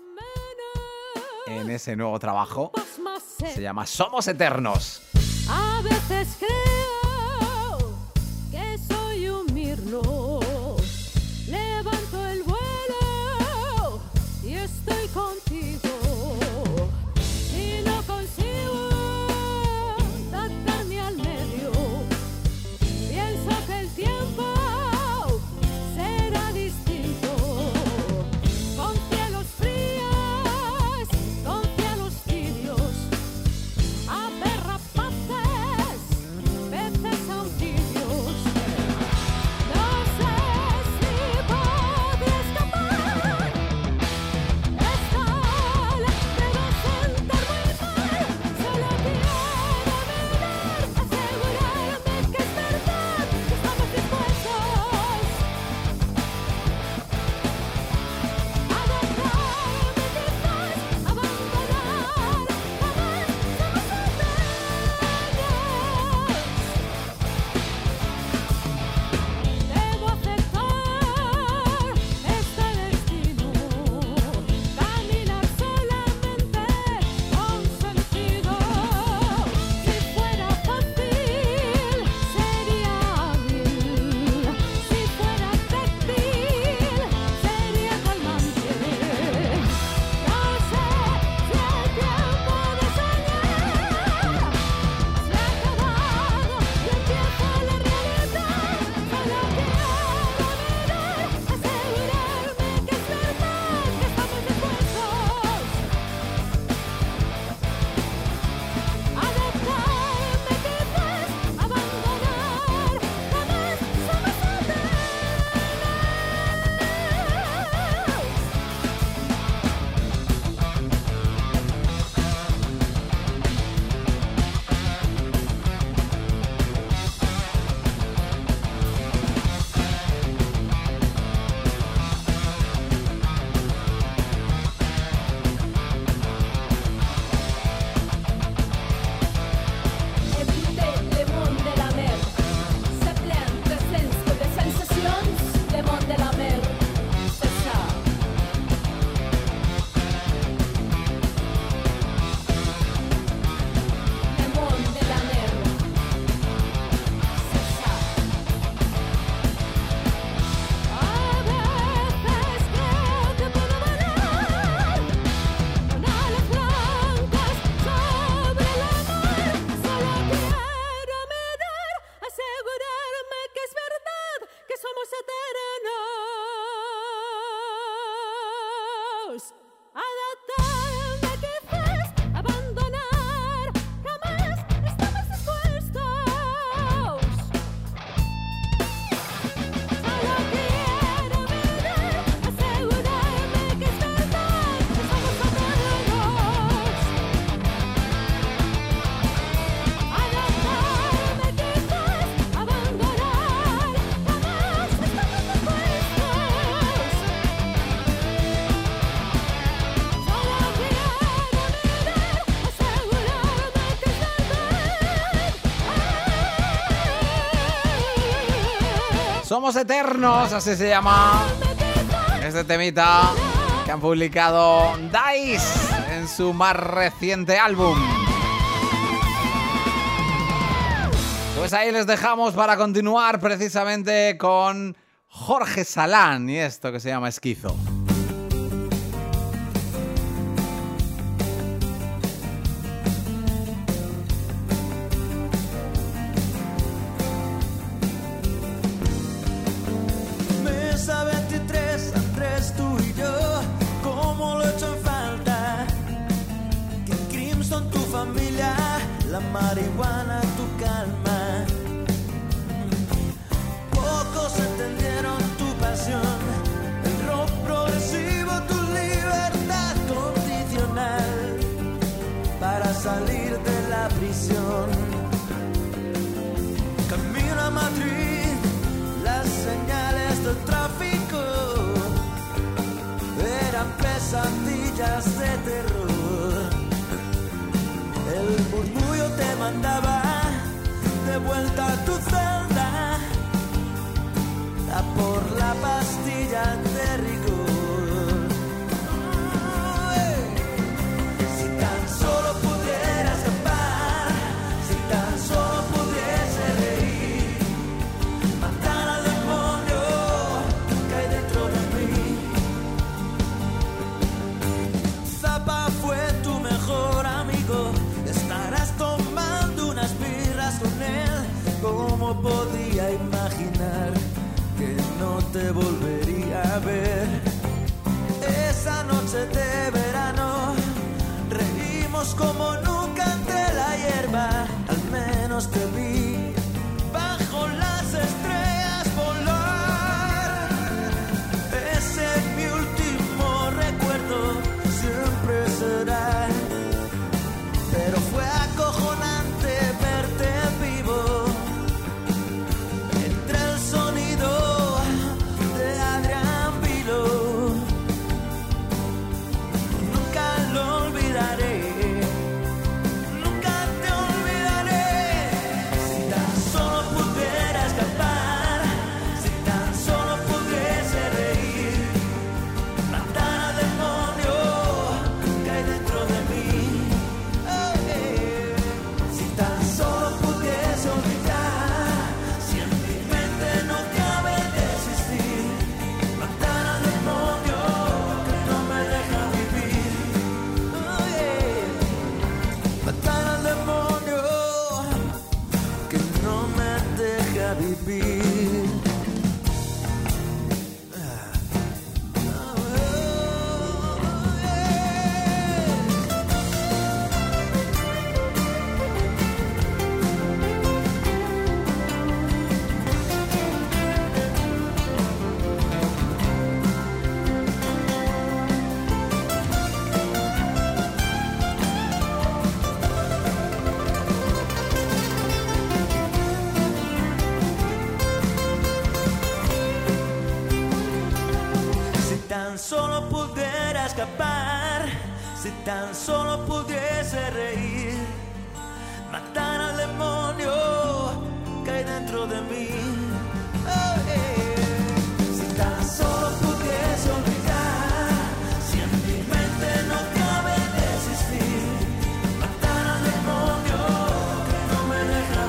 en ese nuevo trabajo. Se llama Somos Eternos. A veces creo que soy un mirlo. Levanto el vuelo y estoy contigo. Y no consigo adaptarme al medio. Pienso que el tiempo será distinto. Con cielos fríos, con cielos tibios. Aberrapantes, peces anfibios. No sé si podré escapar. Esta ola me va a sentar muy mal. Solo quiero mirar, asegurarme que es verdad, que estamos dispuestos a adaptarme, quizás abandonar. Debo aceptar este destino, caminar solamente con sentido. Si fuera fácil, sería hábil. Si fuera téctil, sería calmante. No sé si el tiempo de soñar se ha acabado y empieza la realidad. Solo quiero mirar, asegurarme que es verdad, que estamos dispuestos a adaptarme, quizás abandonar. Jamás somos eternos. Évitez le monde de la mer. C'est plein de sens que de sensacions. Le monde de la mer, c'est ça. Le monde de la mer, c'est ça. A veces creo que puedo volar con alas blancas sobre la mar. Solo quiero mirar, asegurarme que es verdad, que somos eternos. Adaptarme, quizás abandonar. Jamás estamos dispuestos. Solo quiero mirar, asegurarme que es verdad, que somos eternos. Adaptarme, quizás abandonar. Jamás estamos dispuestos. Solo quiero mirar, asegurarme que es verdad. Somos Eternos, así se llama este temita que han publicado Dice en su más reciente álbum. Pues ahí les dejamos para continuar precisamente con Jorge Salán y esto que se llama Esquizo. Mesa 23, Andrés, tú y yo, cómo lo he hecho en falta. Que Crimson, tu familia, la marihuana, tu calma. Pocos entendieron tu pasión, el rock progresivo, tu libertad condicional para salir de la prisión. Camino a Madrid, las señales del tráfico pesadillas de terror. El murmullo te mandaba de vuelta a tu celda, a por la pastilla de rigor. Si tan solo pudiera escapar, si tan solo pudiese reír, matar al demonio que hay dentro de mí. Zappa fue tu mejor amigo, estarás tomando unas birras con él. ¿Cómo podía imaginar que no te volvería a ver? Esa noche de verano reímos como nunca entre la hierba. Al menos te vi bajo las estrellas volar. Ese es mi último recuerdo, siempre será. Pero fue acojonante verte vivo entre el sonido de Adrián Vilo. Nunca lo olvidaré, nunca te olvidaré. Si tan solo pudiera escapar, si tan solo pudiese reír, matar al demonio que hay dentro de mí. Si tan solo pudiese olvidar, si en mi mente no cabe desistir, matar al demonio que no me deja vivir. Matar al demonio que no me deja vivir. Si tan solo pudiera escapar, si tan solo pudiese reír, matar al demonio que hay dentro de mí. Si tan solo pudiese olvidar, si en mi mente no cabe desistir, matar al demonio que no me deja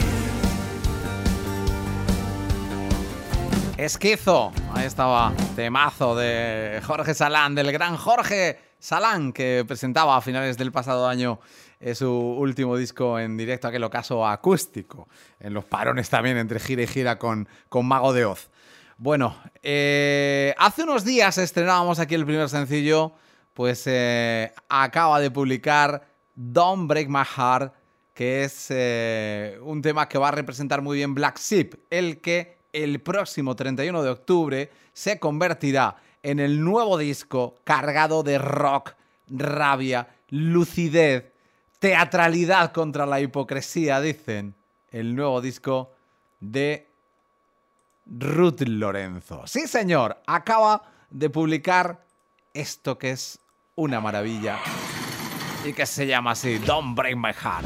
vivir. Esquizo, ahí estaba, temazo de Jorge Salán, del gran Jorge Salán, que presentaba a finales del pasado año su último disco en directo, aquel ocaso acústico, en los parones también entre gira y gira con Mago de Oz. Bueno, hace unos días estrenábamos aquí el primer sencillo, pues acaba de publicar Don't Break My Heart, que es un tema que va a representar muy bien Black Sheep, el que el próximo 31 de octubre se convertirá en el nuevo disco cargado de rock, rabia, lucidez, teatralidad contra la hipocresía, dicen. El nuevo disco de Ruth Lorenzo. Sí, señor, acaba de publicar esto que es una maravilla y que se llama así, Don't Break My Heart.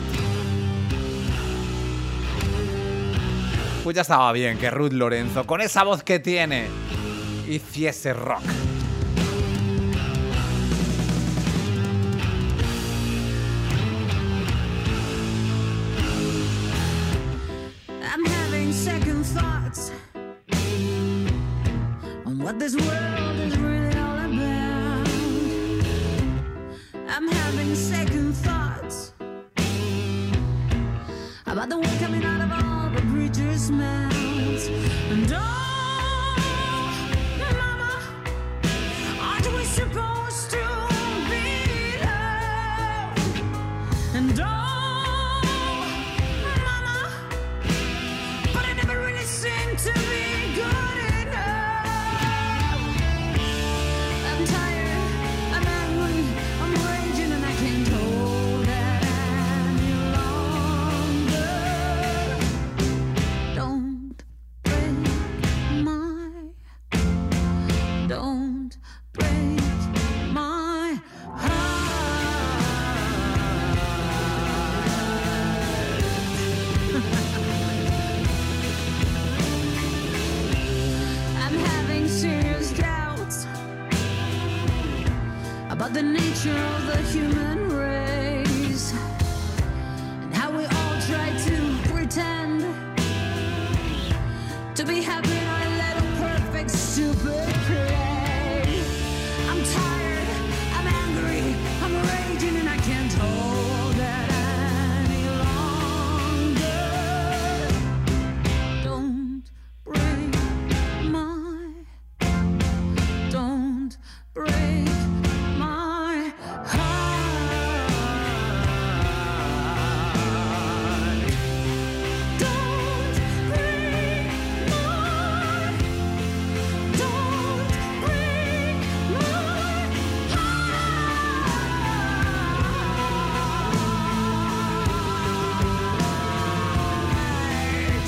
Pues ya estaba bien que Ruth Lorenzo, con esa voz que tiene, hiciese rock. I'm having second thoughts on what this world is really all about. I'm having second thoughts about the way coming out of all the preachers' mouths. And mama, aren't we supposed to be loved? And mama, but I never really seemed to be good enough. I'm tired, I'm angry, I'm raging, and I can't hold that any longer. Don't break the nature of the human race, and how we all try to pretend to be happy in our little perfect stupid play. I'm tired, I'm angry, I'm raging, and I can't hold it any longer. Don't break my, don't break my heart. Don't break my, don't break my heart.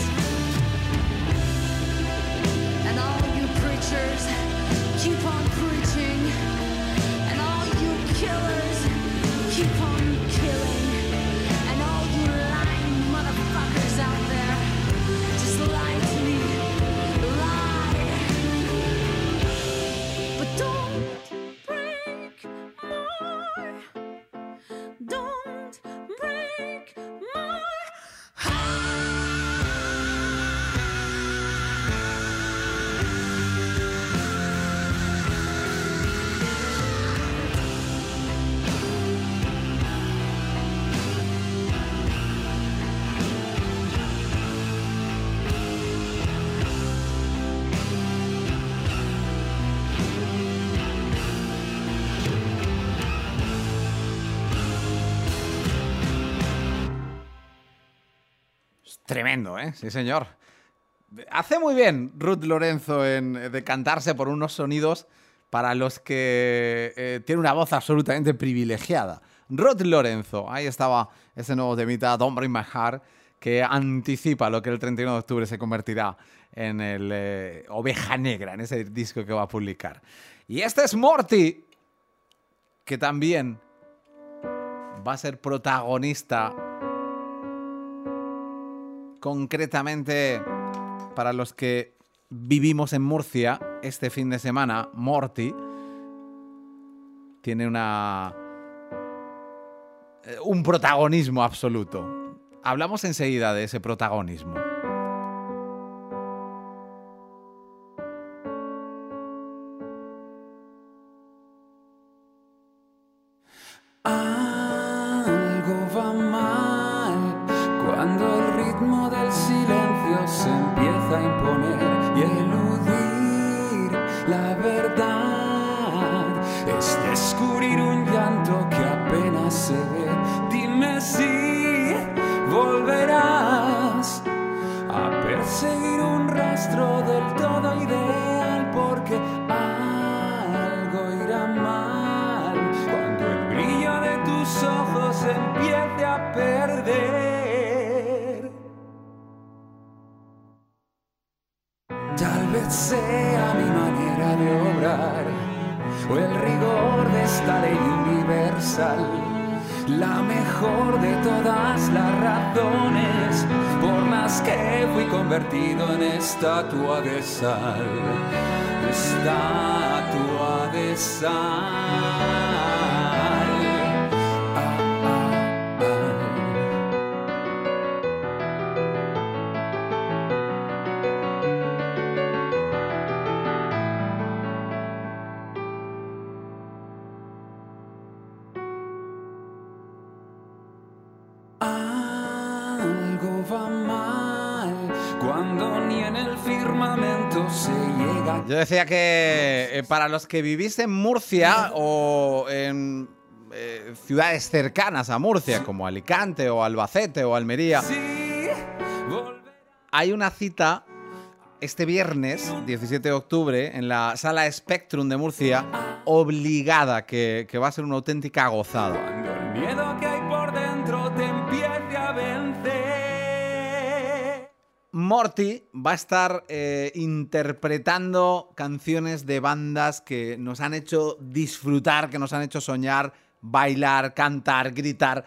And all you preachers, keep on preaching. And all you killers, keep on killing. And all you lying motherfuckers out there, just lie to me, lie. But don't break my, don't break my Es tremendo, ¿eh? Sí, señor. Hace muy bien Ruth Lorenzo en decantarse por unos sonidos para los que tiene una voz absolutamente privilegiada. Ruth Lorenzo, ahí estaba ese nuevo temita, Don't Break My Heart, que anticipa lo que el 31 de octubre se convertirá en el Oveja Negra, en ese disco que va a publicar. Y este es Morty, que también va a ser protagonista, concretamente para los que vivimos en Murcia este fin de semana. Morty tiene un protagonismo absoluto. Hablamos enseguida de ese protagonismo. Algo va mal cuando el ritmo del silencio se empieza a imponer y eludir la verdad es descubrir un llanto que apenas se ve. Dime si volverás a perseguir un rastro del todo ideal, porque algo irá mal cuando el brillo de tus ojos se empiece a perder. Tal vez sea mi manera de obrar o el rigor de esta ley universal, la mejor de todas las razones por las que fui convertido en estatua de sal, estatua de sal. Algo va mal cuando ni en el firmamento se llega. Yo decía que para los que vivís en Murcia o en ciudades cercanas a Murcia, como Alicante o Albacete o Almería, hay una cita este viernes, 17 de octubre, en la Sala Spectrum de Murcia, obligada, que va a ser una auténtica gozada. Cuando el miedo que hay por dentro te empiece a vencer. Morty va a estar interpretando canciones de bandas que nos han hecho disfrutar, que nos han hecho soñar, bailar, cantar, gritar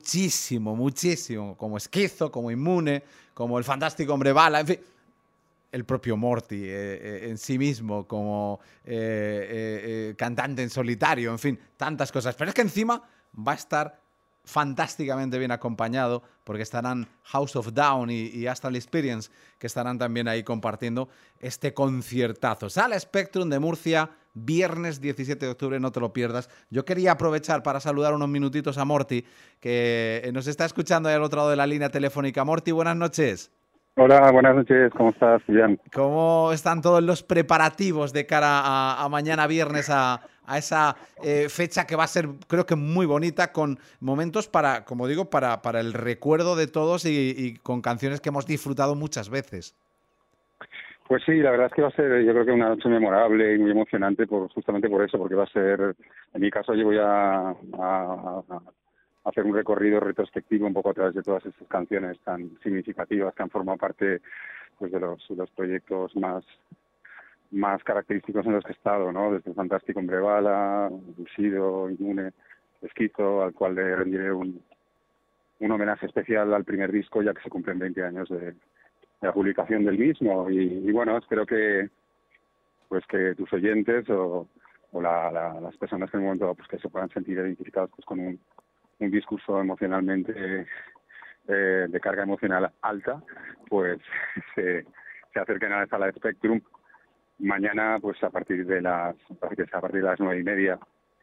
muchísimo, muchísimo, como Esquizo, como Inmune, como El Fantástico Hombre Bala, en fin. el propio Morty en sí mismo, como cantante en solitario, en fin, tantas cosas. Pero es que encima va a estar fantásticamente bien acompañado, porque estarán House of Down y Astral Experience, que estarán también ahí compartiendo este conciertazo. Sala Spectrum de Murcia, viernes 17 de octubre, no te lo pierdas. Yo quería aprovechar para saludar unos minutitos a Morty, que nos está escuchando ahí al otro lado de la línea telefónica. Morty, buenas noches. Hola, buenas noches, ¿cómo estás, Julián? ¿Cómo están todos los preparativos de cara a mañana viernes, a esa fecha que va a ser, creo que muy bonita, con momentos para, como digo, para el recuerdo de todos y con canciones que hemos disfrutado muchas veces? Pues sí, la verdad es que va a ser, yo creo que una noche memorable y muy emocionante, justamente por eso, porque va a ser, en mi caso yo voy a hacer un recorrido retrospectivo un poco a través de todas estas canciones tan significativas que han formado parte pues de los proyectos más característicos en los que he estado, ¿no? Desde Fantástico Hombre Bala, Lucido, Inmune, Esquizo, al cual le rendiré un homenaje especial al primer disco, ya que se cumplen 20 años de la publicación del mismo. Y bueno, espero que tus oyentes o las personas que en el momento pues que se puedan sentir identificados pues con un discurso emocionalmente de carga emocional alta, pues se acerquen a la Sala Spectrum mañana, pues a partir de las 9:30.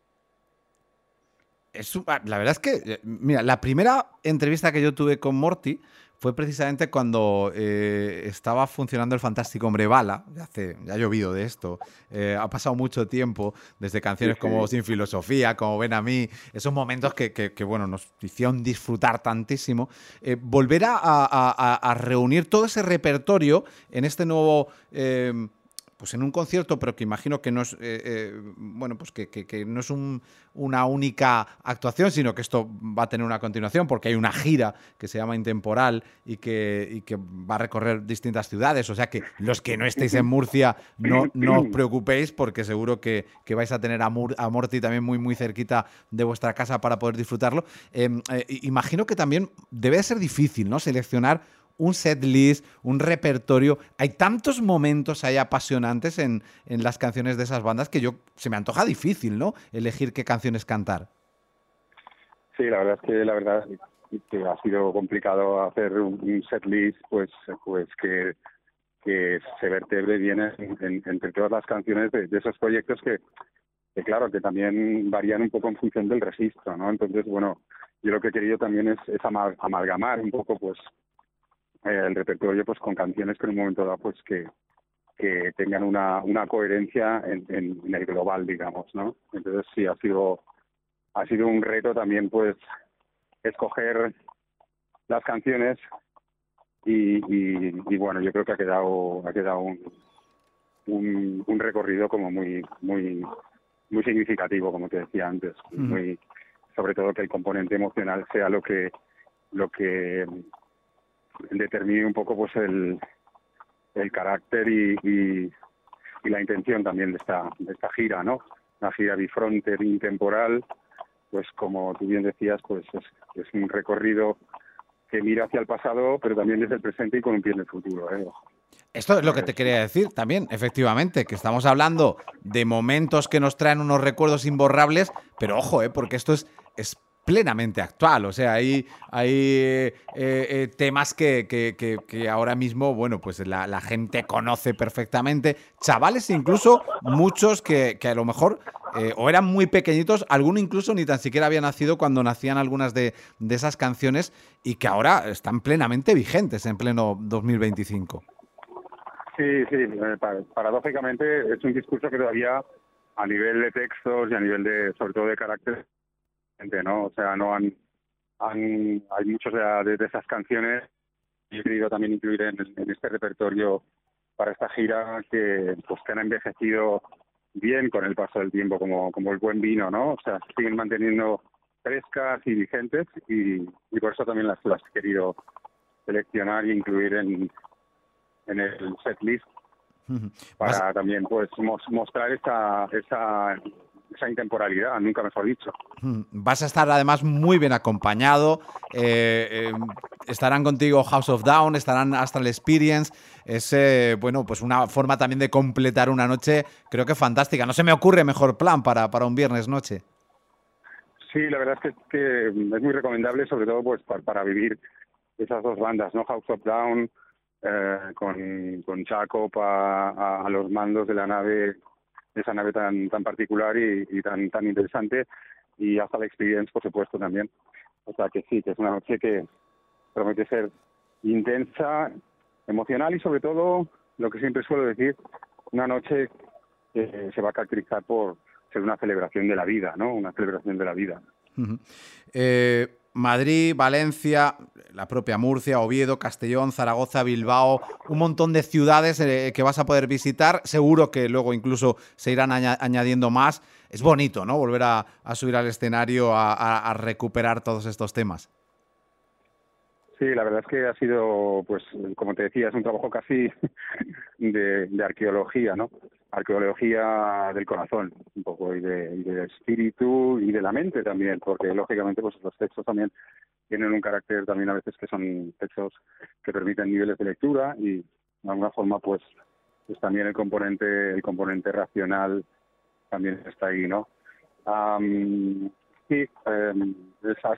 La verdad es que, mira, la primera entrevista que yo tuve con Morty fue precisamente cuando estaba funcionando el Fantástico Hombre Bala. Ya ha llovido de esto. Ha pasado mucho tiempo, desde canciones como Sin Filosofía, como Ven a mí, esos momentos que bueno, nos hicieron disfrutar tantísimo. Volver a reunir todo ese repertorio en este nuevo... pues en un concierto, pero que imagino que no es bueno, pues que no es una única actuación, sino que esto va a tener una continuación, porque hay una gira que se llama Intemporal y que va a recorrer distintas ciudades. O sea que los que no estéis en Murcia, no os preocupéis, porque seguro que vais a tener a Morty también muy, muy cerquita de vuestra casa para poder disfrutarlo. Imagino que también debe de ser difícil, ¿no?, seleccionar un set list, un repertorio. Hay tantos momentos ahí apasionantes en las canciones de esas bandas que se me antoja difícil, ¿no?, elegir qué canciones cantar. Sí, la verdad es que ha sido complicado hacer un set list pues que se vertebre bien entre todas las canciones de esos proyectos que claro, que también varían un poco en función del registro, ¿no? Entonces, bueno, yo lo que he querido también es amalgamar un poco pues el repertorio pues con canciones que en un momento dado pues que tengan una coherencia en el global, digamos, ¿no? Entonces sí, ha sido un reto también pues escoger las canciones y bueno, yo creo que ha quedado un recorrido como muy muy muy significativo, como te decía antes, muy, sobre todo que el componente emocional sea lo que determine un poco pues el carácter y la intención también de esta gira, ¿no? Una gira bifronte, intemporal, pues como tú bien decías, pues es un recorrido que mira hacia el pasado, pero también desde el presente y con un pie en el futuro, ¿eh? Esto es lo que te quería decir también, efectivamente, que estamos hablando de momentos que nos traen unos recuerdos imborrables, pero ojo, porque esto es plenamente actual. O sea, hay temas que ahora mismo, bueno, pues la gente conoce perfectamente. Chavales, incluso muchos que a lo mejor o eran muy pequeñitos, algunos incluso ni tan siquiera habían nacido cuando nacían algunas de esas canciones y que ahora están plenamente vigentes en pleno 2025. Sí, paradójicamente es un discurso que todavía a nivel de textos y a nivel de, sobre todo de carácter, ¿no? O sea, no hay muchas de esas canciones que he querido también incluir en este repertorio para esta gira que han envejecido bien con el paso del tiempo, como el buen vino, ¿no? O sea, siguen manteniendo frescas y vigentes y por eso también las he querido seleccionar e incluir en el setlist para también pues mostrar esa esa intemporalidad, nunca mejor dicho. Vas a estar además muy bien acompañado. Estarán contigo House of Down, estarán Astral Experience. Es bueno, pues una forma también de completar una noche, creo que fantástica. No se me ocurre mejor plan para un viernes noche. Sí, la verdad es que es muy recomendable, sobre todo pues para vivir esas dos bandas, ¿no? House of Down, con Jacob a los mandos de la nave, de esa nave tan particular y tan interesante, y hasta la Experience, por supuesto, también. O sea que sí, que es una noche que promete ser intensa, emocional y sobre todo, lo que siempre suelo decir, una noche que se va a caracterizar por ser una celebración de la vida, ¿no? Una celebración de la vida. Madrid, Valencia, la propia Murcia, Oviedo, Castellón, Zaragoza, Bilbao, un montón de ciudades que vas a poder visitar. Seguro que luego incluso se irán añadiendo más. Es bonito, ¿no? Volver a subir al escenario a recuperar todos estos temas. Sí, la verdad es que ha sido, pues, como te decía, es un trabajo casi de arqueología, ¿no? Arqueología del corazón, un poco, y del espíritu y de la mente también, porque lógicamente pues los textos también tienen un carácter también a veces que son textos que permiten niveles de lectura y de alguna forma pues también el componente racional también está ahí, ¿no? Sí, ha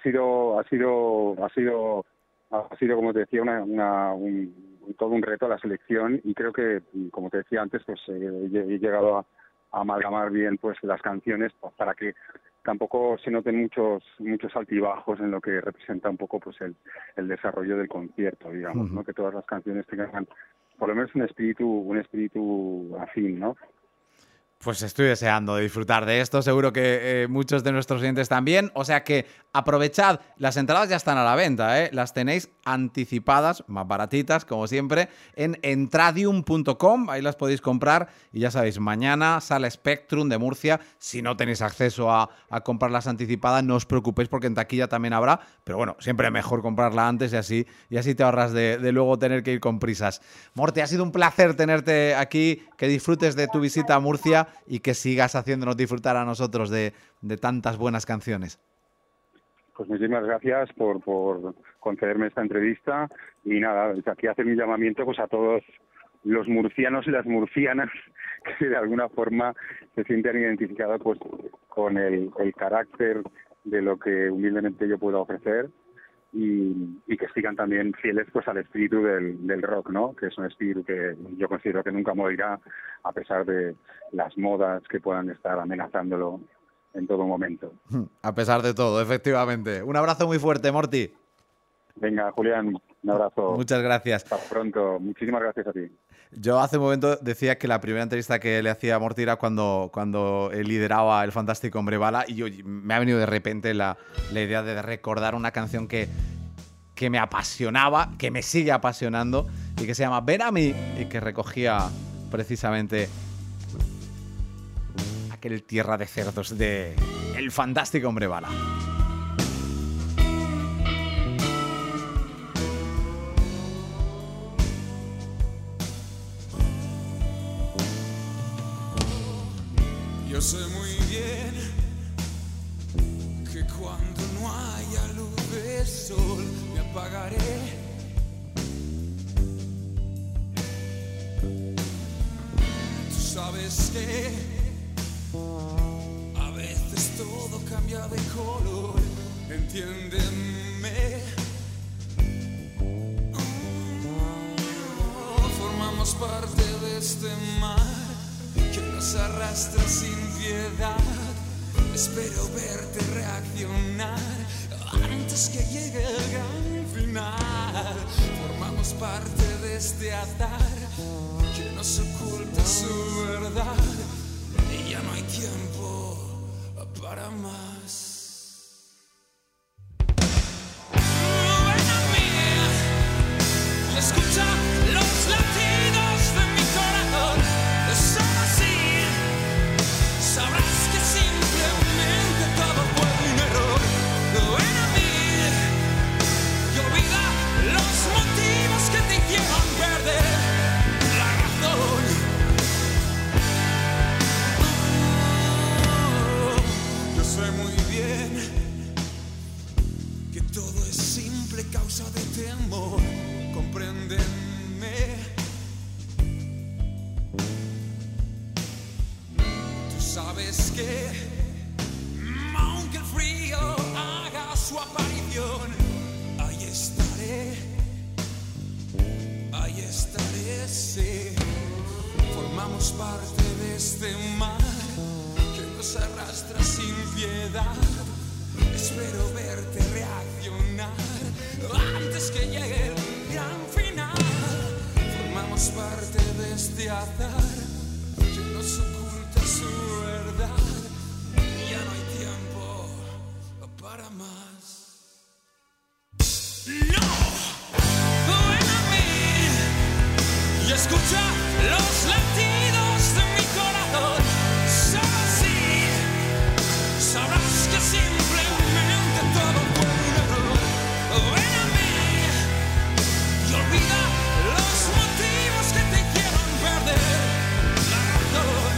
sido como te decía todo un reto a la selección, y creo que, como te decía antes, pues he llegado a amalgamar bien pues las canciones para que tampoco se noten muchos altibajos en lo que representa un poco pues el desarrollo del concierto, digamos, ¿no? Que todas las canciones tengan por lo menos un espíritu afín, ¿no? Pues estoy deseando disfrutar de esto, seguro que muchos de nuestros oyentes también, o sea que aprovechad, las entradas ya están a la venta, las tenéis anticipadas, más baratitas como siempre, en entradium.com, ahí las podéis comprar y ya sabéis, mañana Sala Spectrum de Murcia. Si no tenéis acceso a comprarlas anticipadas, no os preocupéis porque en taquilla también habrá, pero bueno, siempre mejor comprarla antes y así te ahorras de luego tener que ir con prisas. Morty, ha sido un placer tenerte aquí, que disfrutes de tu visita a Murcia y que sigas haciéndonos disfrutar a nosotros de tantas buenas canciones. Pues muchísimas gracias por concederme esta entrevista, y nada, desde aquí hacer un llamamiento pues a todos los murcianos y las murcianas que de alguna forma se sienten identificados pues con el carácter de lo que humildemente yo puedo ofrecer, y que sigan también fieles pues al espíritu del rock, ¿no? Que es un espíritu que yo considero que nunca morirá a pesar de las modas que puedan estar amenazándolo en todo momento. A pesar de todo, efectivamente. Un abrazo muy fuerte, Morty. Venga, Julián, un abrazo. Muchas gracias. Hasta pronto. Muchísimas gracias a ti. Yo hace un momento decía que la primera entrevista que le hacía a Morty era cuando él lideraba el Fantástico Hombre Bala, y me ha venido de repente la idea de recordar una canción que me apasionaba, que me sigue apasionando y que se llama Ven a mí, y que recogía precisamente aquel Tierra de Cerdos de el Fantástico Hombre Bala. Yo sé muy bien que cuando no haya luz de sol me apagaré. Tú sabes que a veces todo cambia de color, entiéndeme. Formamos parte de este mar que nos arrastra sin piedad. Espero verte reaccionar antes que llegue el gran final. Formamos parte de este azar que nos oculta su verdad, y ya no hay tiempo para más. Ven a mí, escucha los latidos de mi corazón. Solo así sabrás que simplemente todo fue un error. Ven a mí y olvida los motivos que te hicieron perder la razón. Todo es simple causa de temor, compréndeme. Tú sabes que, aunque el frío haga su aparición, ahí estaré, sí. Formamos parte de este mar que nos arrastra sin piedad. Espero verte reaccionar antes que llegue el gran final. Formamos parte de este azar que nos oculta su verdad. Ya no hay tiempo para más. ¡No! Ven a mí y escucha los latidos de mi corazón. Solo así sabrás que simplemente todo fue un error. Ven a mí y olvida los motivos que te hicieron perder la razón.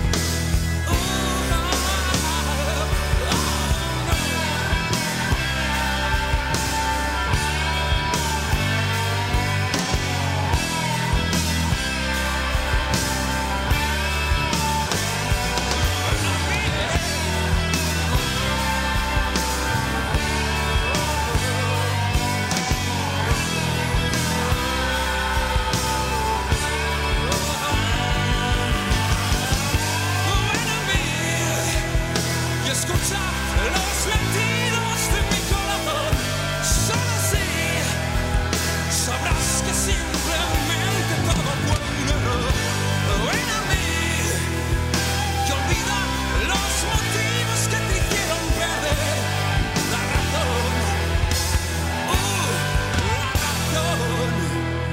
Escucha los latidos de mi corazón. Solo así sabrás que simplemente todo fue un error. Ven a mí y olvida los motivos que te hicieron perder la razón. La razón.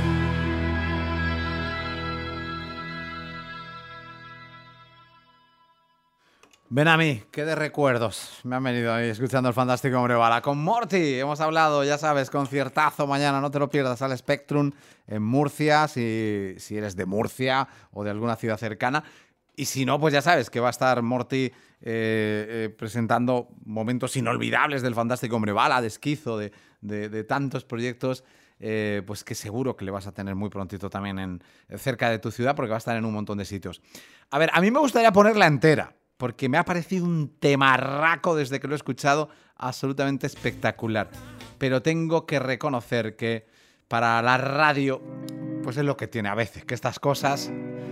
Ven a mí, qué de recuerdos me han venido ahí escuchando el fantástico Hombre Bala. Con Morty hemos hablado, ya sabes, conciertazo mañana, no te lo pierdas, al Spectrum en Murcia, si eres de Murcia o de alguna ciudad cercana. Y si no, pues ya sabes que va a estar Morty presentando momentos inolvidables del fantástico Hombre Bala, de Esquizo, de tantos proyectos, pues que seguro que le vas a tener muy prontito también cerca de tu ciudad, porque va a estar en un montón de sitios. A ver, a mí me gustaría ponerla entera, porque me ha parecido un temarraco desde que lo he escuchado, absolutamente espectacular. Pero tengo que reconocer que para la radio, pues es lo que tiene a veces, que estas cosas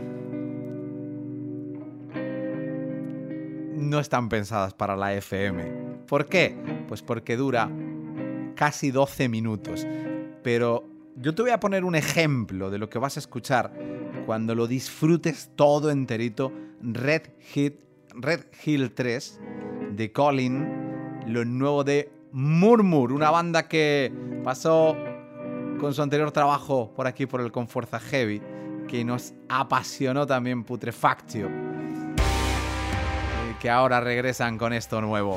no están pensadas para la FM. ¿Por qué? Pues porque dura casi 12 minutos. Pero yo te voy a poner un ejemplo de lo que vas a escuchar cuando lo disfrutes todo enterito. Red Hill 3 de Colin, lo nuevo de Murmur, una banda que pasó con su anterior trabajo por aquí por el Confuerza Heavy, que nos apasionó también Putrefactio, que ahora regresan con esto nuevo.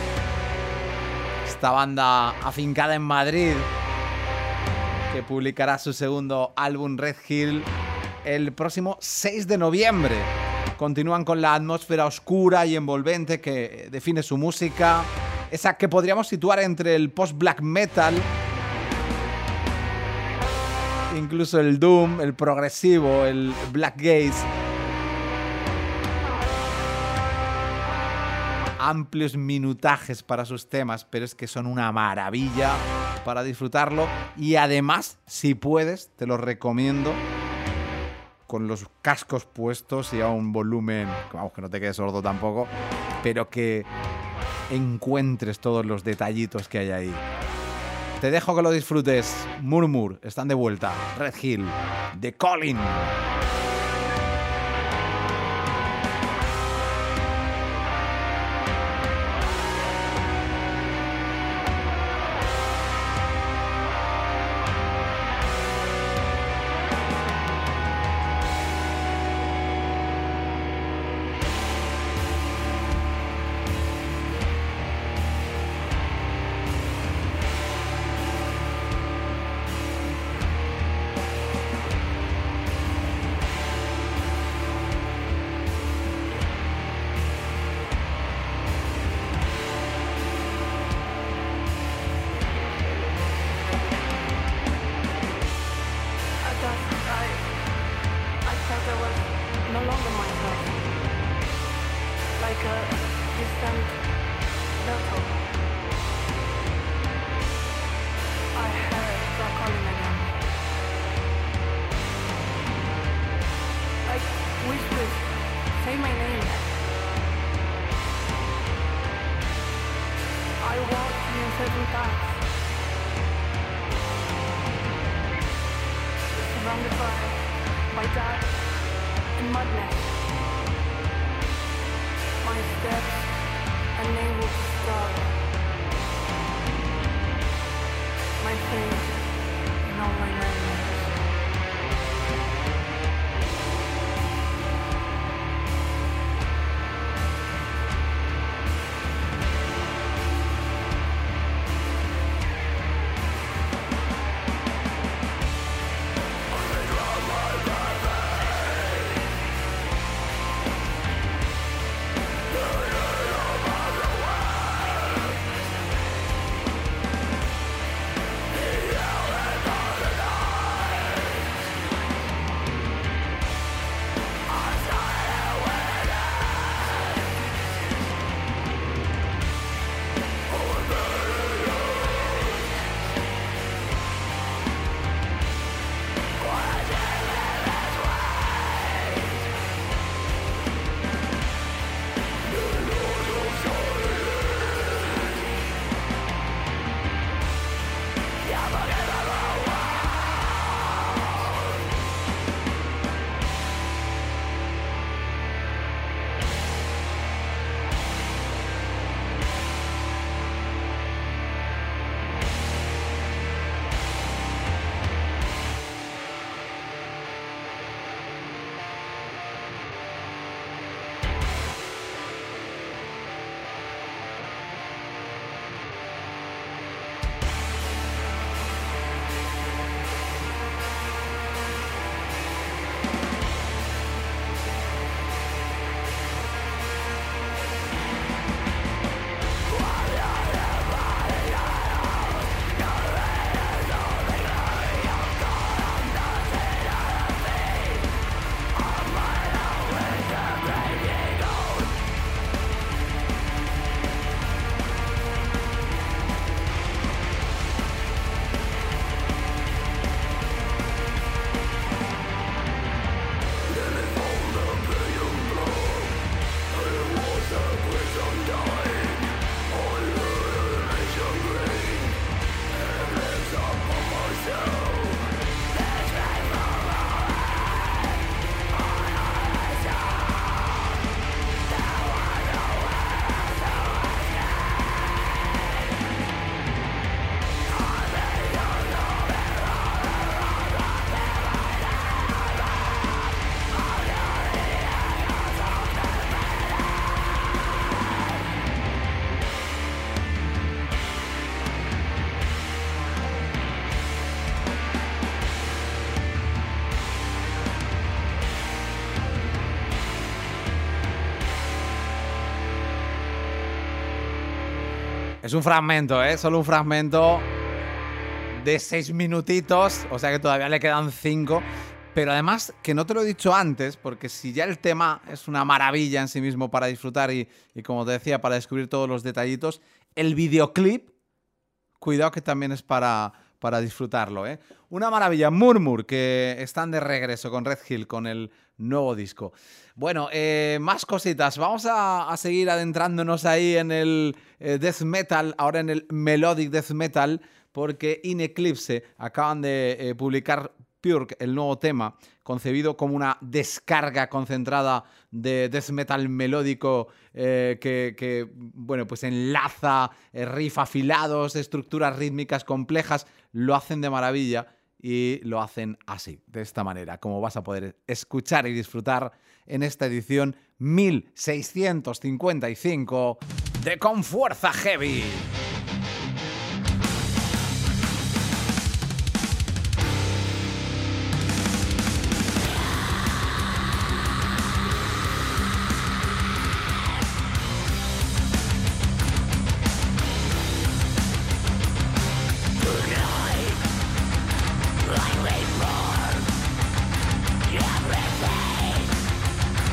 Esta banda afincada en Madrid, que publicará su segundo álbum Red Hill el próximo 6 de noviembre. Continúan con la atmósfera oscura y envolvente que define su música, esa que podríamos situar entre el post-black metal, incluso el doom, el progresivo, el black gaze. Amplios minutajes para sus temas, pero es que son una maravilla para disfrutarlo. Y además, si puedes, te lo recomiendo con los cascos puestos y a un volumen, vamos, que no te quedes sordo tampoco, pero que encuentres todos los detallitos que hay ahí. Te dejo que lo disfrutes. Murmur, están de vuelta. Red Hill, de Colin. surrounded by dark and madness. My steps unable to stop. My face and all my nightmares. Es un fragmento, solo un fragmento de 6 minutitos, o sea que todavía le quedan 5. Pero además, que no te lo he dicho antes, porque si ya el tema es una maravilla en sí mismo para disfrutar y como te decía, para descubrir todos los detallitos, el videoclip, cuidado que también es para disfrutarlo, Una maravilla. Murmur, que están de regreso con Red Hill, con el nuevo disco. Bueno, más cositas. Vamos a seguir adentrándonos ahí en el death metal, ahora en el melodic death metal, porque In Eclipse acaban de publicar Purge, el nuevo tema, concebido como una descarga concentrada de death metal melódico que bueno, pues enlaza riff afilados, estructuras rítmicas complejas. Lo hacen de maravilla y lo hacen así, de esta manera, como vas a poder escuchar y disfrutar en esta edición 1655 de Con Fuerza Heavy.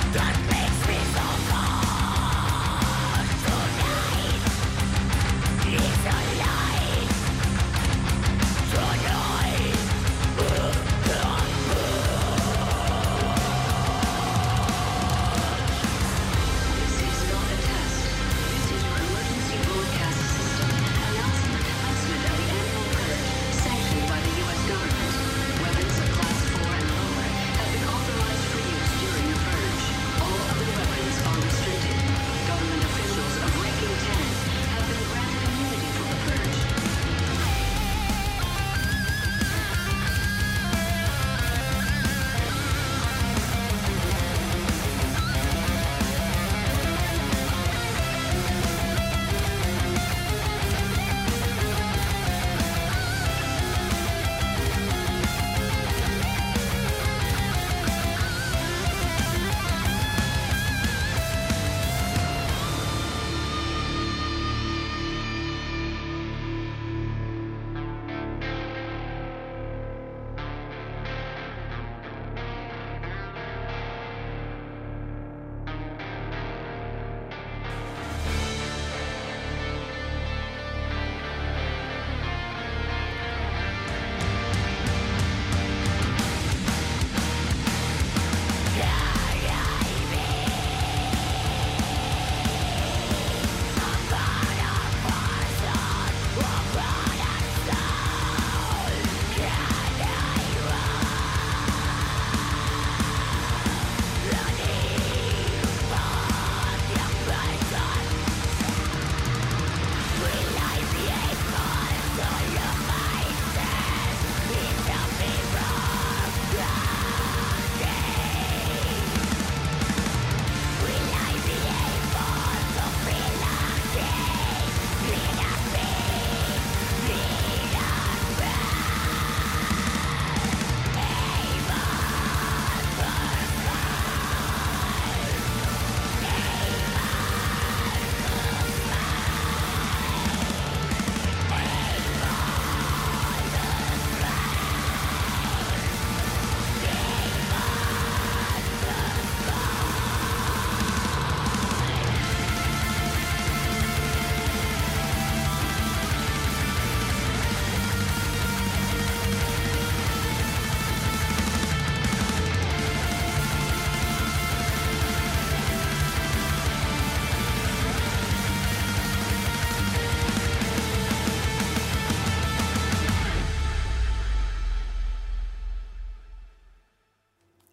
That makes me so cold tonight.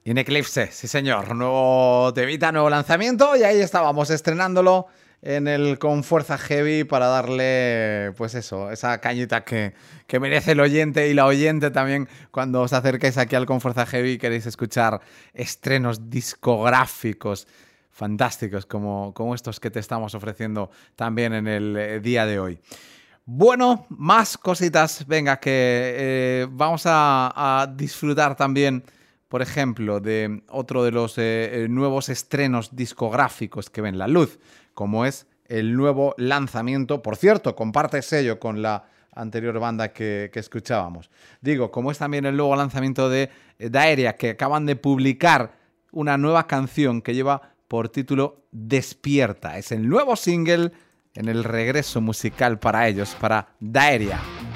In Eclipse, sí señor. Nuevo temita, nuevo lanzamiento y ahí estábamos estrenándolo en el Con Fuerza Heavy para darle, pues eso, esa cañita que merece el oyente y la oyente también cuando os acerquéis aquí al Con Fuerza Heavy y queréis escuchar estrenos discográficos fantásticos como estos que te estamos ofreciendo también en el día de hoy. Bueno, más cositas, venga, que vamos a disfrutar también, por ejemplo, de otro de los nuevos estrenos discográficos que ven la luz, como es el nuevo lanzamiento, por cierto, comparte sello con la anterior banda que escuchábamos. Digo, como es también el nuevo lanzamiento de Daeria, que acaban de publicar una nueva canción que lleva por título Despierta. Es el nuevo single en el regreso musical para ellos, para Daeria.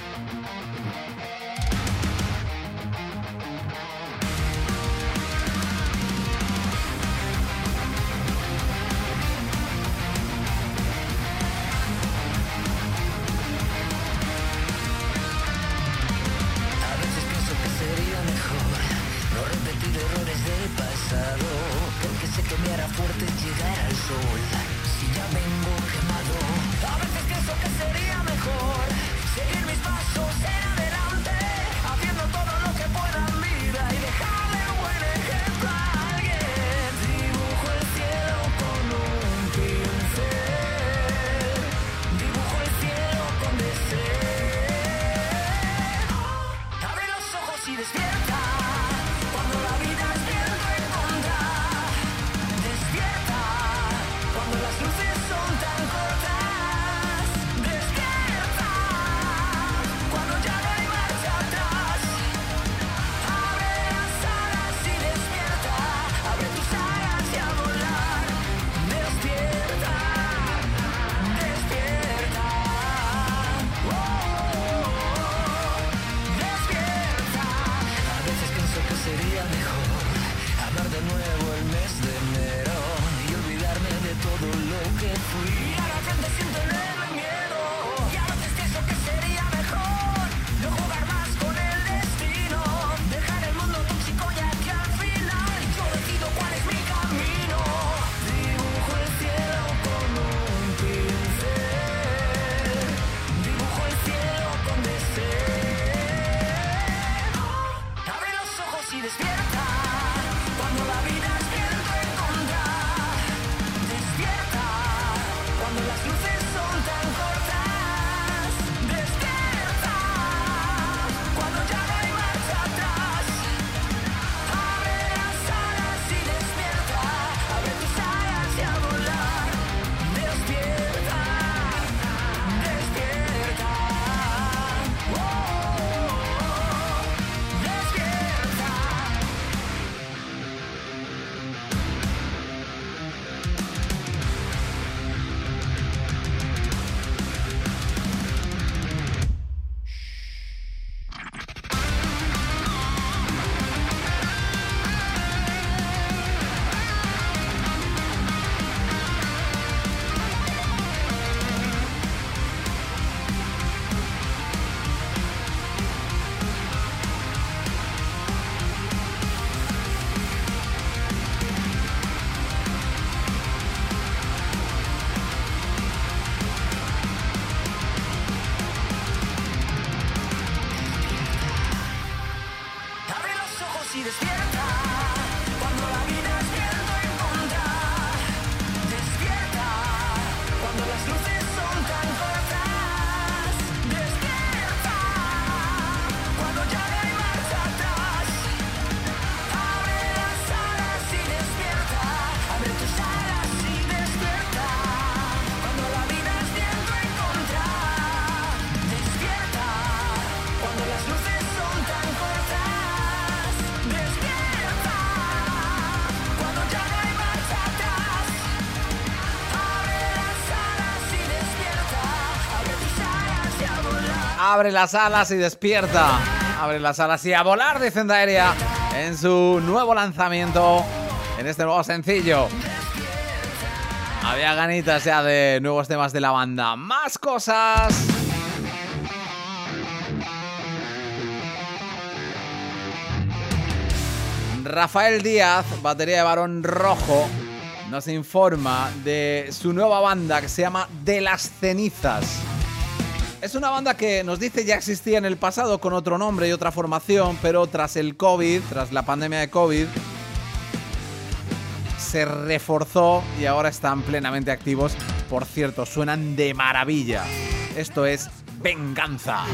Abre las alas y despierta. Abre las alas y a volar, dicen Daeria, en su nuevo lanzamiento, en este nuevo sencillo. Había ganitas ya de nuevos temas de la banda. ¡Más cosas! Rafael Díaz, batería de Barón Rojo, nos informa de su nueva banda que se llama De las Cenizas. Es una banda que nos dice ya existía en el pasado con otro nombre y otra formación, pero tras el COVID, tras la pandemia de COVID, se reforzó y ahora están plenamente activos. Por cierto, suenan de maravilla. Esto es Venganza.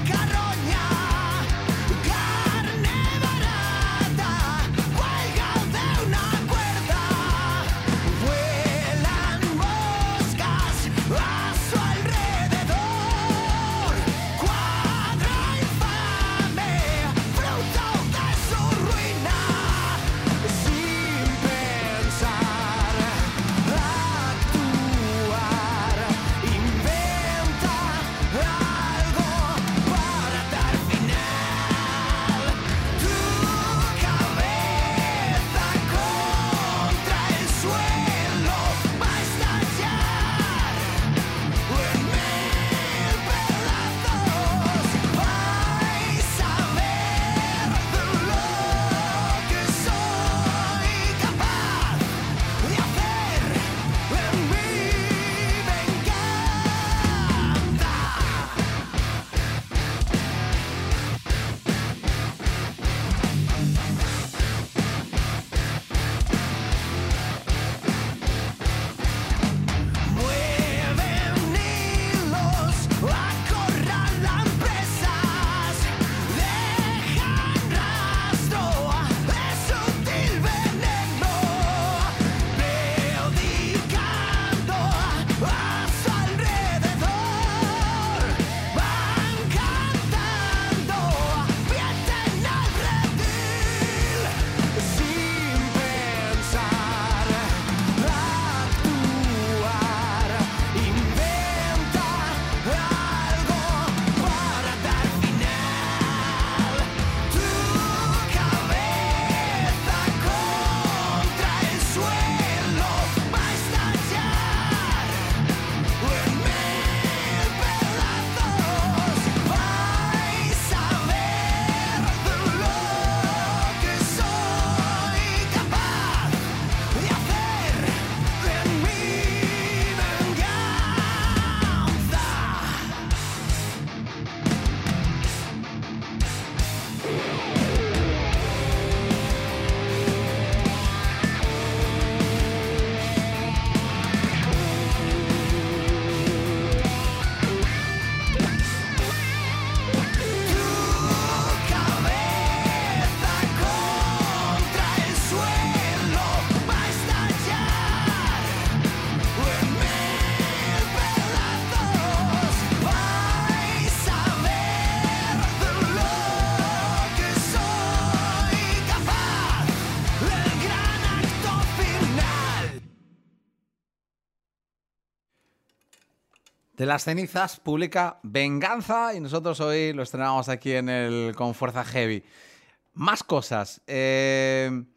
De las Cenizas publica Venganza y nosotros hoy lo estrenamos aquí en el Con Fuerza Heavy. Más cosas. Tenemos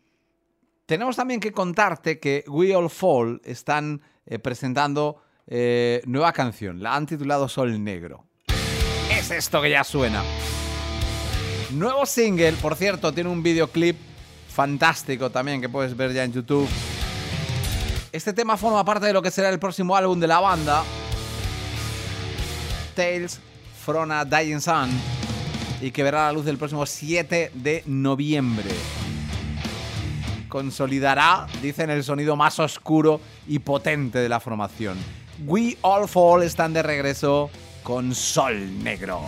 también que contarte que We All Fall están presentando nueva canción. La han titulado Sol Negro. Es esto que ya suena. Nuevo single, por cierto, tiene un videoclip fantástico también que puedes ver ya en YouTube. Este tema forma parte de lo que será el próximo álbum de la banda, Tales from a Dying Sun, y que verá la luz el próximo 7 de noviembre. Consolidará, dicen, el sonido más oscuro y potente de la formación. We All Fall están de regreso con Sol Negro.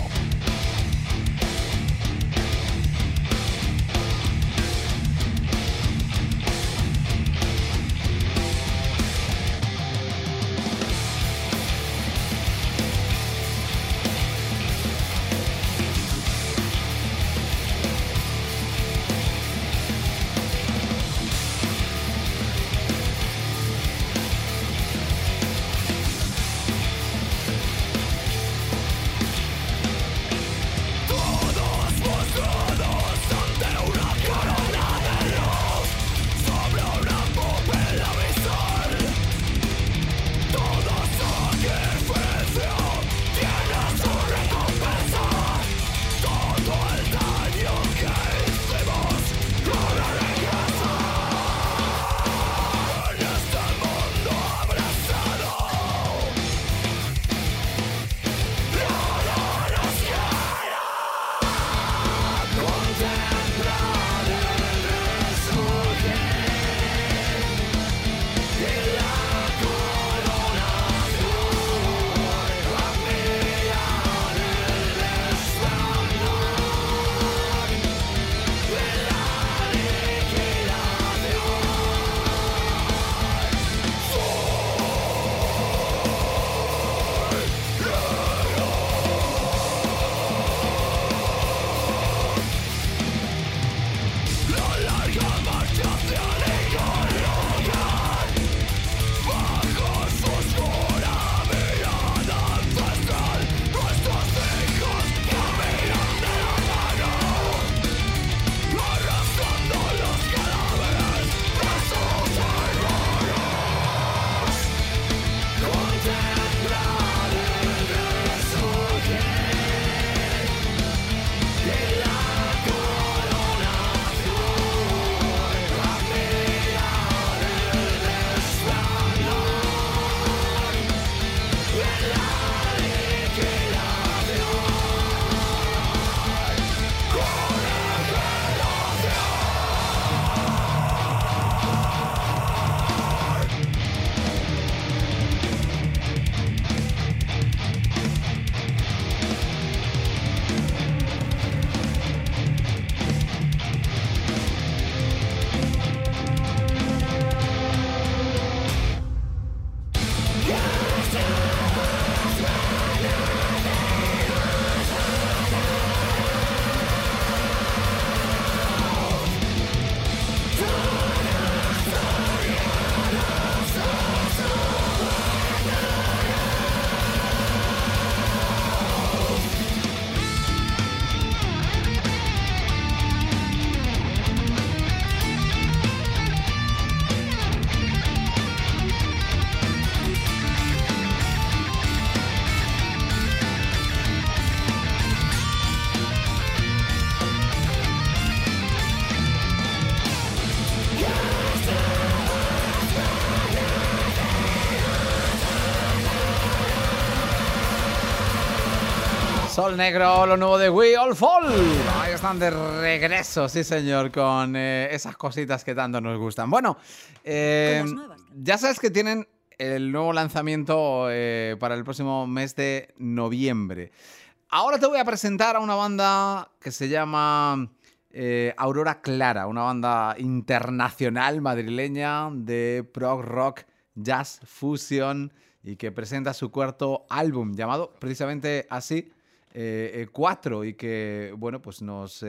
Sol Negro, lo nuevo de We All Fall. Ahí están de regreso, sí señor, con esas cositas que tanto nos gustan. Bueno, ya sabes que tienen el nuevo lanzamiento para el próximo mes de noviembre. Ahora te voy a presentar a una banda que se llama Aurora Clara, una banda internacional madrileña de prog rock, jazz, fusion, y que presenta su cuarto álbum llamado precisamente así, 4, y que, bueno, pues nos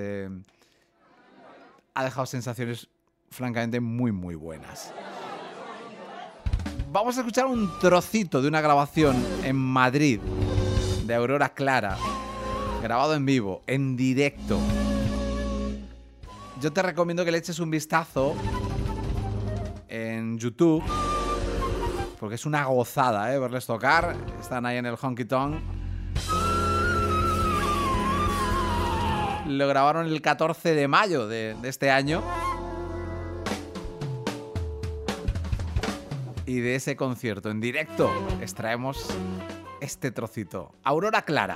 ha dejado sensaciones francamente muy, muy buenas. Vamos a escuchar un trocito de una grabación en Madrid de Aurora Clara, grabado en vivo, en directo. Yo te recomiendo que le eches un vistazo en YouTube, porque es una gozada, verles tocar. Están ahí en el Honky Tonk. Lo grabaron el 14 de mayo de este año. Y de ese concierto en directo extraemos este trocito. Aurora Clara.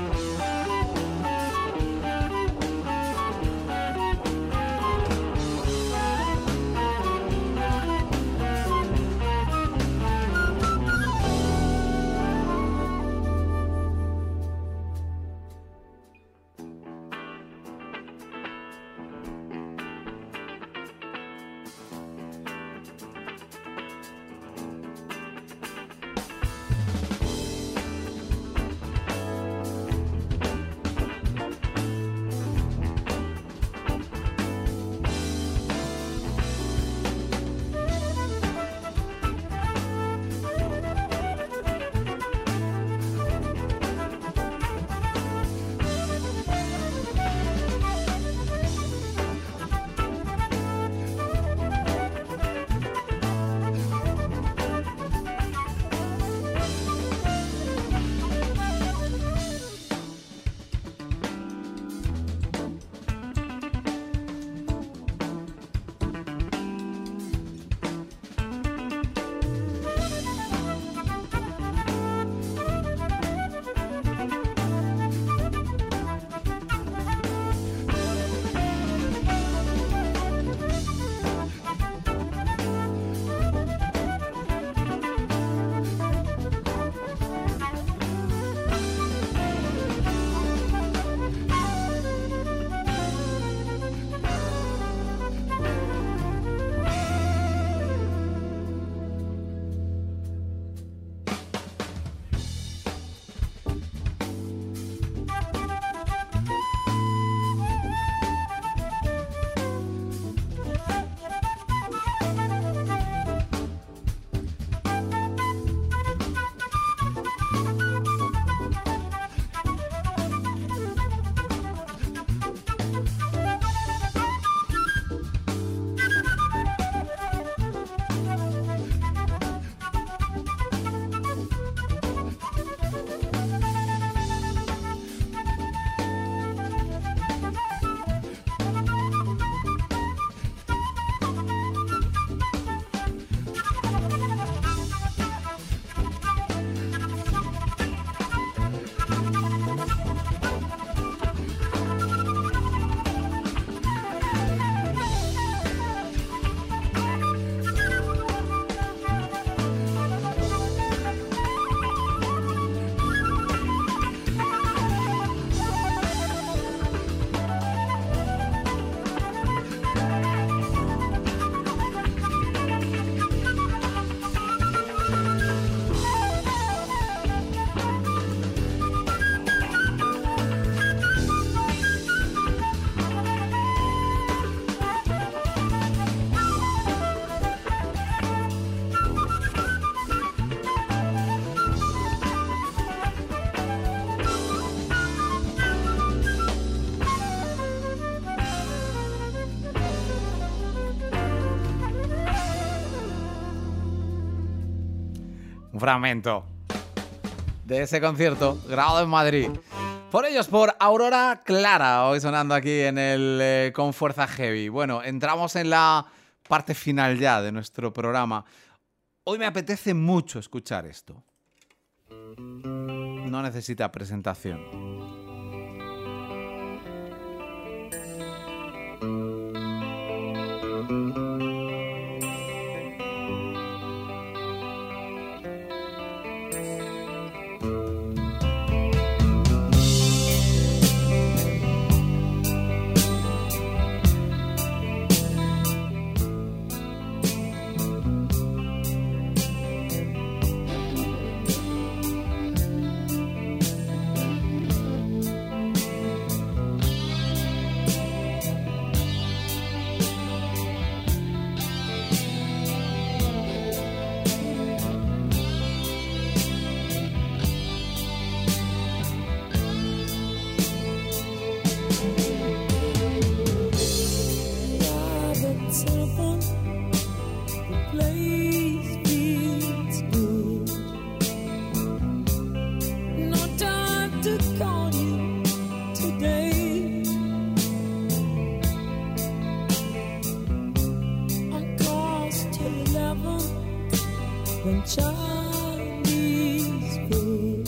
Un fragmento de ese concierto grabado en Madrid. Por ellos, por Aurora Clara, hoy sonando aquí en el Con Fuerza Heavy. Bueno, entramos en la parte final ya de nuestro programa. Hoy me apetece mucho escuchar esto. No necesita presentación. from Chinese food.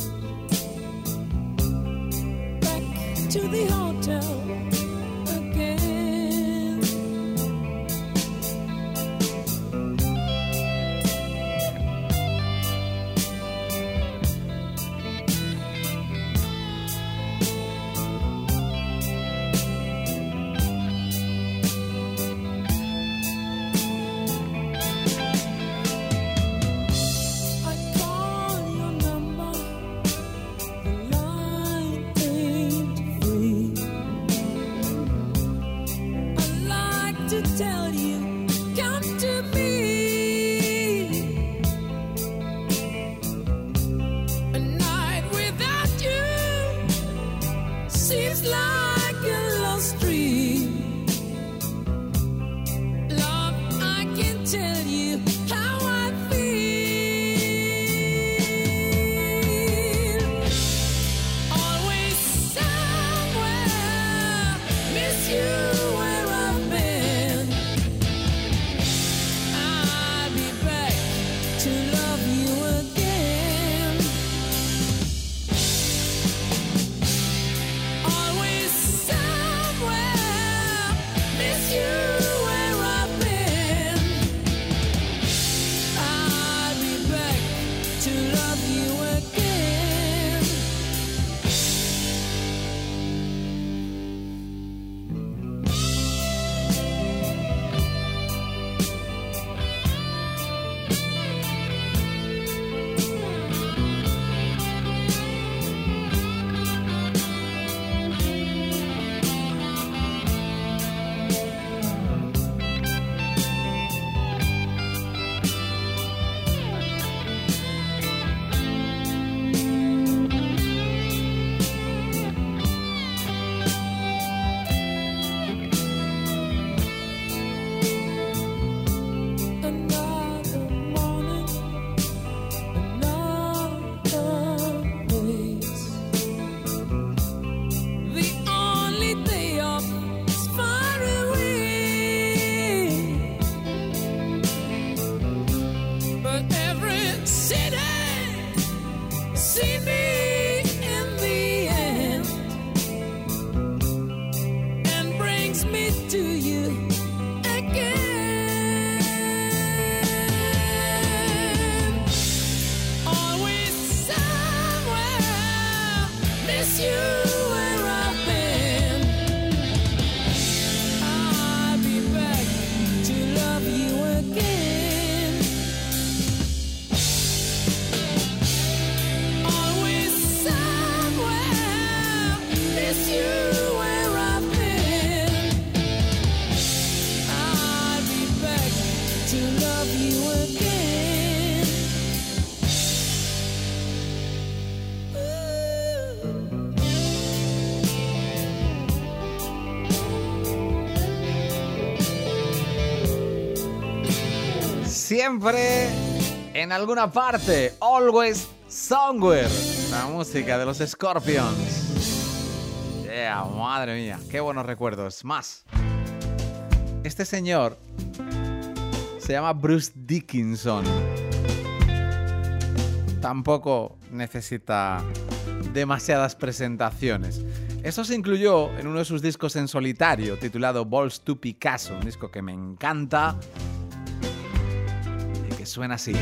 Back to the hotel again. I call your number, the line ain't free. I like to tell you, come to me. A night without you seems like a lost dream. Love, I can tell you how I feel. Always somewhere, miss you where I've been. I'll be back to love you again. Always somewhere, miss you where I've been. I'll be back to love you again. Another morning, another place. The only day off is far away, but every city see me in the end and brings me to you again. Always somewhere, miss you where I've been. I'll be back to love you again. Always somewhere, miss you where I've been. I'll be back to love you again. Siempre en alguna parte. Always somewhere. La música de los Scorpions. Yeah, madre mía. Qué buenos recuerdos. Más. Este señor se llama Bruce Dickinson. Tampoco necesita demasiadas presentaciones. Eso se incluyó en uno de sus discos en solitario, titulado Balls to Picasso, un disco que me encanta y que suena así.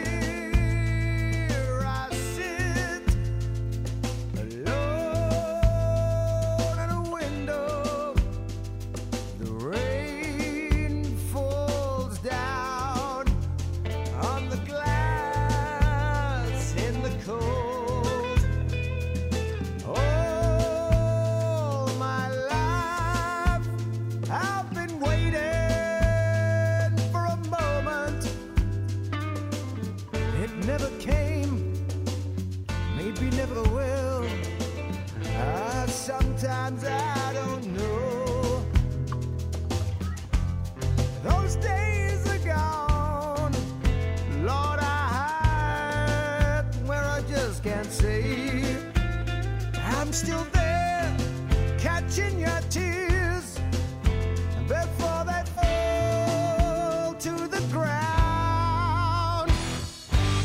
Sometimes I don't know. Those days are gone. Lord, I hide where I just can't see. I'm still there, catching your tears before they fall to the ground.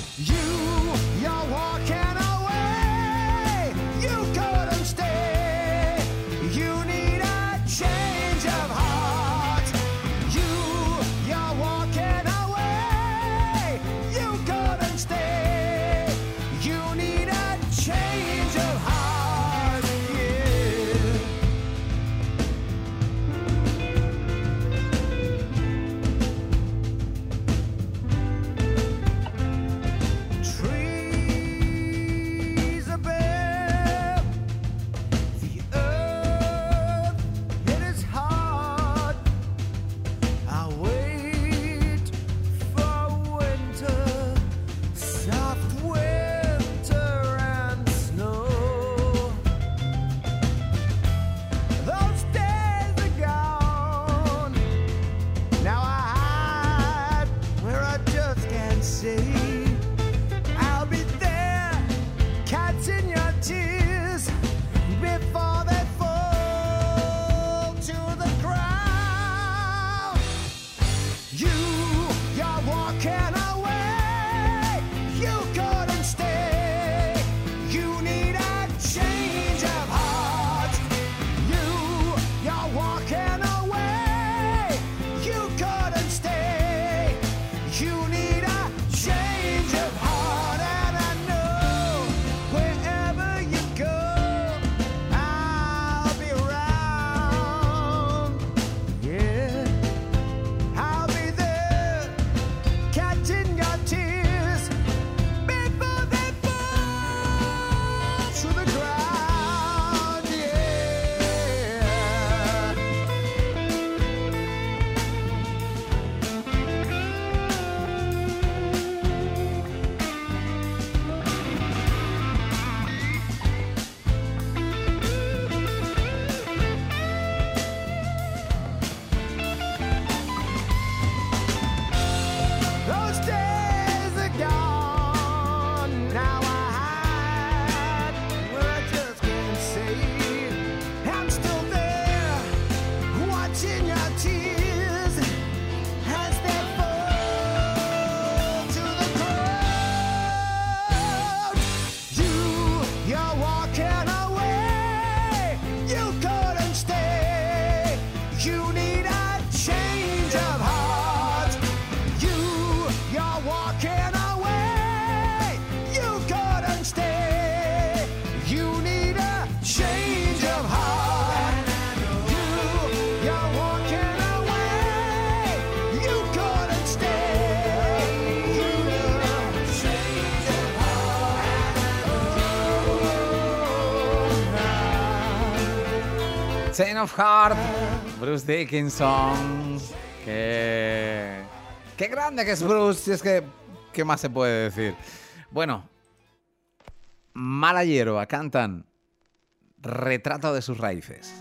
Chain of Heart, Bruce Dickinson. Qué grande que es Bruce, si es que, ¿qué más se puede decir? Bueno, Mala Hierba cantan Retrato de sus raíces.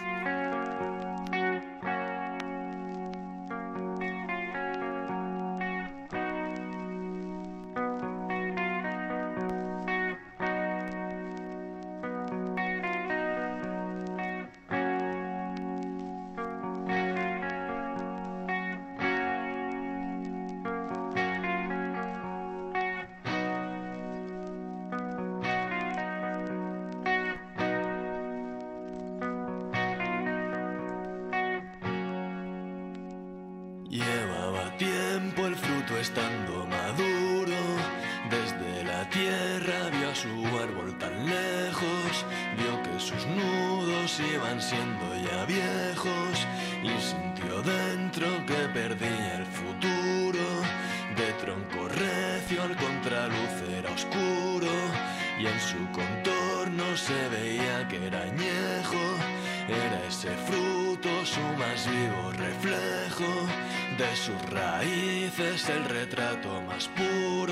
Llevaba tiempo el fruto estando maduro, desde la tierra vio a su árbol tan lejos, vio que sus nudos iban siendo ya viejos y sintió dentro que perdía el futuro. De tronco recio al contraluz era oscuro y en su contorno se veía que era añejo. Era ese fruto su más vivo reflejo, de sus raíces el retrato más puro.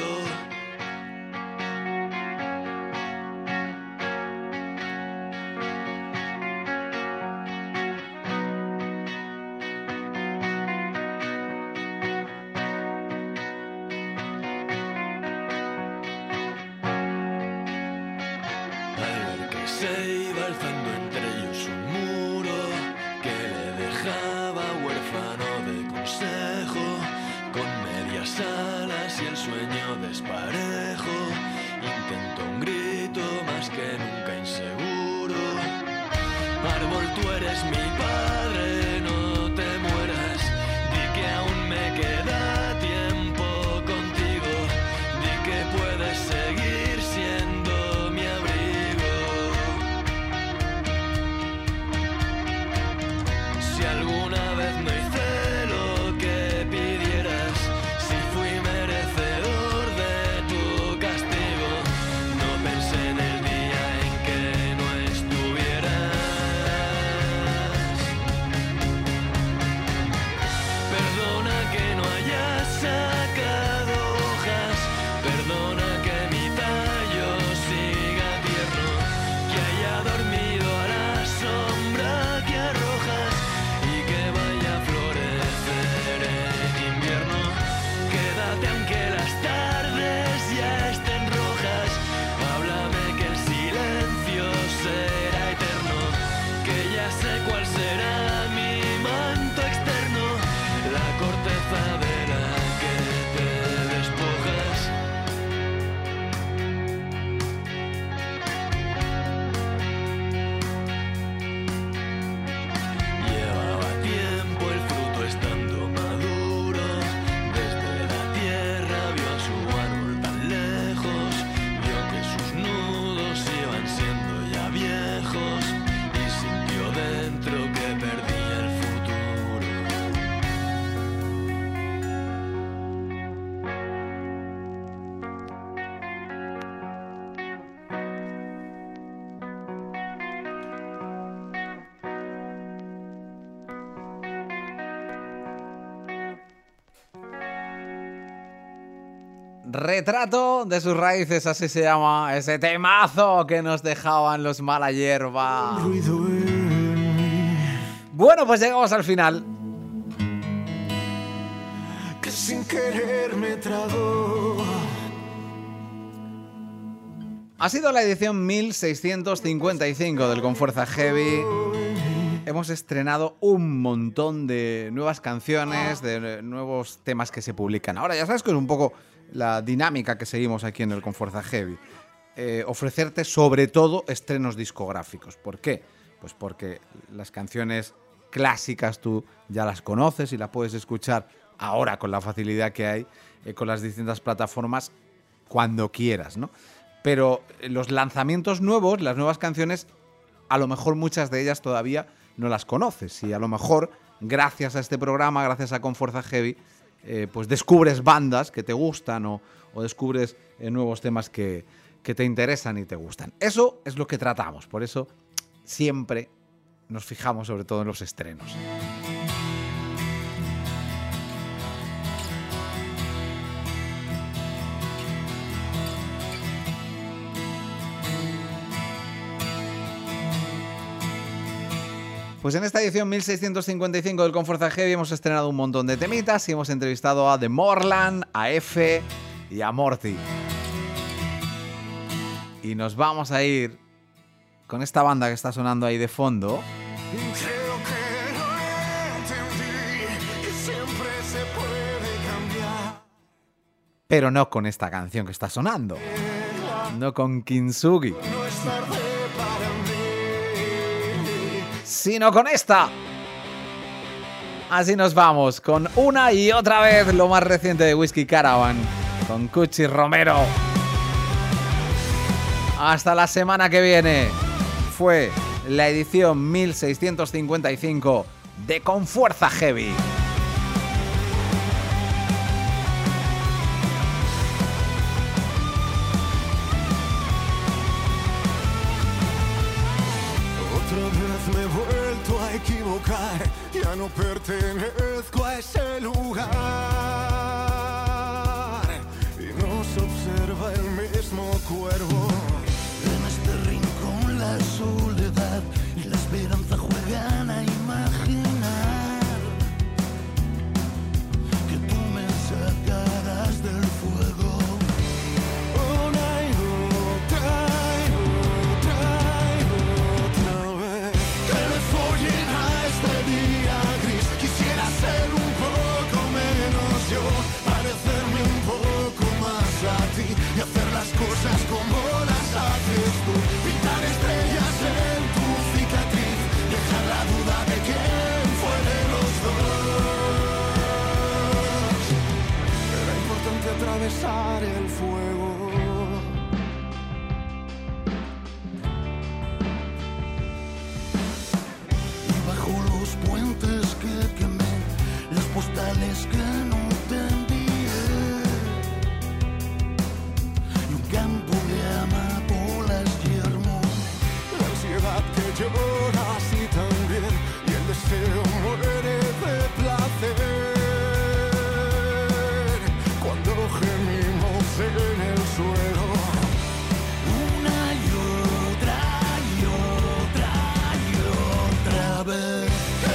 Al ver que se iba alzando entre ellos un muro que le dejaba huérfano de consejo, con medias alas y el sueño desparejo, intentó un grito más que nunca inseguro. Árbol, tú eres mi padre, no te mueras, di que aún me queda tiempo contigo, di que puedes seguir siendo mi abrigo. Si alguna vez no hice lo que pidieras, si fui merecedor de tu castigo, no pensé en el día en que no estuvieras. Perdona que no haya sacado hojas, perdona que mi tallo siga tierno, que haya dormido a la sombra que arrojas y que vaya a florecer en invierno. Quédate aunque las tardes ya estén rojas, háblame que el silencio será eterno, que ya sé cuál será mi manto externo, la corteza de la que te despojas. Llevaba tiempo el fruto estando maduro, desde la tierra vio a su árbol tan lejos, vio que sus nudos iban siendo ya viejos y sintió dentro que perdía el futuro. Retrato de sus raíces, así se llama ese temazo que nos dejaban los Mala Hierba. Bueno, pues llegamos al final. Que sin querer me tragó. Ha sido la edición 1655 del Con Fuerza Heavy. Hemos estrenado un montón de nuevas canciones, de nuevos temas que se publican. Ahora ya sabes que es un poco la dinámica que seguimos aquí en el Con Fuerza Heavy. Ofrecerte sobre todo estrenos discográficos. ¿Por qué? Pues porque las canciones clásicas tú ya las conoces y las puedes escuchar ahora con la facilidad que hay con las distintas plataformas cuando quieras, ¿no? Pero los lanzamientos nuevos, las nuevas canciones, a lo mejor muchas de ellas todavía no las conoces. Y a lo mejor, gracias a este programa, gracias a Con Fuerza Heavy, pues descubres bandas que te gustan o descubres nuevos temas que te interesan y te gustan. Eso es lo que tratamos. Por eso siempre nos fijamos sobre todo en los estrenos. Pues en esta edición 1655 del Con Fuerza Heavy hemos estrenado un montón de temitas y hemos entrevistado a The Morland, a F y a Morty. Y nos vamos a ir con esta banda que está sonando ahí de fondo. Creo que no entendí que siempre se puede cambiar. Pero no con esta canción que está sonando. No con Kintsugi. No es tarde para mí. Sino con esta. Así nos vamos, con una y otra vez lo más reciente de Whiskey Caravan, con Cuchi Romero. Hasta la semana que viene. Fue la edición 1655 de Con Fuerza Heavy. Me he vuelto a equivocar, ya no pertenezco a ese lugar y nos observa el mismo cuervo. En este rincón la soledad y la esperanza juegan a imaginar que tú me sacarás del fuego. Una y otra vez. Que me follen a este día gris. Quisiera ser un poco menos yo, parecerme un poco más a ti y hacer las cosas como las haces tú. Pintar estrellas en tu cicatriz, dejar la duda de quién fue de los dos. Era importante atravesar el fuego. Puentes que quemé, las postales que no te envié, y un campo de amapolas yermo, la ansiedad que llora así también, y el deseo muere de placer cuando gemimos en el suelo. Una y otra vez.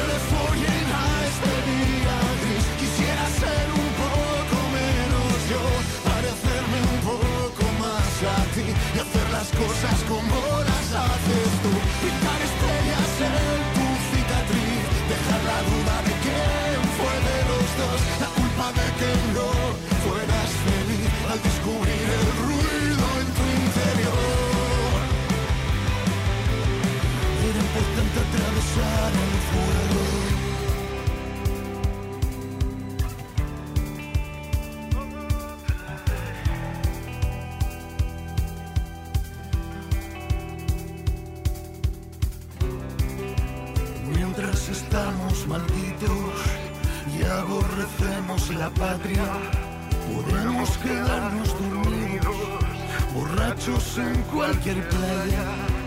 Y hacer las cosas como las haces tú. Pintar estrellas en tu cicatriz, dejar la duda de quién fue de los dos. La culpa de que no fueras feliz al descubrir el ruido en tu interior. Era importante atravesar el fuego. Estamos malditos y aborrecemos la patria. Podemos quedarnos dormidos, borrachos en cualquier playa.